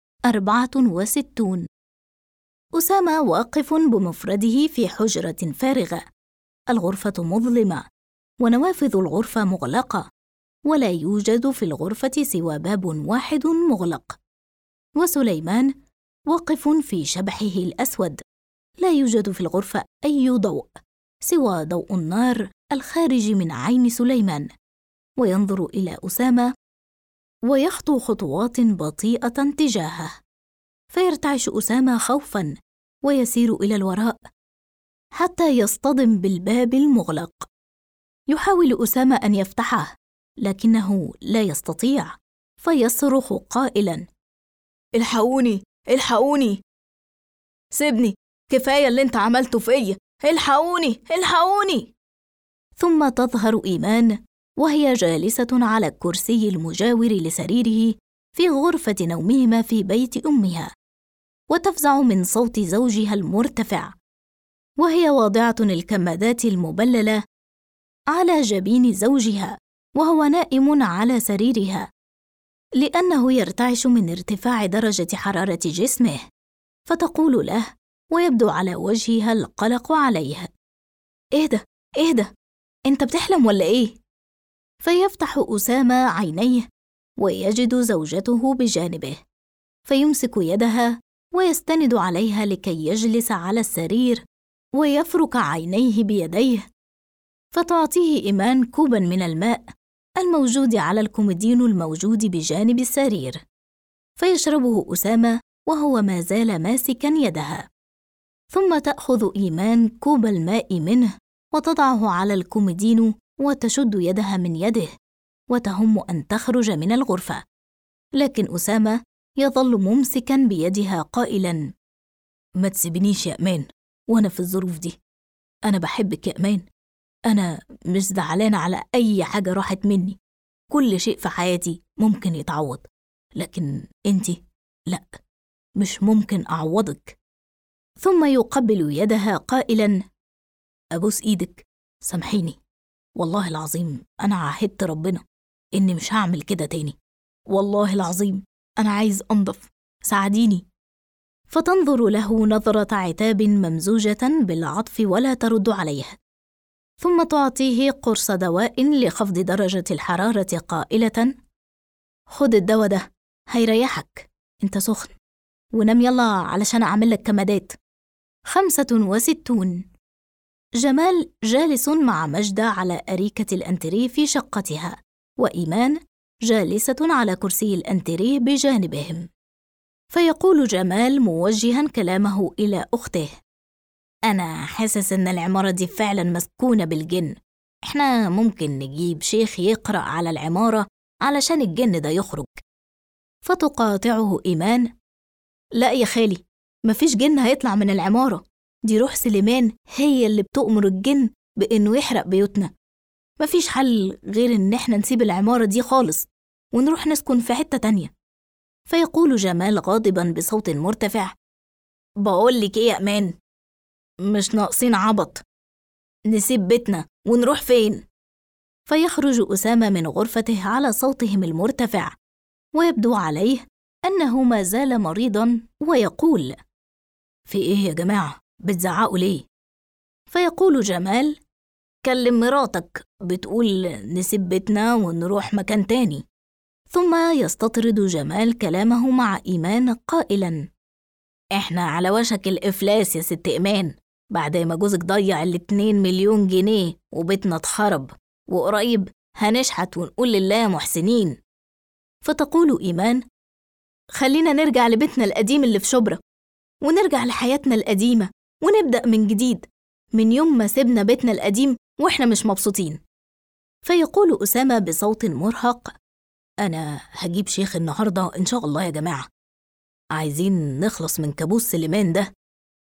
64. أسامة واقف بمفرده في حجرة فارغة، الغرفة مظلمة ونوافذ الغرفة مغلقة، ولا يوجد في الغرفة سوى باب واحد مغلق، وسليمان واقف في شبحه الأسود. لا يوجد في الغرفة أي ضوء سوى ضوء النار الخارج من عين سليمان. وينظر إلى أسامة ويخطو خطوات بطيئة تجاهه، فيرتعش أسامة خوفاً ويسير إلى الوراء حتى يصطدم بالباب المغلق. يحاول أسامة أن يفتحه، لكنه لا يستطيع، فيصرخ قائلاً: الحقوني، الحقوني، سيبني، كفاية اللي انت عملته فيا، الحقوني، الحقوني. ثم تظهر إيمان وهي جالسة على الكرسي المجاور لسريره في غرفة نومهما في بيت أمها، وتفزع من صوت زوجها المرتفع، وهي واضعة الكمادات المبللة على جبين زوجها وهو نائم على سريرها، لأنه يرتعش من ارتفاع درجة حرارة جسمه. فتقول له ويبدو على وجهها القلق عليه: اهدى اهدى، انت بتحلم ولا ايه؟ فيفتح أسامة عينيه ويجد زوجته بجانبه، فيمسك يدها ويستند عليها لكي يجلس على السرير ويفرك عينيه بيديه، فتعطيه إيمان كوباً من الماء الموجود على الكومودينو الموجود بجانب السرير، فيشربه أسامة وهو ما زال ماسكاً يدها. ثم تأخذ إيمان كوب الماء منه وتضعه على الكومودينو وتشد يدها من يده وتهم أن تخرج من الغرفة، لكن أسامة يظل ممسكاً بيدها قائلاً: ما تسيبنيش يا أمان وأنا في الظروف دي، أنا بحبك يا أمان، أنا مش زعلانة على أي حاجة راحت مني، كل شيء في حياتي ممكن يتعوض، لكن أنتي لأ، مش ممكن أعوضك. ثم يقبل يدها قائلاً: أبوس إيدك، سامحيني، والله العظيم أنا عاهدت ربنا إني مش هعمل كده تاني، والله العظيم أنا عايز أنضف، ساعديني. فتنظر له نظرة عتاب ممزوجة بالعطف ولا ترد عليه، ثم تعطيه قرص دواء لخفض درجة الحرارة قائلة: خد الدواء ده هيريحك، انت سخن، ونام يلا علشان أعمل لك كمادات. 65. جمال جالس مع مجدة على أريكة الأنتريه في شقتها، وإيمان جالسة على كرسي الأنتريه بجانبهم. فيقول جمال موجها كلامه إلى أخته: أنا حاسس إن العمارة دي فعلا مسكونة بالجن، إحنا ممكن نجيب شيخ يقرأ على العمارة علشان الجن ده يخرج. فتقاطعه إيمان: لا يا خالي، مفيش جن هيطلع من العمارة، دي روح سليمان هي اللي بتؤمر الجن بإنه يحرق بيوتنا، مفيش حل غير إن إحنا نسيب العمارة دي خالص ونروح نسكن في حتة تانية. فيقول جمال غاضباً بصوت مرتفع: بقولك إيه يا أمان، مش ناقصين عبط، نسيب بيتنا ونروح فين؟ فيخرج أسامة من غرفته على صوتهم المرتفع، ويبدو عليه أنه ما زال مريضاً، ويقول: في إيه يا جماعة؟ بتزعقوا ليه؟ فيقول جمال: كلم مراتك، بتقول نسيب بيتنا ونروح مكان تاني. ثم يستطرد جمال كلامه مع إيمان قائلاً: إحنا على وشك الإفلاس يا ست إيمان، بعد ما جوزك ضيع 2 مليون جنيه وبيتنا اتخرب، وقريب هنشحت ونقول لله محسنين. فتقول إيمان: خلينا نرجع لبيتنا القديم اللي في شبرا، ونرجع لحياتنا القديمة ونبدأ من جديد، من يوم ما سيبنا بيتنا القديم وإحنا مش مبسوطين. فيقول أسامة بصوت مرهق: أنا هجيب شيخ النهاردة إن شاء الله يا جماعة، عايزين نخلص من كابوس سليمان ده.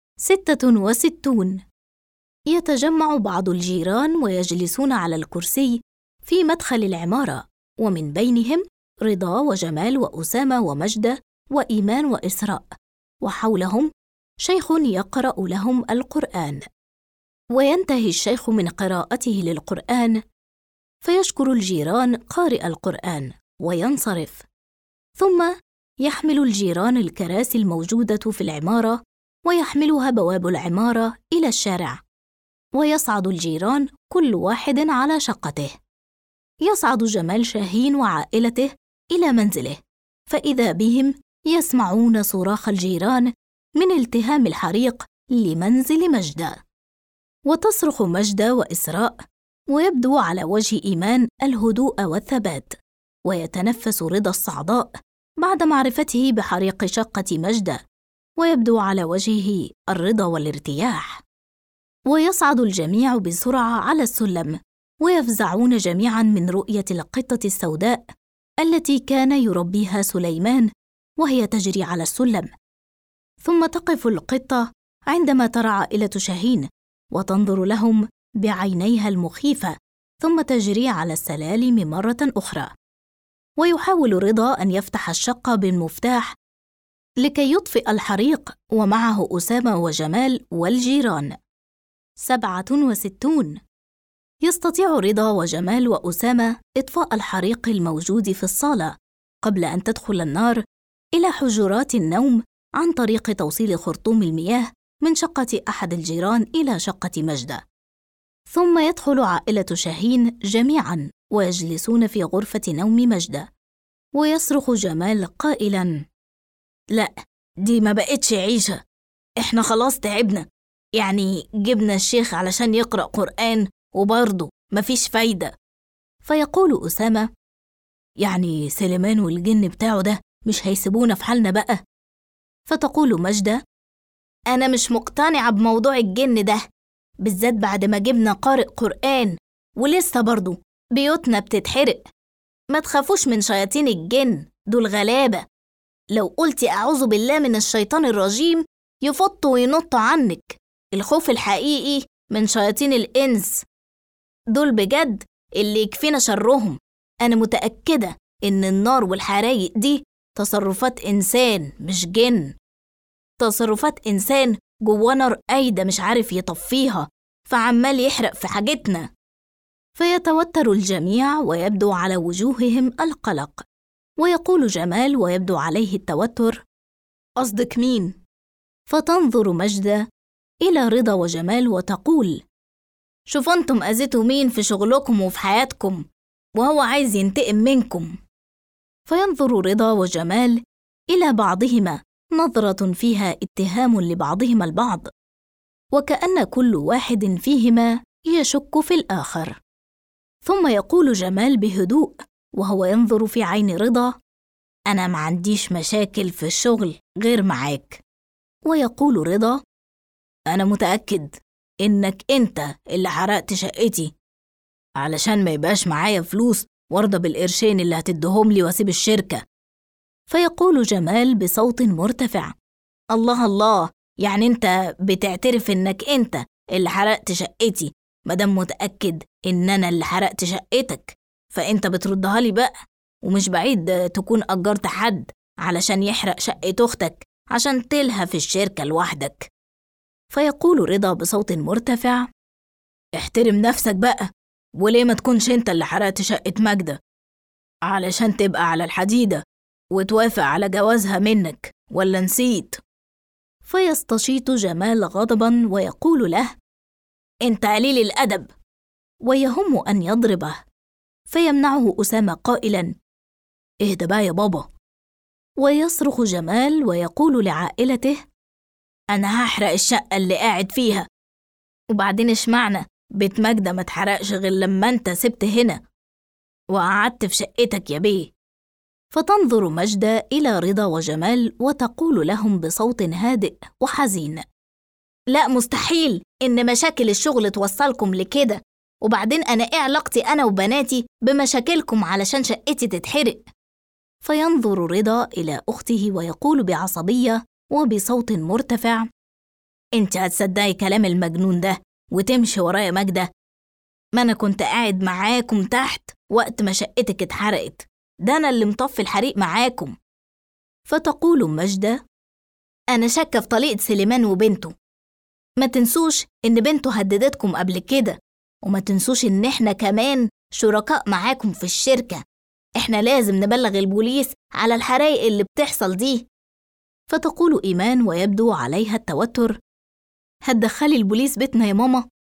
66. يتجمع بعض الجيران ويجلسون على الكرسي في مدخل العمارة، ومن بينهم رضا وجمال وأسامة ومجدة وإيمان وإسراء، وحولهم شيخ يقرأ لهم القرآن. وينتهي الشيخ من قراءته للقرآن، فيشكر الجيران قارئ القرآن وينصرف. ثم يحمل الجيران الكراسي الموجودة في العمارة ويحملها بواب العمارة إلى الشارع، ويصعد الجيران كل واحد على شقته. يصعد جمال شاهين وعائلته إلى منزله، فإذا بهم يسمعون صراخ الجيران من التهام الحريق لمنزل مجدة. وتصرخ مجدة وإسراء، ويبدو على وجه إيمان الهدوء والثبات، ويتنفس رضا الصعداء بعد معرفته بحريق شقة مجدة، ويبدو على وجهه الرضا والارتياح. ويصعد الجميع بسرعة على السلم، ويفزعون جميعاً من رؤية القطة السوداء التي كان يربيها سليمان وهي تجري على السلم. ثم تقف القطة عندما ترى عائلة شاهين وتنظر لهم بعينيها المخيفة، ثم تجري على السلالم مرة أخرى. ويحاول رضا أن يفتح الشقة بالمفتاح لكي يطفئ الحريق، ومعه أسامة وجمال والجيران. 67. يستطيع رضا وجمال وأسامة إطفاء الحريق الموجود في الصالة قبل أن تدخل النار إلى حجرات النوم عن طريق توصيل خرطوم المياه من شقة أحد الجيران إلى شقة مجدة. ثم يدخل عائلة شاهين جميعاً ويجلسون في غرفة نوم مجدة، ويصرخ جمال قائلاً: لا، دي ما بقتش عيشة، إحنا خلاص تعبنا، يعني جبنا الشيخ علشان يقرأ قرآن وبرضه مفيش فايدة. فيقول أسامة: يعني سليمان والجن بتاعه ده مش هيسيبونا في حالنا بقى؟ فتقول مجدة: أنا مش مقتنعة بموضوع الجن ده، بالذات بعد ما جبنا قارئ قرآن ولسه برضه بيوتنا بتتحرق. ما تخافوش من شياطين الجن، دول غلابة، لو قلتي أعوذ بالله من الشيطان الرجيم يفطوا وينطوا عنك. الخوف الحقيقي من شياطين الإنس، دول بجد اللي يكفينا شرهم. أنا متأكدة إن النار والحرايق دي تصرفات إنسان مش جن، تصرفات إنسان جواه نار قايدة مش عارف يطفيها، فعمال يحرق في حاجتنا. فيتوتر الجميع ويبدو على وجوههم القلق، ويقول جمال ويبدو عليه التوتر: قصدك مين؟ فتنظر مجدة إلى رضا وجمال وتقول: شوفوا أنتم أذيتوا مين في شغلكم وفي حياتكم، وهو عايز ينتقم منكم. فينظر رضا وجمال إلى بعضهما نظرة فيها اتهام لبعضهما البعض، وكأن كل واحد فيهما يشك في الآخر. ثم يقول جمال بهدوء وهو ينظر في عين رضا: أنا ما عنديش مشاكل في الشغل غير معاك. ويقول رضا: أنا متأكد إنك أنت اللي حرقت شقتي علشان ما يبقاش معايا فلوس وارضى بالقرشين اللي هتدهم لي واسيب الشركة. فيقول جمال بصوت مرتفع: الله الله، يعني أنت بتعترف إنك أنت اللي حرقت شقتي؟ مادام متأكد إن أنا اللي حرقت شقتك فأنت بتردها لي بقى، ومش بعيد تكون أجرت حد علشان يحرق شقة أختك عشان تلها في الشركة لوحدك. فيقول رضا بصوت مرتفع: احترم نفسك بقى، وليه ما تكونش أنت اللي حرقت شقة ماجدة علشان تبقى على الحديدة وتوافق على جوازها منك، ولا نسيت؟ فيستشيط جمال غضباً ويقول له: أنت قليل الأدب، ويهم أن يضربه. فيمنعه أسامة قائلاً: اهدى بقى يا بابا. ويصرخ جمال ويقول لعائلته: أنا هحرق الشقة اللي قاعد فيها، وبعدين اشمعنى بيت ماجدة ما اتحرقش غير لما أنت سبت هنا وقعدت في شقتك يا بيه. فتنظر مجدة إلى رضا وجمال وتقول لهم بصوت هادئ وحزين: لا، مستحيل إن مشاكل الشغل توصلكم لكده، وبعدين أنا إيه علاقتي أنا وبناتي بمشاكلكم علشان شقتي تتحرق؟ فينظر رضا إلى أخته ويقول بعصبية وبصوت مرتفع: أنت هتصدقي كلام المجنون ده وتمشي ورايا ماجدة؟ ما أنا كنت قاعد معاكم تحت وقت ما شقتك اتحرقت، ده أنا اللي مطفي الحريق معاكم. فتقول مجدة: أنا شاكة في طليقة سليمان وبنته، ما تنسوش إن بنته هددتكم قبل كده، وما تنسوش إن إحنا كمان شركاء معاكم في الشركة، إحنا لازم نبلغ البوليس على الحرايق اللي بتحصل دي. فتقول إيمان ويبدو عليها التوتر: هتدخلي البوليس بيتنا يا ماما؟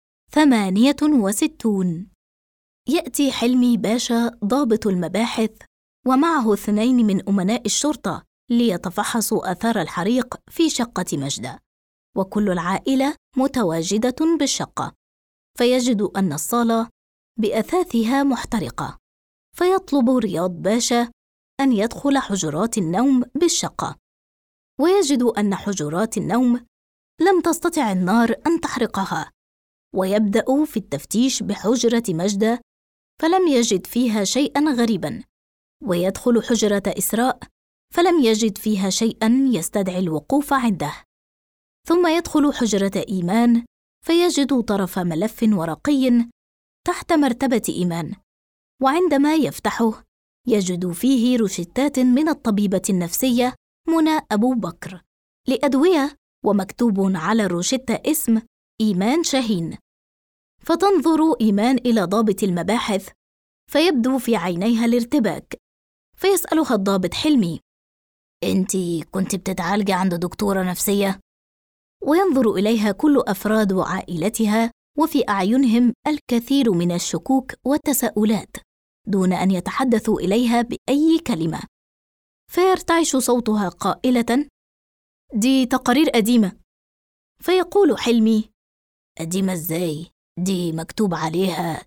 68. يأتي حلمي باشا ضابط المباحث ومعه 2 من أمناء الشرطة ليتفحصوا آثار الحريق في شقة مجدة، وكل العائلة متواجدة بالشقة، فيجد أن الصالة بأثاثها محترقة، فيطلب رياض باشا أن يدخل حجرات النوم بالشقة، ويجد أن حجرات النوم لم تستطع النار أن تحرقها، ويبدأ في التفتيش بحجرة مجدة، فلم يجد فيها شيئاً غريباً، ويدخل حجرة إسراء فلم يجد فيها شيئاً يستدعي الوقوف عنده، ثم يدخل حجرة إيمان فيجد طرف ملف ورقي تحت مرتبة إيمان، وعندما يفتحه يجد فيه روشتات من الطبيبة النفسية منى أبو بكر لأدوية، ومكتوب على الروشتة اسم إيمان شاهين. فتنظر إيمان إلى ضابط المباحث فيبدو في عينيها الارتباك، فيسألها الضابط حلمي: أنتِ كنت بتتعالجي عند دكتورة نفسية؟ وينظر إليها كل أفراد عائلتها، وفي أعينهم الكثير من الشكوك والتساؤلات دون أن يتحدثوا إليها بأي كلمة. فيرتعش صوتها قائلة: دي تقارير قديمة. فيقول حلمي: قديمة إزاي؟ دي مكتوب عليها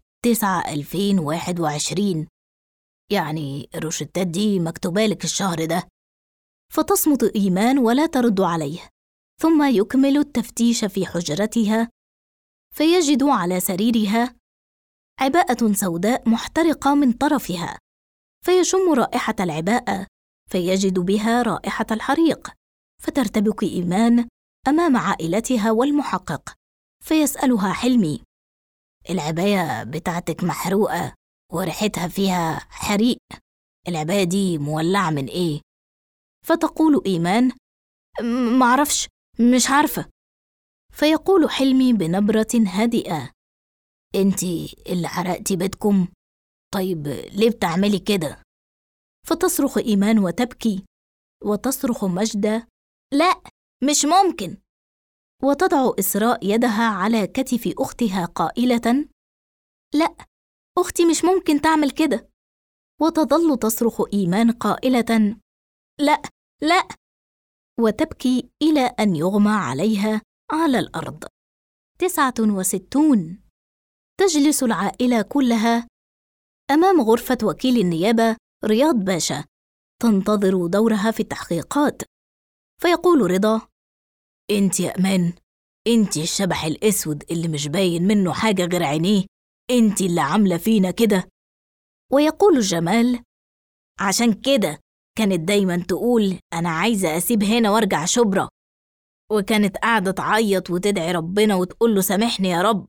9/2021، يعني الروشتات دي مكتوبالك الشهر ده. فتصمت إيمان ولا ترد عليه، ثم يكمل التفتيش في حجرتها فيجد على سريرها عباءة سوداء محترقة من طرفها، فيشم رائحة العباءة فيجد بها رائحة الحريق، فترتبك إيمان أمام عائلتها والمحقق، فيسألها حلمي: العباية بتاعتك محروقة وريحتها فيها حريق، العباية دي مولعة من إيه؟ فتقول إيمان: معرفش، مش عارفة. فيقول حلمي بنبرة هادئة: انتي اللي حرقتي بيتكم؟ طيب ليه بتعملي كده؟ فتصرخ إيمان وتبكي، وتصرخ مجدة: لا، مش ممكن. وتضع إسراء يدها على كتف أختها قائلة: لا، أختي مش ممكن تعمل كده. وتظل تصرخ إيمان قائلة: لا، لا، وتبكي إلى أن يغمى عليها على الأرض. 69. تجلس العائلة كلها أمام غرفة وكيل النيابة رياض باشا تنتظر دورها في التحقيقات. فيقول رضا: انت يا أمان، انت الشبح الأسود اللي مش باين منه حاجة غير عينيه، انت اللي عاملة فينا كده. ويقول جمال: عشان كده كانت دايما تقول أنا عايزة أسيب هنا وارجع شبرا، وكانت قاعدة تعيط وتدعي ربنا وتقول له سامحني يا رب.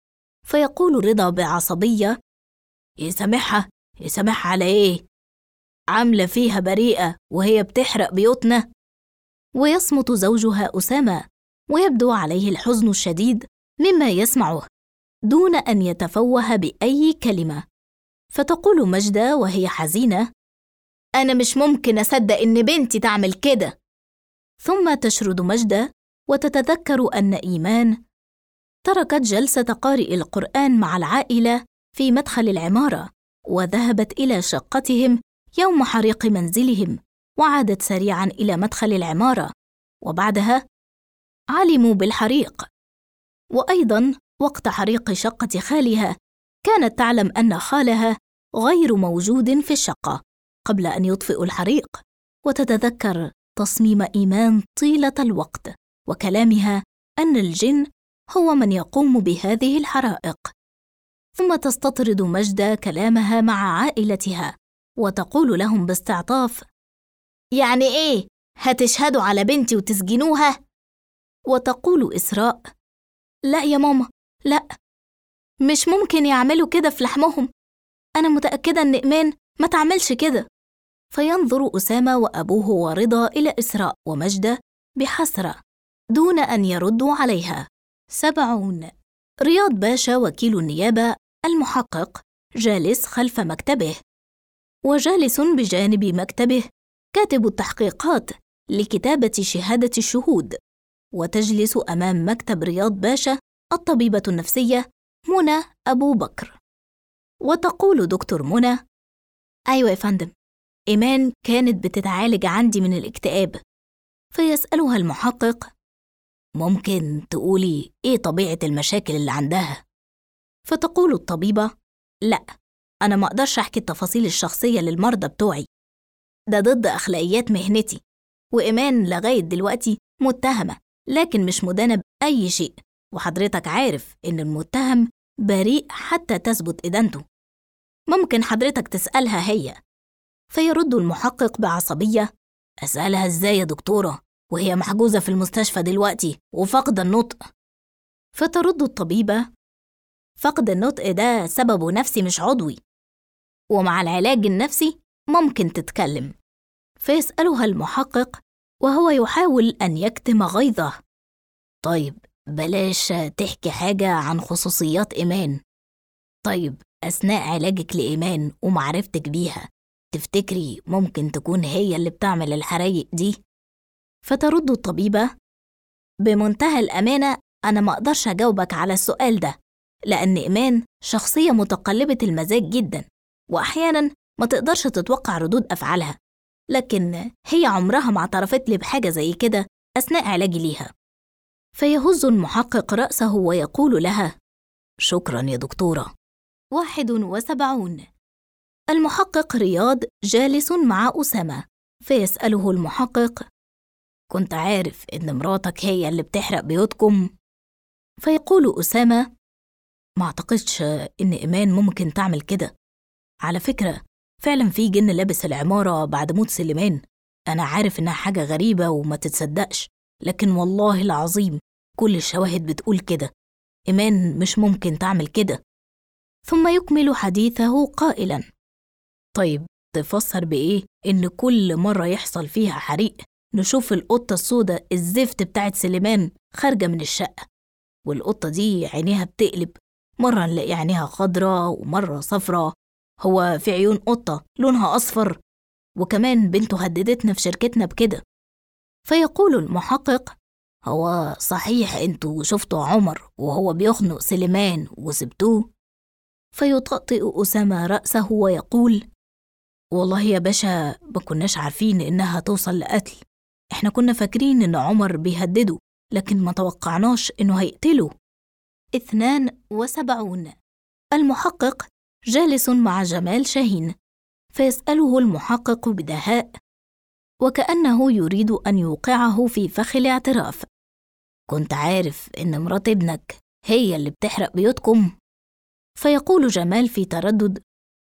فيقول رضا بعصبية: يسامحها؟ يسامحها على إيه؟ عاملة فيها بريئة وهي بتحرق بيوتنا. ويصمت زوجها أسامة، ويبدو عليه الحزن الشديد مما يسمعه دون أن يتفوه بأي كلمة. فتقول مجدة وهي حزينة: أنا مش ممكن أصدق إن بنتي تعمل كده. ثم تشرد مجدة وتتذكر أن إيمان تركت جلسة قارئ القرآن مع العائلة في مدخل العمارة، وذهبت إلى شقتهم يوم حريق منزلهم، وعادت سريعاً إلى مدخل العمارة، وبعدها علموا بالحريق. وأيضاً وقت حريق شقة خالها كانت تعلم أن خالها غير موجود في الشقة قبل أن يطفئوا الحريق، وتتذكر تصميم إيمان طيلة الوقت وكلامها أن الجن هو من يقوم بهذه الحرائق. ثم تستطرد مجدة كلامها مع عائلتها وتقول لهم باستعطاف: يعني إيه هتشهدوا على بنتي وتسجنوها؟ وتقول إسراء: لا يا ماما، لا، مش ممكن يعملوا كده في لحمهم، أنا متأكدة أن إيمان ما تعملش كده. فينظر أسامة وأبوه ورضا إلى إسراء ومجدة بحسرة دون أن يردوا عليها. 70. رياض باشا وكيل النيابة المحقق جالس خلف مكتبه، وجالس بجانب مكتبه كاتب التحقيقات لكتابة شهادة الشهود، وتجلس أمام مكتب رياض باشا الطبيبة النفسية منى أبو بكر. وتقول دكتور منى: أيوة يا فندم، إيمان كانت بتتعالج عندي من الاكتئاب. فيسألها المحقق: ممكن تقولي إيه طبيعة المشاكل اللي عندها؟ فتقول الطبيبة: لا، أنا ما أقدرش أحكي التفاصيل الشخصية للمرضى بتوعي، ده ضد أخلاقيات مهنتي، وإيمان لغاية دلوقتي متهمة لكن مش مدانة بأي شيء، وحضرتك عارف إن المتهم بريء حتى تثبت إدانته. ممكن حضرتك تسألها هي. فيرد المحقق بعصبية: أسألها إزاي يا دكتورة وهي محجوزة في المستشفى دلوقتي وفقد النطق؟ فترد الطبيبة: فقد النطق ده سببه نفسي مش عضوي، ومع العلاج النفسي ممكن تتكلم. فيسألها المحقق وهو يحاول أن يكتم غيظه: طيب بلاش تحكي حاجة عن خصوصيات إيمان. طيب أثناء علاجك لإيمان ومعرفتك بيها، تفتكري ممكن تكون هي اللي بتعمل الحرايق دي؟ فترد الطبيبة: بمنتهى الأمانة أنا ما أقدرش أجاوبك على السؤال ده، لأن إيمان شخصية متقلبة المزاج جدا، وأحيانا ما تقدرش تتوقع ردود أفعالها، لكن هي عمرها ما اعترفت لي بحاجة زي كده أثناء علاجي ليها. فيهز المحقق رأسه ويقول لها: شكرا يا دكتورة. 71. المحقق رياض جالس مع أسامة، فيسأله المحقق: كنت عارف إن مراتك هي اللي بتحرق بيوتكم؟ فيقول أسامة: ما أعتقدش إن إيمان ممكن تعمل كده. على فكرة فعلا في جن لابس العمارة بعد موت سليمان. أنا عارف إنها حاجة غريبة وما تتصدقش، لكن والله العظيم كل الشواهد بتقول كده. إيمان مش ممكن تعمل كده. ثم يكمل حديثه قائلا: طيب تفسر بإيه إن كل مرة يحصل فيها حريق نشوف القطة السوداء الزفت بتاعت سليمان خارجة من الشقة، والقطة دي عينيها بتقلب، مرة نلاقي عينيها خضرة ومرة صفرة، هو في عيون قطة لونها أصفر، وكمان بنته هددتنا في شركتنا بكده. فيقول المحقق: هو صحيح انتوا شفتوا عمر وهو بيخنق سليمان وسبتوه؟ فيطأطئ أسامة رأسه ويقول: والله يا باشا ما كناش عارفين إنها توصل لقتل، إحنا كنا فاكرين إن عمر بيهدده، لكن ما توقعناش إنه هيقتله. 72. المحقق جالس مع جمال شاهين، فيسأله المحقق بدهاء وكأنه يريد أن يوقعه في فخ الاعتراف: كنت عارف إن مرات ابنك هي اللي بتحرق بيوتكم؟ فيقول جمال في تردد: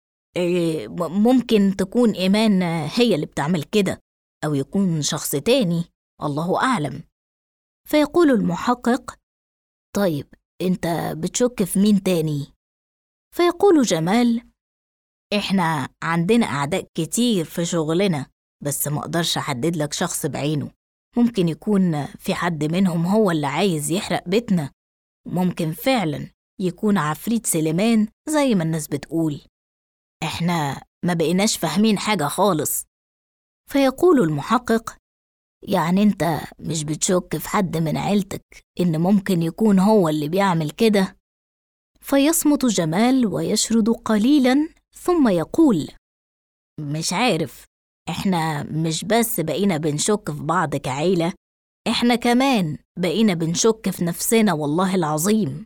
ممكن تكون إيمان هي اللي بتعمل كده، أو يكون شخص تاني، الله أعلم. فيقول المحقق: طيب أنت بتشك في مين تاني؟ فيقول جمال: إحنا عندنا أعداء كتير في شغلنا، بس ما أقدرش أحدد لك شخص بعينه. ممكن يكون في حد منهم هو اللي عايز يحرق بيتنا، ممكن فعلا يكون عفريت سليمان زي ما الناس بتقول. إحنا ما بقيناش فاهمين حاجة خالص. فيقول المحقق: يعني أنت مش بتشك في حد من عيلتك إن ممكن يكون هو اللي بيعمل كده؟ فيصمت جمال ويشرد قليلاً ثم يقول: مش عارف، إحنا مش بس بقينا بنشك في بعض كعيلة، إحنا كمان بقينا بنشك في نفسنا والله العظيم.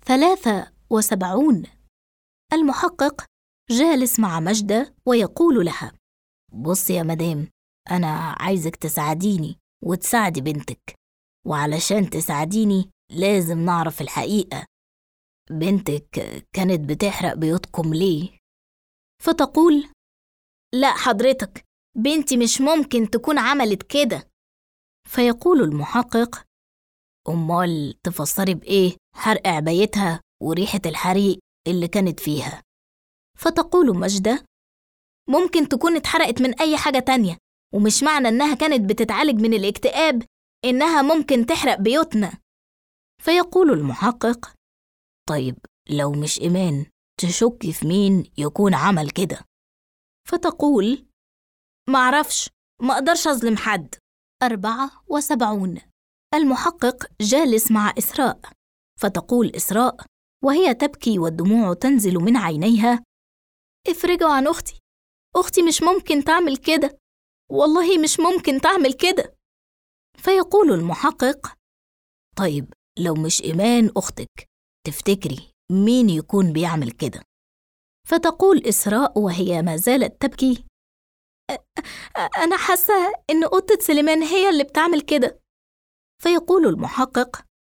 73. المحقق جالس مع مجدة ويقول لها: بص يا مدام، أنا عايزك تساعديني وتساعدي بنتك، وعلشان تساعديني لازم نعرف الحقيقة. بنتك كانت بتحرق بيوتكم ليه؟ فتقول: لا حضرتك، بنتي مش ممكن تكون عملت كده. فيقول المحقق: أمال تفسري بإيه حرق عبايتها وريحة الحريق اللي كانت فيها؟ فتقول مجدة: ممكن تكون اتحرقت من أي حاجة تانية، ومش معنى إنها كانت بتتعالج من الاكتئاب إنها ممكن تحرق بيوتنا. فيقول المحقق: طيب لو مش إيمان، تشكي في مين يكون عمل كده؟ فتقول: معرفش، ما أقدرش أظلم حد. 74. المحقق جالس مع إسراء، فتقول إسراء وهي تبكي والدموع تنزل من عينيها: افرجوا عن أختي، أختي مش ممكن تعمل كده، والله مش ممكن تعمل كده. فيقول المحقق: طيب لو مش إيمان أختك، تفتكري مين يكون بيعمل كده؟ فتقول إسراء وهي ما زالت تبكي: أنا حاسة إن قطة سليمان هي اللي بتعمل كده. فيقول المحقق: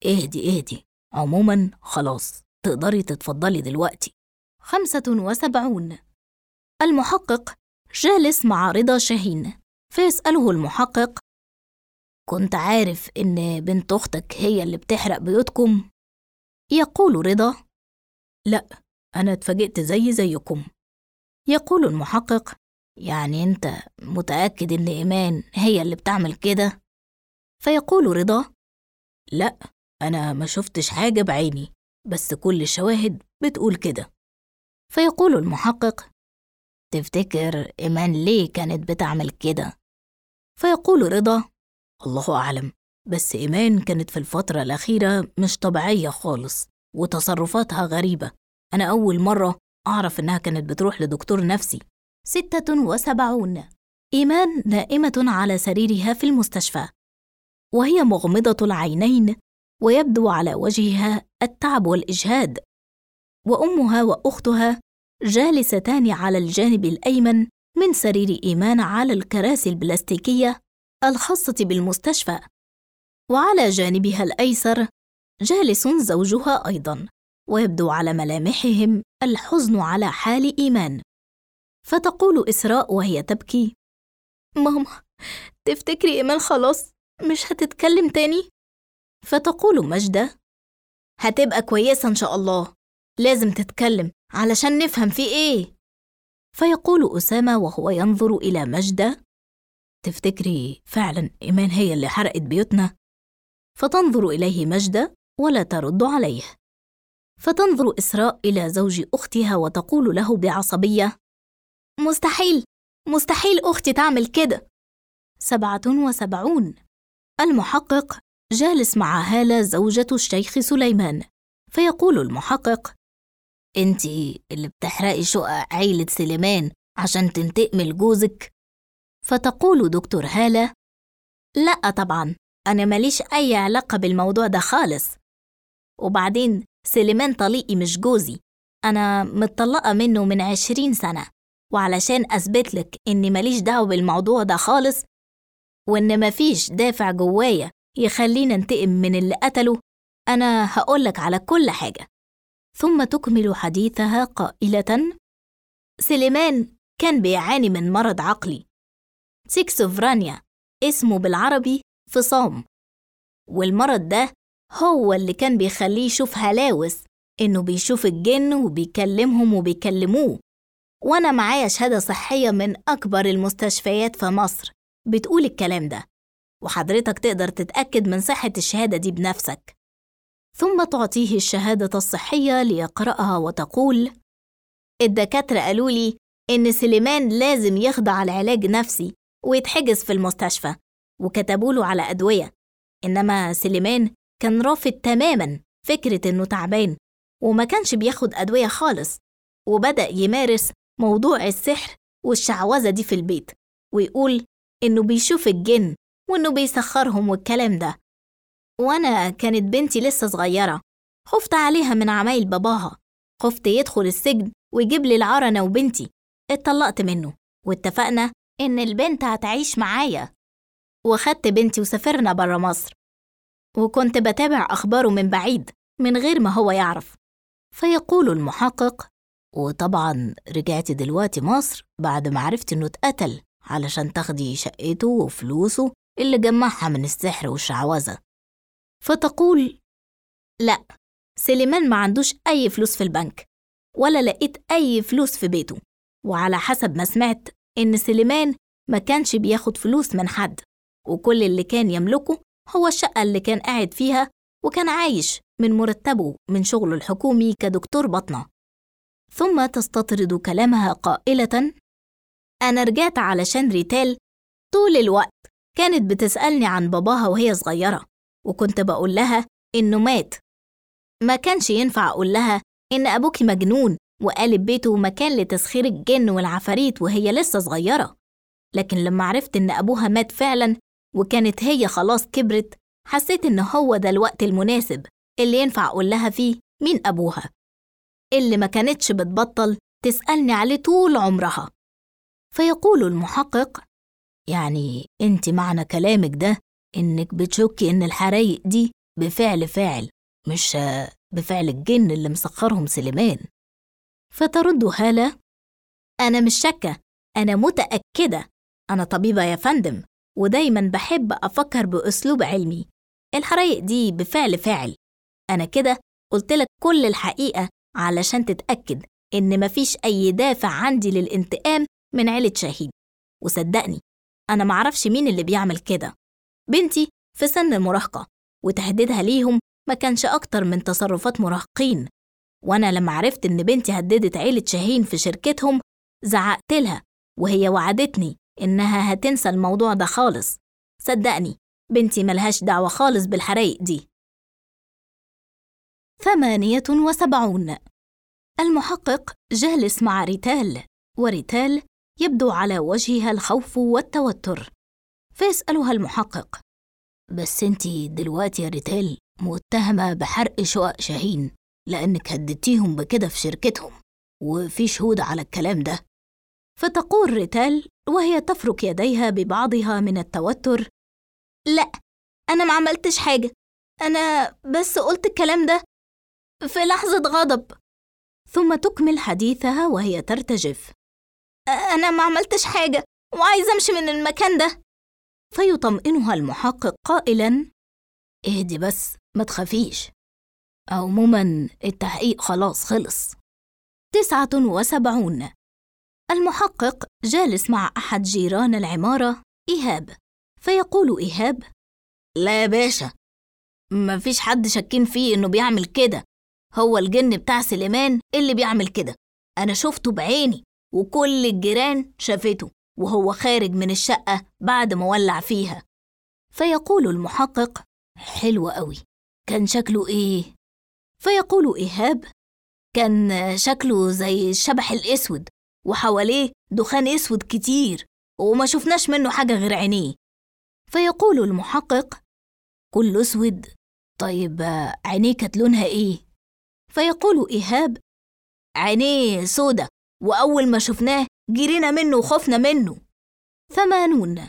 اهدي، عموما خلاص تقدري تتفضلي دلوقتي. 75. المحقق جالس مع رضا شاهين، فيسأله المحقق: كنت عارف إن بنت أختك هي اللي بتحرق بيوتكم؟ يقول رضا: لأ، أنا اتفاجئت زيكم. يقول المحقق: يعني أنت متأكد إن إيمان هي اللي بتعمل كده؟ فيقول رضا: لأ، أنا ما شفتش حاجة بعيني، بس كل الشواهد بتقول كده. فيقول المحقق: تفتكر إيمان ليه كانت بتعمل كده؟ فيقول رضا: الله أعلم، بس إيمان كانت في الفترة الأخيرة مش طبيعية خالص، وتصرفاتها غريبة. أنا أول مرة أعرف إنها كانت بتروح لدكتور نفسي. 76. إيمان نائمة على سريرها في المستشفى، وهي مغمضة العينين، ويبدو على وجهها التعب والإجهاد، وأمها وأختها جالستان على الجانب الأيمن من سرير إيمان على الكراسي البلاستيكية الخاصة بالمستشفى، وعلى جانبها الأيسر جالس زوجها أيضاً، ويبدو على ملامحهم الحزن على حال إيمان. فتقول إسراء وهي تبكي: ماما، تفتكري إيمان خلاص مش هتتكلم تاني؟ فتقول مجدة: هتبقى كويسة إن شاء الله، لازم تتكلم علشان نفهم في إيه. فيقول أسامة وهو ينظر إلى مجدة: تفتكري فعلا إيمان هي اللي حرقت بيوتنا؟ فتنظر إليه مجدة ولا ترد عليه. فتنظر إسراء إلى زوج أختها وتقول له بعصبية: مستحيل أختي تعمل كده. 77. المحقق جالس مع هالة زوجة الشيخ سليمان، فيقول المحقق: انتي اللي بتحرقي شقق عيلة سليمان عشان تنتقمي لجوزك؟ فتقول دكتور هالة: لأ طبعا، أنا ماليش أي علاقة بالموضوع ده خالص، وبعدين سليمان طليقي مش جوزي، أنا متطلقة منه من 20 سنة، وعلشان أثبتلك إني ماليش دعوة بالموضوع ده خالص، وإن مفيش دافع جوايا يخلينا ننتقم من اللي قتله، أنا هقولك على كل حاجة. ثم تكمل حديثها قائلة: سليمان كان بيعاني من مرض عقلي، سكسوفرانيا، اسمه بالعربي فصام، والمرض ده هو اللي كان بيخليه يشوف هلاوس، إنه بيشوف الجن وبيكلمهم وبيكلموه، وأنا معايا شهادة صحية من أكبر المستشفيات في مصر بتقول الكلام ده، وحضرتك تقدر تتأكد من صحة الشهادة دي بنفسك. ثم تعطيه الشهادة الصحية ليقرأها وتقول: الدكاترة قالوا لي إن سليمان لازم يخضع لعلاج نفسي ويتحجز في المستشفى، وكتبوا له على أدوية، إنما سليمان كان رافض تماماً فكرة إنه تعبان، وما كانش بياخد أدوية خالص، وبدأ يمارس موضوع السحر والشعوذة دي في البيت، ويقول إنه بيشوف الجن وإنه بيسخرهم والكلام ده. وأنا كانت بنتي لسه صغيرة، خفت عليها من عمايل باباها، خفت يدخل السجن ويجيب لي العار أنا وبنتي، اتطلقت منه واتفقنا إن البنت هتعيش معايا، وخدت بنتي وسافرنا برا مصر، وكنت بتابع أخباره من بعيد من غير ما هو يعرف. فيقول المحقق: وطبعا رجعتي دلوقتي مصر بعد ما عرفت إنه اتقتل علشان تاخدي شقته وفلوسه اللي جمعها من السحر والشعوذة. فتقول: لأ، سليمان ما عندوش أي فلوس في البنك، ولا لقيت أي فلوس في بيته، وعلى حسب ما سمعت إن سليمان ما كانش بياخد فلوس من حد، وكل اللي كان يملكه هو الشقة اللي كان قاعد فيها، وكان عايش من مرتبه من شغله الحكومي كدكتور باطنة. ثم تستطرد كلامها قائلة: أنا رجعت علشان ريتال طول الوقت كانت بتسألني عن باباها وهي صغيرة، وكنت بقول لها إنه مات. ما كانش ينفع أقول لها إن أبوكي مجنون وقالب بيته مكان لتسخير الجن والعفاريت وهي لسه صغيرة، لكن لما عرفت إن أبوها مات فعلا وكانت هي خلاص كبرت، حسيت إن هو ده الوقت المناسب اللي ينفع أقول لها فيه مين أبوها، اللي ما كانتش بتبطل تسألني عليه طول عمرها. فيقول المحقق: يعني أنت معنى كلامك ده إنك بتشكي إن الحرايق دي بفعل فاعل، مش بفعل الجن اللي مسخرهم سليمان. فترد هالة: أنا مش شاكة، أنا متأكدة، أنا طبيبة يا فندم، ودايماً بحب أفكر بأسلوب علمي. الحرايق دي بفعل فاعل. أنا كده قلتلك كل الحقيقة علشان تتأكد إن مفيش أي دافع عندي للانتقام من عيلة شاهين. وصدقني أنا معرفش مين اللي بيعمل كده. بنتي في سن المراهقة، وتهديدها ليهم ما كانش أكتر من تصرفات مراهقين. وأنا لما عرفت إن بنتي هددت عيلة شاهين في شركتهم زعقت لها، وهي وعدتني إنها هتنسى الموضوع ده خالص. صدقني بنتي ملهاش دعوة خالص بالحرايق دي. 78. المحقق جالس مع ريتال، وريتال يبدو على وجهها الخوف والتوتر. فيسألها المحقق: بس انتي دلوقتي يا ريتال متهمة بحرق شقق شاهين لأنك هددتيهم بكده في شركتهم، وفي شهود على الكلام ده. فتقول ريتال وهي تفرك يديها ببعضها من التوتر: لا، أنا ما عملتش حاجة، أنا بس قلت الكلام ده في لحظة غضب. ثم تكمل حديثها وهي ترتجف: أنا ما عملتش حاجة وعايزة أمشي من المكان ده. فيطمئنها المحقق قائلاً: اهدي بس، ما تخافيش، عموماً التحقيق خلاص خلص. 79. المحقق جالس مع أحد جيران العمارة، إيهاب. فيقول إيهاب: لا يا باشا، مفيش حد شاكين فيه إنه بيعمل كده، هو الجن بتاع سليمان اللي بيعمل كده. أنا شفته بعيني، وكل الجيران شافته وهو خارج من الشقة بعد ما ولع فيها. فيقول المحقق: حلو قوي، كان شكله إيه؟ فيقول إيهاب: كان شكله زي الشبح الأسود، وحواليه دخان أسود كتير، وما شفناش منه حاجة غير عينيه. فيقول المحقق: كله أسود؟ طيب عينيه كانت لونها إيه؟ فيقول إيهاب: عينيه سودة، وأول ما شفناه جرينا منه وخفنا منه. 80.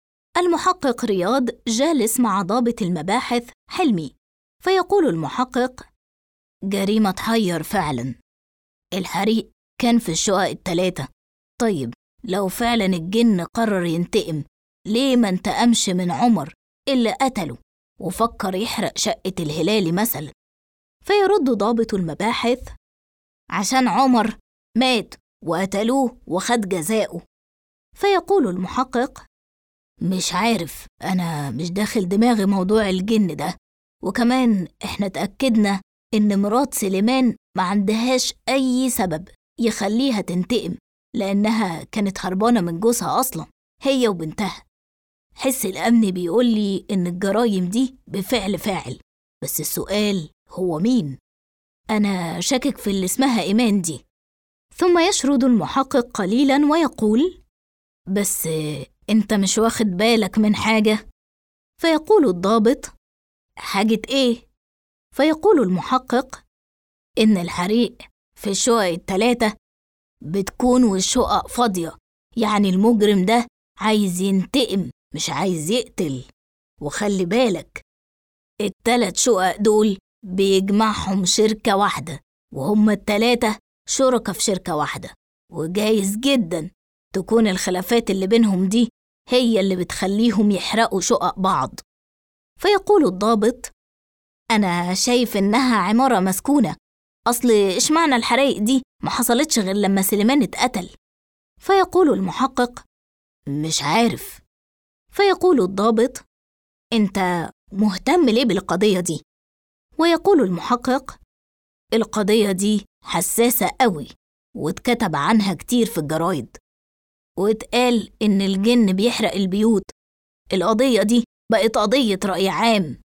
المحقق رياض جالس مع ضابط المباحث حلمي. فيقول المحقق: جريمة تحير فعلا، الحريق كان في الشقق 3. طيب لو فعلا الجن قرر ينتقم، ليه ما انتقمش من عمر اللي قتله وفكر يحرق شقة الهلالي مثلا؟ فيرد ضابط المباحث: عشان عمر مات وقتلوه وخد جزاؤه. فيقول المحقق: مش عارف، أنا مش داخل دماغي موضوع الجن ده، وكمان إحنا تأكدنا إن مرات سليمان ما عندهاش أي سبب يخليها تنتقم، لأنها كانت هربانة من جوزها أصلا، هي وبنتها. حس الأمن بيقولي إن الجرايم دي بفعل فاعل، بس السؤال هو مين؟ أنا شاكك في اللي اسمها إيمان دي. ثم يشرد المحقق قليلاً ويقول: بس أنت مش واخد بالك من حاجة؟ فيقول الضابط: حاجة إيه؟ فيقول المحقق: إن الحريق في الشقق 3 بتكون والشقق فاضية، يعني المجرم ده عايز ينتقم مش عايز يقتل. وخلي بالك، ال3 شقق دول بيجمعهم شركة واحدة، وهم ال3 شركة في شركة واحدة، وجايز جدا تكون الخلافات اللي بينهم دي هي اللي بتخليهم يحرقوا شقق بعض. فيقول الضابط: أنا شايف إنها عمارة مسكونة، أصل إشمعنى الحرايق دي ما حصلتش غير لما سليمان اتقتل؟ فيقول المحقق: مش عارف. فيقول الضابط: أنت مهتم ليه بالقضية دي؟ ويقول المحقق: القضية دي حساسة قوي، واتكتب عنها كتير في الجرايد، واتقال إن الجن بيحرق البيوت. القضية دي بقت قضية رأي عام.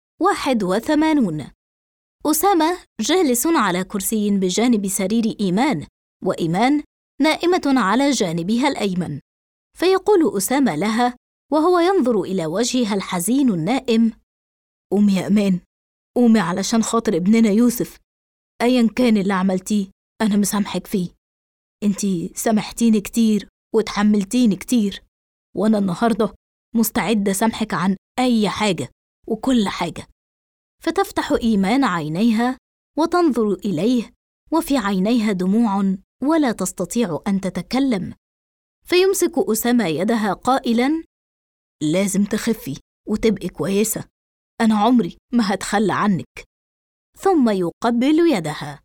81. أسامة جالس على كرسي بجانب سرير إيمان، وإيمان نائمة على جانبها الأيمن. فيقول أسامة لها وهو ينظر إلى وجهها الحزين النائم: قومي يا إيمان، قومي علشان خاطر ابننا يوسف، أيا كان اللي عملتيه أنا مسامحك فيه. انتي سامحتيني كتير وتحملتيني كتير، وأنا النهاردة مستعدة سامحك عن أي حاجة وكل حاجة. فتفتح إيمان عينيها وتنظر إليه، وفي عينيها دموع ولا تستطيع أن تتكلم. فيمسك أسامة يدها قائلاً: لازم تخفي وتبقي كويسة، أنا عمري ما هتخلى عنك. ثم يقبل يدها.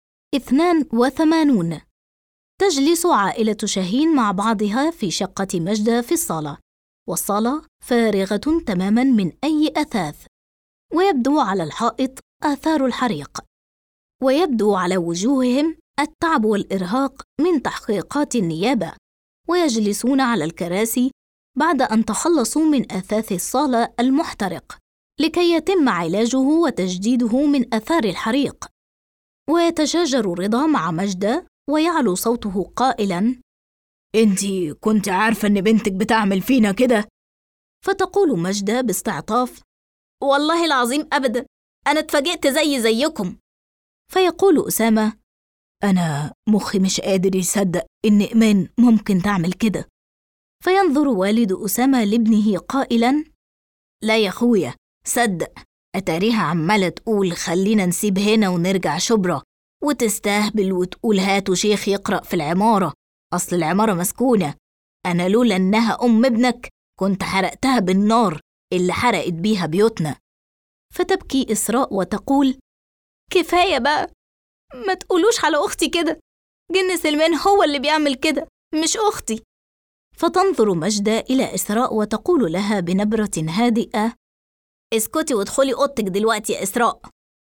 82. تجلس عائلة شاهين مع بعضها في شقة مجدة في الصالة، والصالة فارغة تماماً من أي أثاث، ويبدو على الحائط آثار الحريق، ويبدو على وجوههم التعب والإرهاق من تحقيقات النيابة، ويجلسون على الكراسي بعد أن تخلصوا من أثاث الصالة المحترق لكي يتم علاجه وتجديده من آثار الحريق. ويتشاجر رضا مع مجدة ويعلو صوته قائلاً: أنتِ كنت عارفة إن بنتك بتعمل فينا كده؟ فتقول مجدة باستعطاف: والله العظيم أبداً، أنا اتفاجئت زيكم. فيقول أسامة: أنا مخي مش قادر يصدق إن إيمان ممكن تعمل كده. فينظر والد أسامة لابنه قائلاً: لا يا أخويا، صدق، أتاريها عمالة تقول خلينا نسيب هنا ونرجع شبرا، وتستهبل وتقول هاتوا شيخ يقرأ في العمارة، أصل العمارة مسكونة. أنا لولا إنها أم ابنك كنت حرقتها بالنار اللي حرقت بيها بيوتنا. فتبكي إسراء وتقول: كفاية بقى، ما تقولوش على أختي كده، جن سلمان هو اللي بيعمل كده، مش أختي. فتنظر مجدة إلى إسراء وتقول لها بنبرة هادئة: اسكتي وادخلي أوضتك دلوقتي يا إسراء.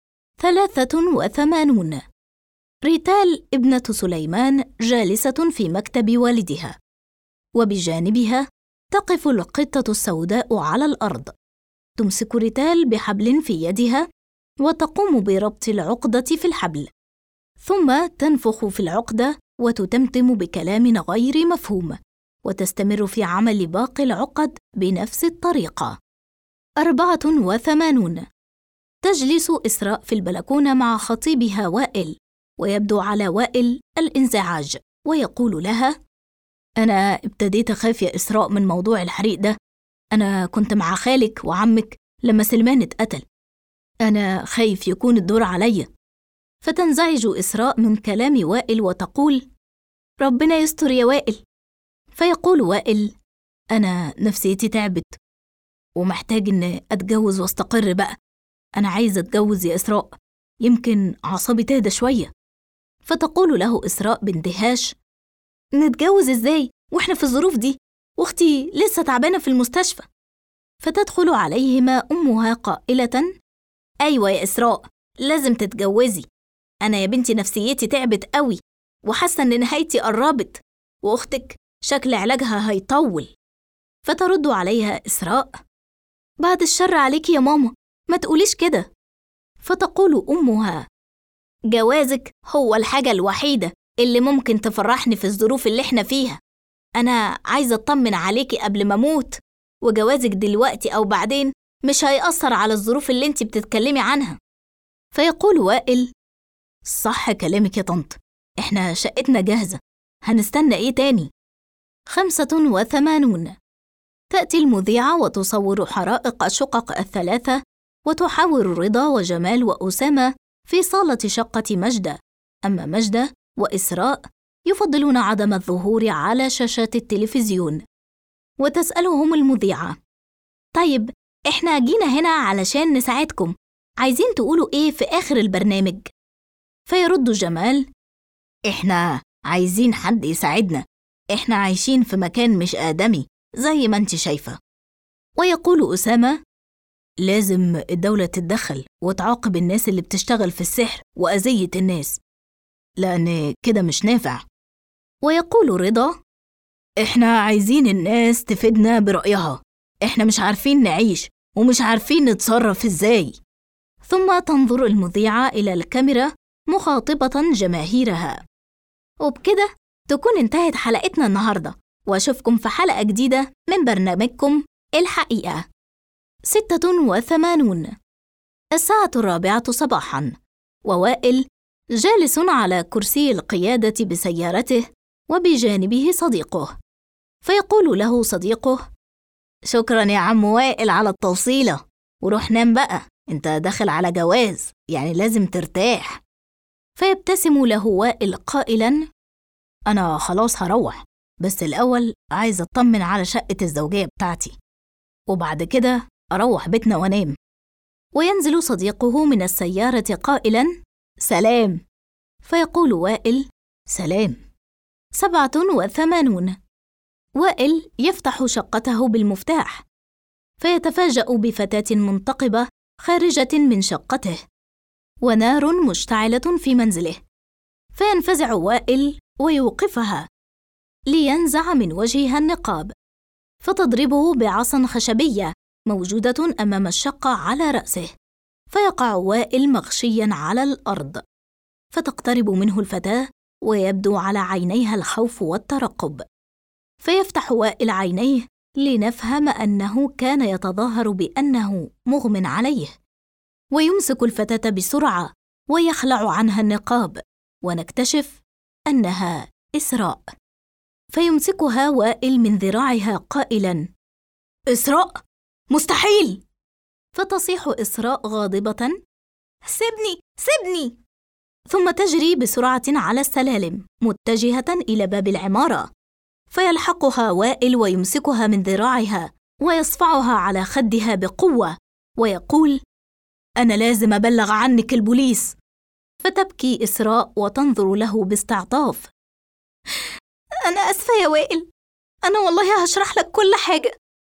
83. ريتال ابنة سليمان جالسة في مكتب والدها، وبجانبها تقف القطة السوداء على الأرض. تمسك ريتال بحبل في يدها وتقوم بربط العقدة في الحبل، ثم تنفخ في العقدة وتتمتم بكلام غير مفهوم، وتستمر في عمل باقي العقد بنفس الطريقة. 84. تجلس إسراء في البلكونة مع خطيبها وائل، ويبدو على وائل الانزعاج، ويقول لها: أنا ابتديت أخاف يا إسراء من موضوع الحريق ده، أنا كنت مع خالك وعمك لما سلمان اتقتل، أنا خايف يكون الدور عليا. فتنزعج إسراء من كلام وائل وتقول: ربنا يستر يا وائل. فيقول وائل: أنا نفسيتي تعبت ومحتاج إن أتجوز واستقر بقى، أنا عايزة أتجوز يا إسراء، يمكن أعصابي تهدى شوية. فتقول له إسراء باندهاش: نتجوز إزاي وإحنا في الظروف دي؟ واختي لسه تعبانة في المستشفى. فتدخل عليهما أمها قائلة: أيوة يا إسراء، لازم تتجوزي، أنا يا بنتي نفسيتي تعبت قوي وحاسة إن نهايتي قربت، وأختك شكل علاجها هيطول. فترد عليها إسراء: بعد الشر عليكي يا ماما، ما تقوليش كده. فتقول أمها: جوازك هو الحاجة الوحيدة اللي ممكن تفرحني في الظروف اللي احنا فيها، أنا عايزة أطمن عليكي قبل ما أموت، وجوازك دلوقتي أو بعدين مش هيأثر على الظروف اللي انتي بتتكلمي عنها. فيقول وائل: صح كلامك يا طنط، احنا شقتنا جاهزة، هنستنى ايه تاني؟ 85. تأتي المذيعة وتصور حرائق الشقق الثلاثة، وتحاور رضا وجمال وأسامة في صالة شقة مجدة، أما مجدة وإسراء يفضلون عدم الظهور على شاشات التلفزيون. وتسألهم المذيعة: طيب إحنا جينا هنا علشان نساعدكم، عايزين تقولوا إيه في آخر البرنامج؟ فيرد جمال: إحنا عايزين حد يساعدنا، إحنا عايشين في مكان مش آدمي زي ما أنت شايفة. ويقول أسامة: لازم الدولة تتدخل وتعاقب الناس اللي بتشتغل في السحر وأذية الناس، لأن كده مش نافع. ويقول رضا: إحنا عايزين الناس تفيدنا برأيها، إحنا مش عارفين نعيش ومش عارفين نتصرف إزاي. ثم تنظر المذيعة إلى الكاميرا مخاطبة جماهيرها. وبكده تكون انتهت حلقتنا النهاردة، وأشوفكم في حلقة جديدة من برنامجكم الحقيقة. 86. الساعة 4 صباحاً، ووائل جالس على كرسي القيادة بسيارته، وبجانبه صديقه. فيقول له صديقه: شكراً يا عم وائل على التوصيلة، وروح نام بقى أنت داخل على جواز، يعني لازم ترتاح. فيبتسم له وائل قائلاً: أنا خلاص هروح، بس الأول عايز أطمن على شقة الزوجية بتاعتي، وبعد كده أروح بيتنا وأنام. وينزل صديقه من السيارة قائلاً: سلام. فيقول وائل: سلام. 87. وائل يفتح شقته بالمفتاح، فيتفاجأ بفتاة منتقبة خارجة من شقته، ونار مشتعلة في منزله. فينفزع وائل ويوقفها لينزع من وجهها النقاب، فتضربه بعصا خشبية موجودة أمام الشقة على رأسه، فيقع وائل مغشياً على الأرض. فتقترب منه الفتاة ويبدو على عينيها الخوف والترقب، فيفتح وائل عينيه لنفهم أنه كان يتظاهر بأنه مغمٍ عليه، ويمسك الفتاة بسرعة ويخلع عنها النقاب، ونكتشف أنها إسراء. فيمسكها وائل من ذراعها قائلاً: إسراء، مستحيل! فتصيح إسراء غاضبة: سيبني سيبني! ثم تجري بسرعة على السلالم متجهة إلى باب العمارة، فيلحقها وائل ويمسكها من ذراعها ويصفعها على خدها بقوة ويقول: أنا لازم أبلغ عنك البوليس. فتبكي إسراء وتنظر له باستعطاف: أنا أسفة يا وائل، أنا والله هشرح لك كل حاجة.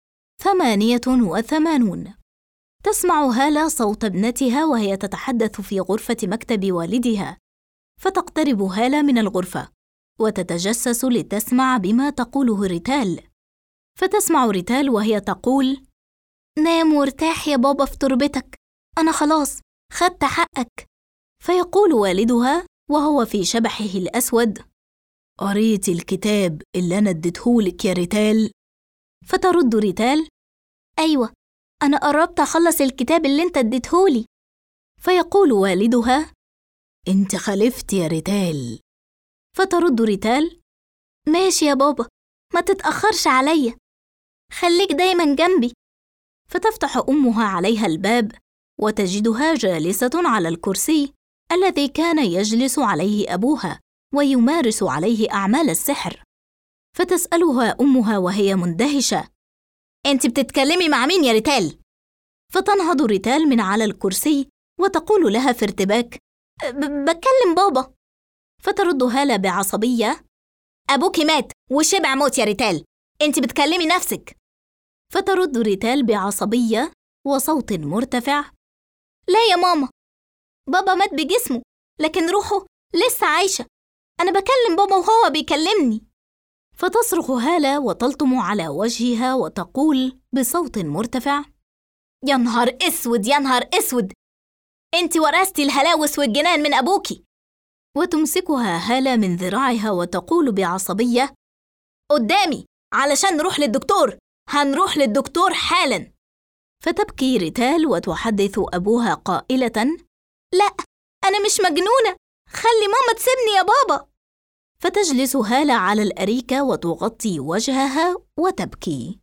88. تسمع هالة صوت ابنتها وهي تتحدث في غرفة مكتب والدها، فتقترب هالة من الغرفة وتتجسس لتسمع بما تقوله ريتال. فتسمع ريتال وهي تقول: نام وارتاح يا بابا في تربتك، أنا خلاص خدت حقك. فيقول والدها وهو في شبحه الأسود: قريت الكتاب اللي أنا اديتهولك يا ريتال؟ فترد ريتال: أيوة، أنا قربت أخلص الكتاب اللي أنت اديتهولي. فيقول والدها: أنت خلفت يا ريتال. فترد ريتال: ماشي يا بابا، ما تتأخرش عليا، خليك دايما جنبي. فتفتح أمها عليها الباب وتجدها جالسة على الكرسي الذي كان يجلس عليه أبوها ويمارس عليه أعمال السحر. فتسألها أمها وهي مندهشة: أنت بتتكلمي مع مين يا ريتال؟ فتنهض ريتال من على الكرسي وتقول لها في ارتباك: بكلم بابا. فترد هالة بعصبية: أبوكي مات وشبع موت يا ريتال، أنت بتكلمي نفسك. فترد ريتال بعصبية وصوت مرتفع: لا يا ماما، بابا مات بجسمه لكن روحه لسه عايشة، أنا بكلم بابا وهو بيكلمني. فتصرخ هالة وتلطم على وجهها وتقول بصوت مرتفع: يا نهار اسود يا نهار اسود، انت ورثتي الهلاوس والجنان من أبوكي. وتمسكها هالة من ذراعها وتقول بعصبية: قدامي علشان نروح للدكتور، هنروح للدكتور حالا. فتبكي ريتال وتحدث أبوها قائلة: لا، أنا مش مجنونة، خلي ماما تسيبني يا بابا. فتجلس هالة على الأريكة وتغطي وجهها وتبكي.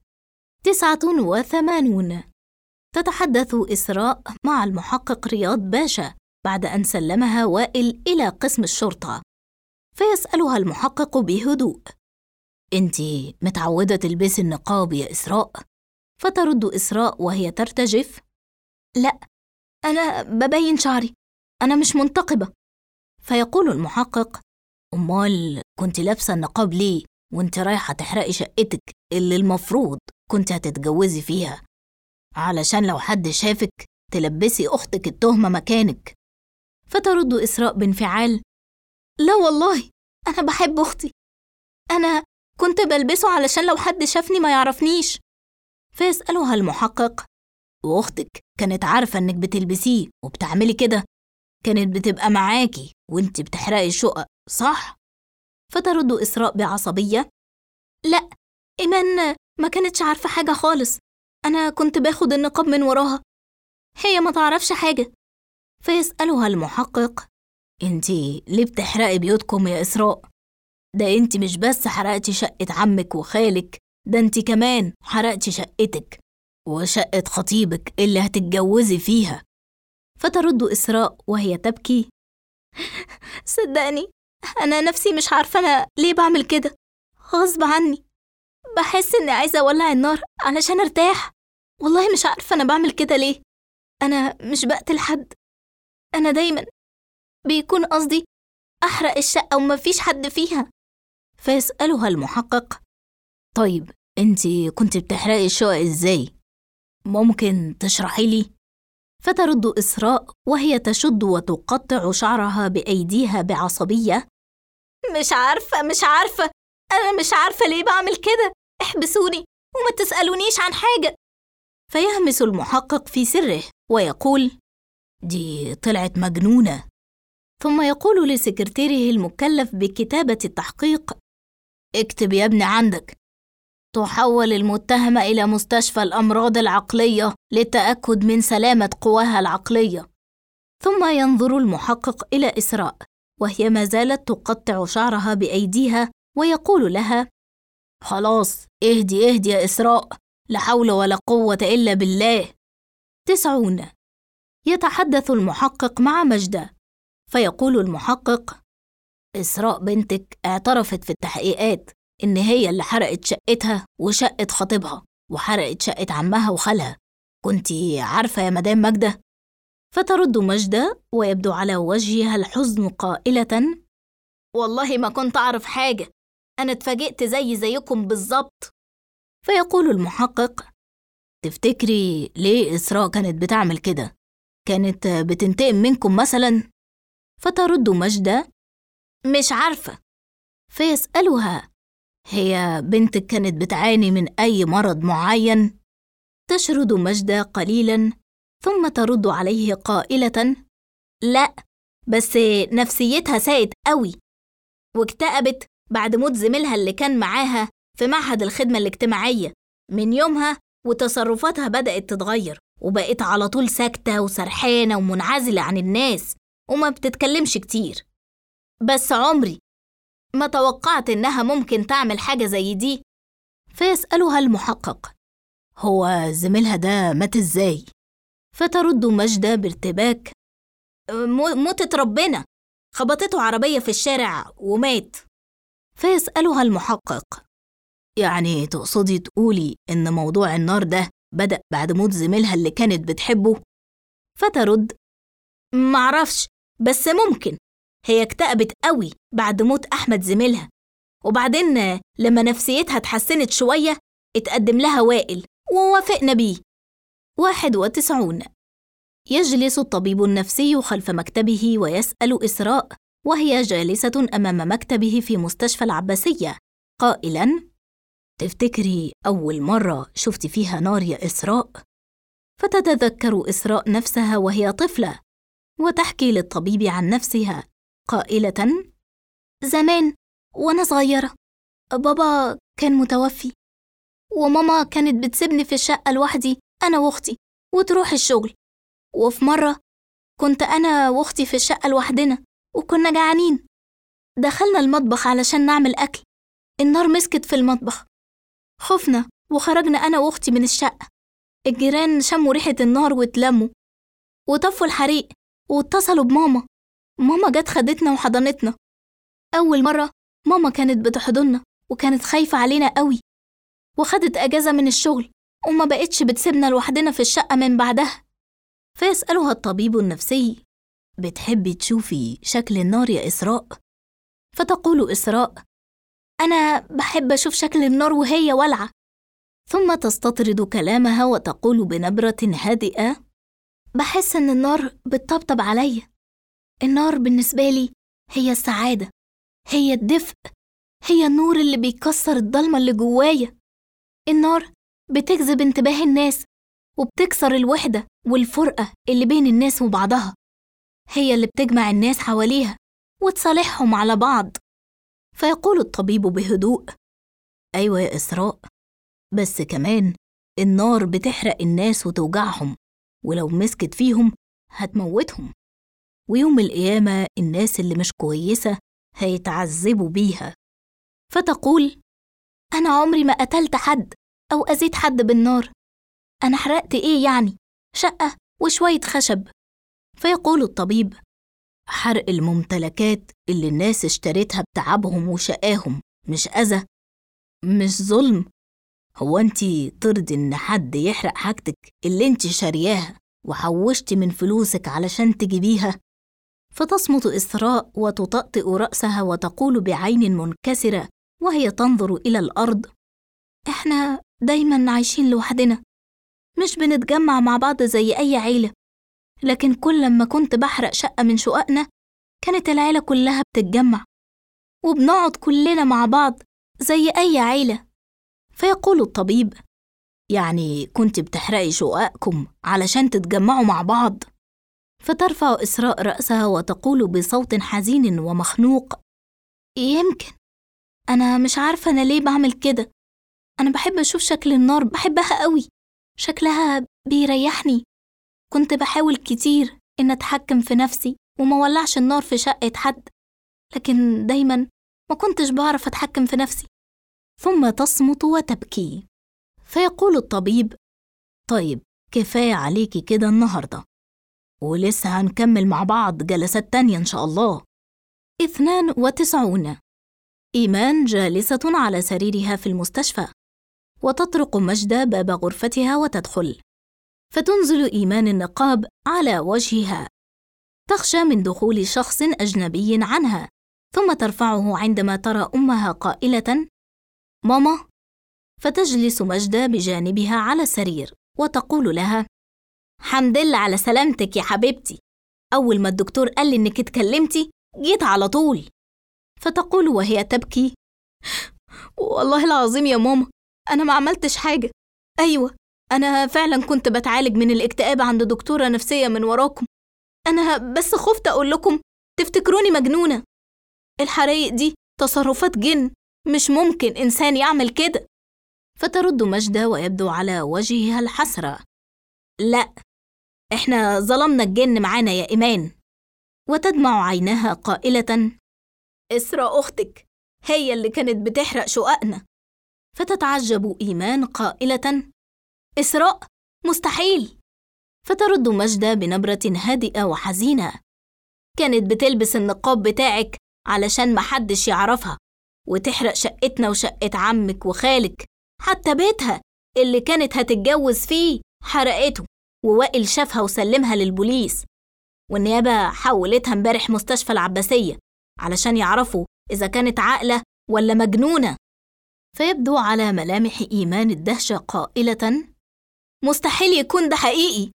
89. تتحدث إسراء مع المحقق رياض باشا بعد أن سلمها وائل إلى قسم الشرطة، فيسألها المحقق بهدوء: أنتِ متعودة تلبسي النقاب يا إسراء؟ فترد إسراء وهي ترتجف: لا، أنا ببين شعري، أنا مش منتقبة. فيقول المحقق: أمال كنت لابسة النقاب ليه وانت رايحة تحرقي شقتك اللي المفروض كنت هتتجوزي فيها، علشان لو حد شافك تلبسي أختك التهمة مكانك. فترد إسراء بانفعال: لا والله، أنا بحب أختي، أنا كنت بلبسه علشان لو حد شافني ما يعرفنيش. فيسألها المحقق: وأختك كانت عارفة إنك بتلبسيه وبتعملي كده؟ كانت بتبقى معاكي وانت بتحرقي الشقق، صح؟ فترد إسراء بعصبية: لا، إيمان ما كانتش عارفة حاجة خالص، أنا كنت باخد النقاب من وراها، هي ما تعرفش حاجة. فيسألها المحقق: انتي ليه بتحرقي بيوتكم يا إسراء؟ ده انتي مش بس حرقتي شقة عمك وخالك، ده انتي كمان حرقتي شقتك وشقة خطيبك اللي هتتجوزي فيها، فترد إسراء وهي تبكي: صدقني أنا نفسي مش عارفة أنا ليه بعمل كده، غصب عني، بحس إني عايزة أولع النار علشان أرتاح. والله مش عارفة أنا بعمل كده ليه، أنا مش بقتل حد، أنا دايما بيكون قصدي أحرق الشقة ومفيش حد فيها. فيسألها المحقق: طيب أنتي كنت بتحرقي الشقق إزاي؟ ممكن تشرحي لي؟ فترد إسراء وهي تشد وتقطع شعرها بأيديها بعصبية: مش عارفة، أنا مش عارفة ليه بعمل كده، احبسوني وما تسألونيش عن حاجة. فيهمس المحقق في سره ويقول: دي طلعت مجنونة. ثم يقول لسكرتيره المكلف بكتابة التحقيق: اكتب يا ابني عندك: تحول المتهمة إلى مستشفى الأمراض العقلية للتأكد من سلامة قواها العقلية. ثم ينظر المحقق إلى إسراء وهي ما زالت تقطع شعرها بأيديها ويقول لها: خلاص اهدي يا إسراء، لا حول ولا قوة إلا بالله. 90. يتحدث المحقق مع مجدة فيقول المحقق: إسراء بنتك اعترفت في التحقيقات إن هي اللي حرقت شقتها وشقة خطيبها وحرقت شقة عمها وخالها، كنتي عارفة يا مدام مجدة؟ فترد مجدة ويبدو على وجهها الحزن قائلة: والله ما كنت أعرف حاجة، أنا اتفاجئت زيكم بالظبط. فيقول المحقق: تفتكري ليه إسراء كانت بتعمل كده؟ كانت بتنتقم منكم مثلا؟ فترد مجدة: مش عارفة. فيسألها: هي بنتك كانت بتعاني من أي مرض معين؟ تشرد مجدة قليلا ثم ترد عليه قائلة: لا، بس نفسيتها ساءت قوي واكتئبت بعد موت زميلها اللي كان معاها في معهد الخدمة الاجتماعية. من يومها وتصرفاتها بدأت تتغير وبقت على طول ساكتة وسرحانة ومنعزلة عن الناس وما بتتكلمش كتير. بس عمري ما توقعت إنها ممكن تعمل حاجة زي دي. فيسألها المحقق: هو زميلها ده مات إزاي؟ فترد مجدة بارتباك: موتة ربنا، خبطته عربية في الشارع ومات. فيسألها المحقق: يعني تقصدي تقولي إن موضوع النار ده بدأ بعد موت زميلها اللي كانت بتحبه؟ فترد: معرفش، بس ممكن. هي اكتئبت قوي بعد موت أحمد زميلها، وبعدين لما نفسيتها اتحسنت شوية اتقدم لها وائل ووافقنا بيه. 91. يجلس الطبيب النفسي خلف مكتبه ويسأل إسراء وهي جالسة أمام مكتبه في مستشفى العباسية قائلاً: تفتكري أول مرة شفتي فيها نار يا إسراء؟ فتتذكر إسراء نفسها وهي طفلة وتحكي للطبيب عن نفسها قائلة: زمان وأنا صغيرة بابا كان متوفي وماما كانت بتسيبني في الشقة لوحدي أنا وأختي وتروح الشغل. وفي مرة كنت أنا وأختي في الشقة لوحدنا وكنا جعانين، دخلنا المطبخ علشان نعمل أكل، النار مسكت في المطبخ، خفنا وخرجنا أنا وأختي من الشقة. الجيران شموا ريحة النار واتلموا وطفوا الحريق واتصلوا بماما. ماما جت خدتنا وحضنتنا. أول مرة ماما كانت بتحضننا وكانت خايفة علينا قوي، وخدت أجازة من الشغل وما بقتش بتسيبنا لوحدنا في الشقة من بعدها. فيسألها الطبيب النفسي: بتحبي تشوفي شكل النار يا إسراء؟ فتقول إسراء: أنا بحب أشوف شكل النار وهي ولعة. ثم تستطرد كلامها وتقول بنبرة هادئة: بحس إن النار بتطبطب عليا. النار بالنسبة لي هي السعادة، هي الدفء، هي النور اللي بيكسر الضلمة اللي جوايا. النار بتجذب انتباه الناس وبتكسر الوحدة والفرقة اللي بين الناس وبعضها، هي اللي بتجمع الناس حواليها وتصالحهم على بعض. فيقول الطبيب بهدوء: أيوة يا إسراء، بس كمان النار بتحرق الناس وتوجعهم، ولو مسكت فيهم هتموتهم، ويوم القيامة الناس اللي مش كويسة هيتعذبوا بيها. فتقول: أنا عمري ما قتلت حد أو أذيت حد بالنار، أنا حرقت إيه يعني؟ شقة وشوية خشب. فيقول الطبيب: حرق الممتلكات اللي الناس اشتريتها بتعبهم وشقاهم مش أذى؟ مش ظلم؟ هو انتي ترضي ان حد يحرق حاجتك اللي انتي شارياها وحوشتي من فلوسك علشان تجيبيها؟ فتصمت إسراء وتطأطئ رأسها وتقول بعين منكسرة وهي تنظر إلى الأرض: إحنا دايماً عايشين لوحدنا، مش بنتجمع مع بعض زي أي عيلة، لكن كل ما كنت بحرق شقة من شققنا كانت العيلة كلها بتتجمع وبنقعد كلنا مع بعض زي أي عيلة. فيقول الطبيب: يعني كنت بتحرقي شققكم علشان تتجمعوا مع بعض؟ فترفع إسراء رأسها وتقول بصوت حزين ومخنوق: يمكن. أنا مش عارفة أنا ليه بعمل كده. أنا بحب أشوف شكل النار، بحبها قوي، شكلها بيريحني. كنت بحاول كتير إن أتحكم في نفسي وما ولعش النار في شقة حد، لكن دايماً ما كنتش بعرف أتحكم في نفسي. ثم تصمت وتبكي. فيقول الطبيب: طيب، كفاية عليكي كده النهاردة، ولسه هنكمل مع بعض جلسات تانية إن شاء الله. 92. إيمان جالسة على سريرها في المستشفى، وتطرق مجدة باب غرفتها وتدخل، فتنزل إيمان النقاب على وجهها، تخشى من دخول شخص أجنبي عنها، ثم ترفعه عندما ترى أمها قائلة: ماما. فتجلس مجدة بجانبها على السرير وتقول لها: حمد لله على سلامتك يا حبيبتي، أول ما الدكتور قال لي إنك اتكلمتي جيت على طول. فتقول وهي تبكي: والله العظيم يا ماما أنا ما عملتش حاجة. أيوة، أنا فعلا كنت بتعالج من الاكتئاب عند دكتورة نفسية من وراكم. أنا بس خفت أقول لكم تفتكروني مجنونة. الحرايق دي تصرفات جن، مش ممكن إنسان يعمل كده. فترد مجدة ويبدو على وجهها الحسرة: لا، إحنا ظلمنا الجن معانا يا إيمان. وتدمع عينها قائلة: إسراء أختك هي اللي كانت بتحرق شققنا. فتتعجب إيمان قائلة: إسراء؟ مستحيل. فترد مجدة بنبرة هادئة وحزينة: كانت بتلبس النقاب بتاعك علشان محدش يعرفها، وتحرق شقتنا وشقة عمك وخالك، حتى بيتها اللي كانت هتتجوز فيه حرقته، ووائل شافها وسلمها للبوليس، والنيابة حولتها امبارح مستشفى العباسية علشان يعرفوا إذا كانت عاقلة ولا مجنونة. فيبدو على ملامح إيمان الدهشة قائلة: مستحيل يكون ده حقيقي.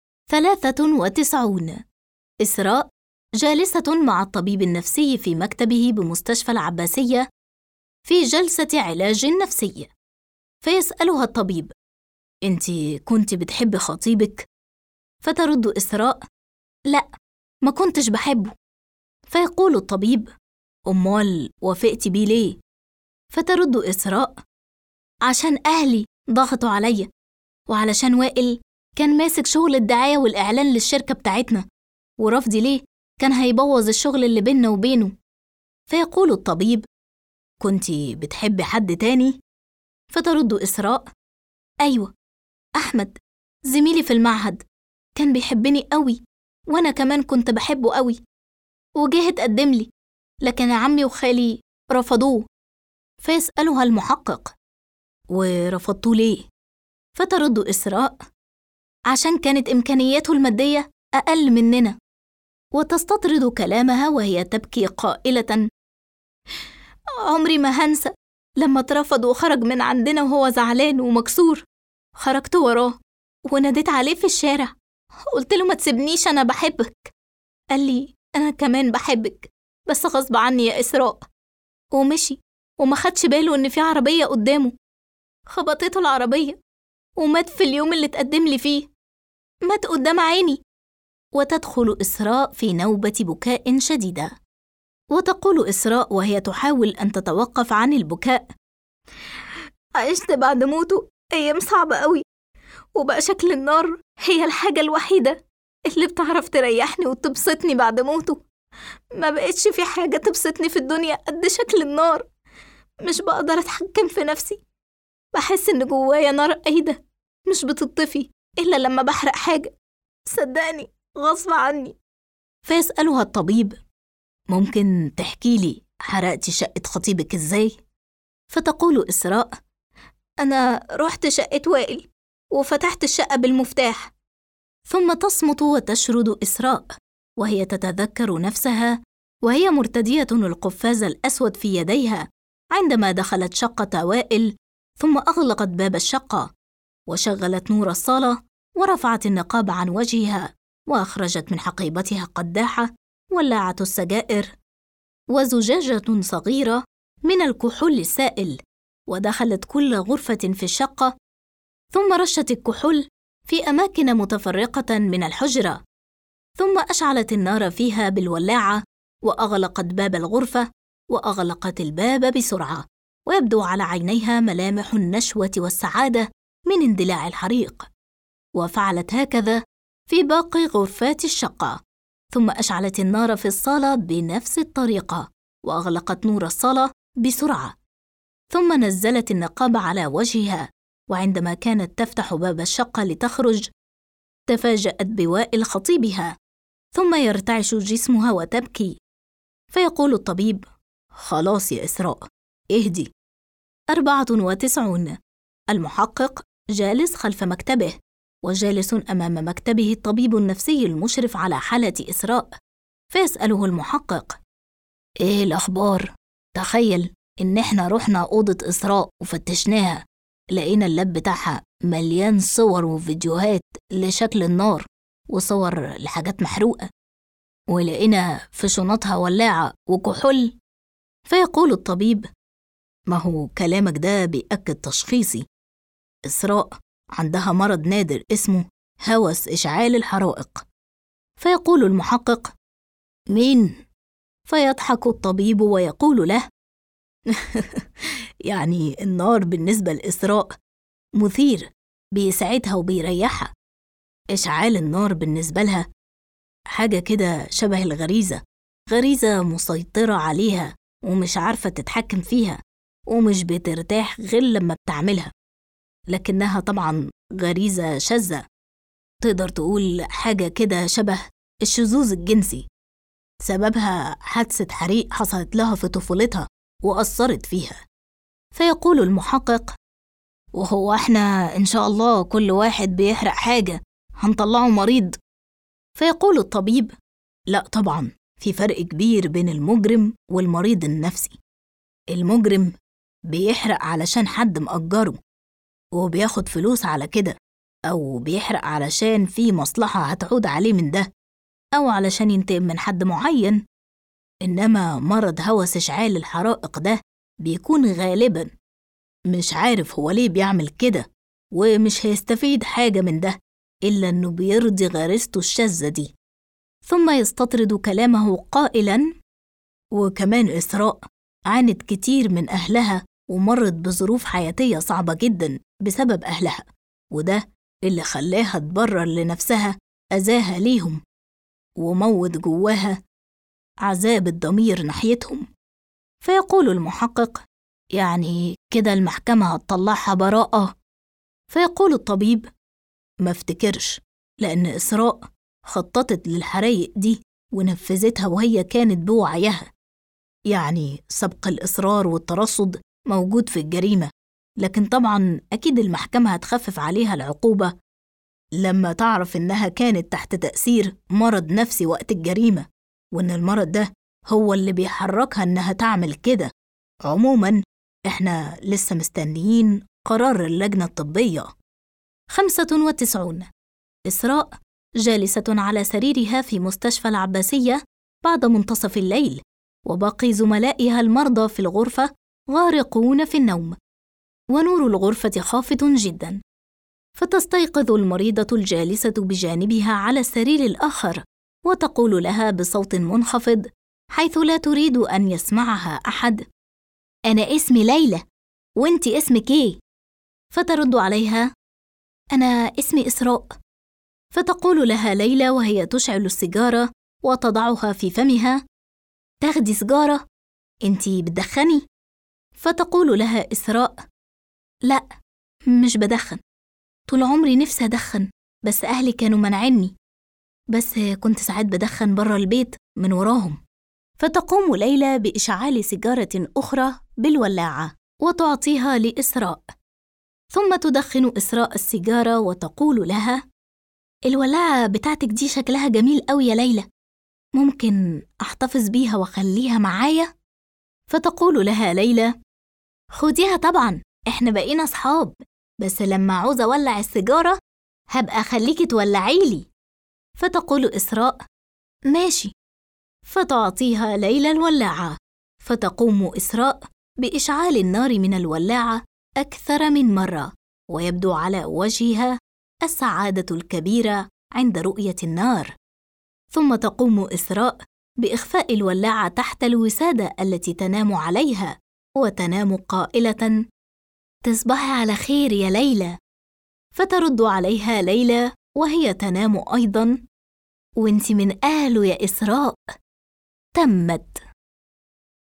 93. إسراء جالسة مع الطبيب النفسي في مكتبه بمستشفى العباسية في جلسة علاج نفسي، فيسألها الطبيب: أنتِ كنت بتحبي خطيبك؟ فترد إسراء: لا، ما كنتش بحبه. فيقول الطبيب: أمال وافقتي بيه ليه؟ فترد إسراء: عشان أهلي ضغطوا عليا، وعلشان وائل كان ماسك شغل الدعاية والإعلان للشركة بتاعتنا، ورفضي ليه كان هيبوظ الشغل اللي بيننا وبينه. فيقول الطبيب: كنتي بتحبي حد تاني؟ فترد إسراء: أيوة، أحمد زميلي في المعهد كان بيحبني قوي، وأنا كمان كنت بحبه قوي، وجه اتقدم لي، لكن عمي وخالي رفضوه. فيسألها المحقق: ورفضتوه ليه؟ فترد إسراء: عشان كانت إمكانياته المادية أقل مننا. وتستطرد كلامها وهي تبكي قائلة: عمري ما هنسى لما اترفض وخرج من عندنا وهو زعلان ومكسور. خرجت وراه وناديت عليه في الشارع، قلت له ما تسيبنيش، أنا بحبك. قال لي أنا كمان بحبك، بس غصب عني يا إسراء. ومشي وما خدش باله إن في عربية قدامه، خبطته العربية ومات في اليوم اللي اتقدم لي فيه، مات قدام عيني. وتدخل إسراء في نوبة بكاء شديدة، وتقول إسراء وهي تحاول أن تتوقف عن البكاء: عشت بعد موته أيام صعبة قوي، وبقى شكل النار هي الحاجة الوحيدة اللي بتعرف تريحني وتبسطني بعد موته. ما بقتش في حاجة تبسطني في الدنيا قد شكل النار. مش بقدر أتحكم في نفسي، بحس إن جوايا نار قايدة مش بتطفي إلا لما بحرق حاجة. صدقني غصب عني. فيسألها الطبيب: ممكن تحكي لي حرقتي شقة خطيبك إزاي؟ فتقول إسراء: أنا رحت شقة وائل وفتحت الشقة بالمفتاح. ثم تصمت وتشرد إسراء وهي تتذكر نفسها وهي مرتدية القفاز الأسود في يديها عندما دخلت شقة وائل، ثم أغلقت باب الشقة وشغلت نور الصالة ورفعت النقاب عن وجهها وأخرجت من حقيبتها قداحة ولاعة السجائر وزجاجة صغيرة من الكحول السائل، ودخلت كل غرفة في الشقة، ثم رشت الكحول في أماكن متفرقة من الحجرة، ثم أشعلت النار فيها بالولاعة وأغلقت باب الغرفة وأغلقت الباب بسرعة، ويبدو على عينيها ملامح النشوة والسعادة من اندلاع الحريق. وفعلت هكذا في باقي غرفات الشقة، ثم أشعلت النار في الصالة بنفس الطريقة وأغلقت نور الصالة بسرعة، ثم نزلت النقاب على وجهها، وعندما كانت تفتح باب الشقة لتخرج تفاجأت بوائل خطيبها، ثم يرتعش جسمها وتبكي. فيقول الطبيب: خلاص يا إسراء، اهدي. 94. المحقق جالس خلف مكتبه، وجالس أمام مكتبه الطبيب النفسي المشرف على حالة إسراء. فيسأله المحقق: إيه الأخبار؟ تخيل إن إحنا رحنا أوضة إسراء وفتشناها، لقينا اللاب بتاعها مليان صور وفيديوهات لشكل النار وصور لحاجات محروقة، ولقينا في شنطها ولاعة وكحول. فيقول الطبيب: ما هو كلامك ده بيأكد تشخيصي، إسراء عندها مرض نادر اسمه هوس إشعال الحرائق. فيقول المحقق: مين؟ فيضحك الطبيب ويقول له: يعني النار بالنسبة لإسراء مثير، بيسعدها وبيريحها. إشعال النار بالنسبة لها حاجة كده شبه الغريزة، غريزة مسيطرة عليها ومش عارفة تتحكم فيها، ومش بترتاح غير لما بتعملها، لكنها طبعا غريزة شاذة، تقدر تقول حاجة كده شبه الشذوذ الجنسي، سببها حادثة حريق حصلت لها في طفولتها وأثرت فيها. فيقول المحقق: وهو احنا إن شاء الله كل واحد بيحرق حاجة هنطلعه مريض؟ فيقول الطبيب: لا طبعا، في فرق كبير بين المجرم والمريض النفسي. المجرم بيحرق علشان حد مأجره وبياخد فلوس على كده، أو بيحرق علشان في مصلحة هتعود عليه من ده، أو علشان ينتقم من حد معين. إنما مرض هوس إشعال الحرائق ده بيكون غالباً مش عارف هو ليه بيعمل كده، ومش هيستفيد حاجة من ده إلا إنه بيرضي غريزته الشاذة دي. ثم يستطرد كلامه قائلاً: وكمان إسراء عانت كتير من أهلها ومرت بظروف حياتية صعبة جداً بسبب أهلها، وده اللي خلاها تبرر لنفسها أذاها ليهم وموت جواها عذاب الضمير ناحيتهم. فيقول المحقق: يعني كده المحكمة هتطلعها براءة؟ فيقول الطبيب: ما افتكرش، لأن إسراء خططت للحرايق دي ونفذتها وهي كانت بوعيها، يعني سبق الإصرار والترصد موجود في الجريمة، لكن طبعاً أكيد المحكمة هتخفف عليها العقوبة لما تعرف إنها كانت تحت تأثير مرض نفسي وقت الجريمة، وإن المرض ده هو اللي بيحركها إنها تعمل كده. عموماً إحنا لسه مستنيين قرار اللجنة الطبية. 95. إسراء جالسة على سريرها في مستشفى العباسية بعد منتصف الليل، وباقي زملائها المرضى في الغرفة غارقون في النوم، ونور الغرفة خافت جداً. فتستيقظ المريضة الجالسة بجانبها على السرير الآخر وتقول لها بصوت منخفض حيث لا تريد أن يسمعها أحد: أنا اسمي ليلى، وإنت اسمك إيه؟ فترد عليها: أنا اسمي إسراء. فتقول لها ليلى وهي تشعل السيجارة وتضعها في فمها: تاخدي سيجارة؟ إنت بتدخني؟ فتقول لها إسراء: لا، مش بدخن، طول عمري نفسي أدخن بس أهلي كانوا منعني. بس كنت ساعات بدخن برا البيت من وراهم. فتقوم ليلى بإشعال سيجارة أخرى بالولاعة وتعطيها لإسراء، ثم تدخن إسراء السيجارة وتقول لها: الولاعة بتاعتك دي شكلها جميل قوي يا ليلى، ممكن أحتفظ بيها وأخليها معايا؟ فتقول لها ليلى: خديها طبعاً، إحنا بقينا صحاب، بس لما عاوز أولع السيجارة هبقى أخليكي تولعيلي. فتقول إسراء: ماشي. فتعطيها ليلى الولاعة، فتقوم إسراء بإشعال النار من الولاعة أكثر من مرة، ويبدو على وجهها السعادة الكبيرة عند رؤية النار. ثم تقوم إسراء بإخفاء الولاعة تحت الوسادة التي تنام عليها، وتنام قائلة: تصبحي على خير يا ليلى. فترد عليها ليلى وهي تنام أيضاً: وانت من أهله يا إسراء. تمت.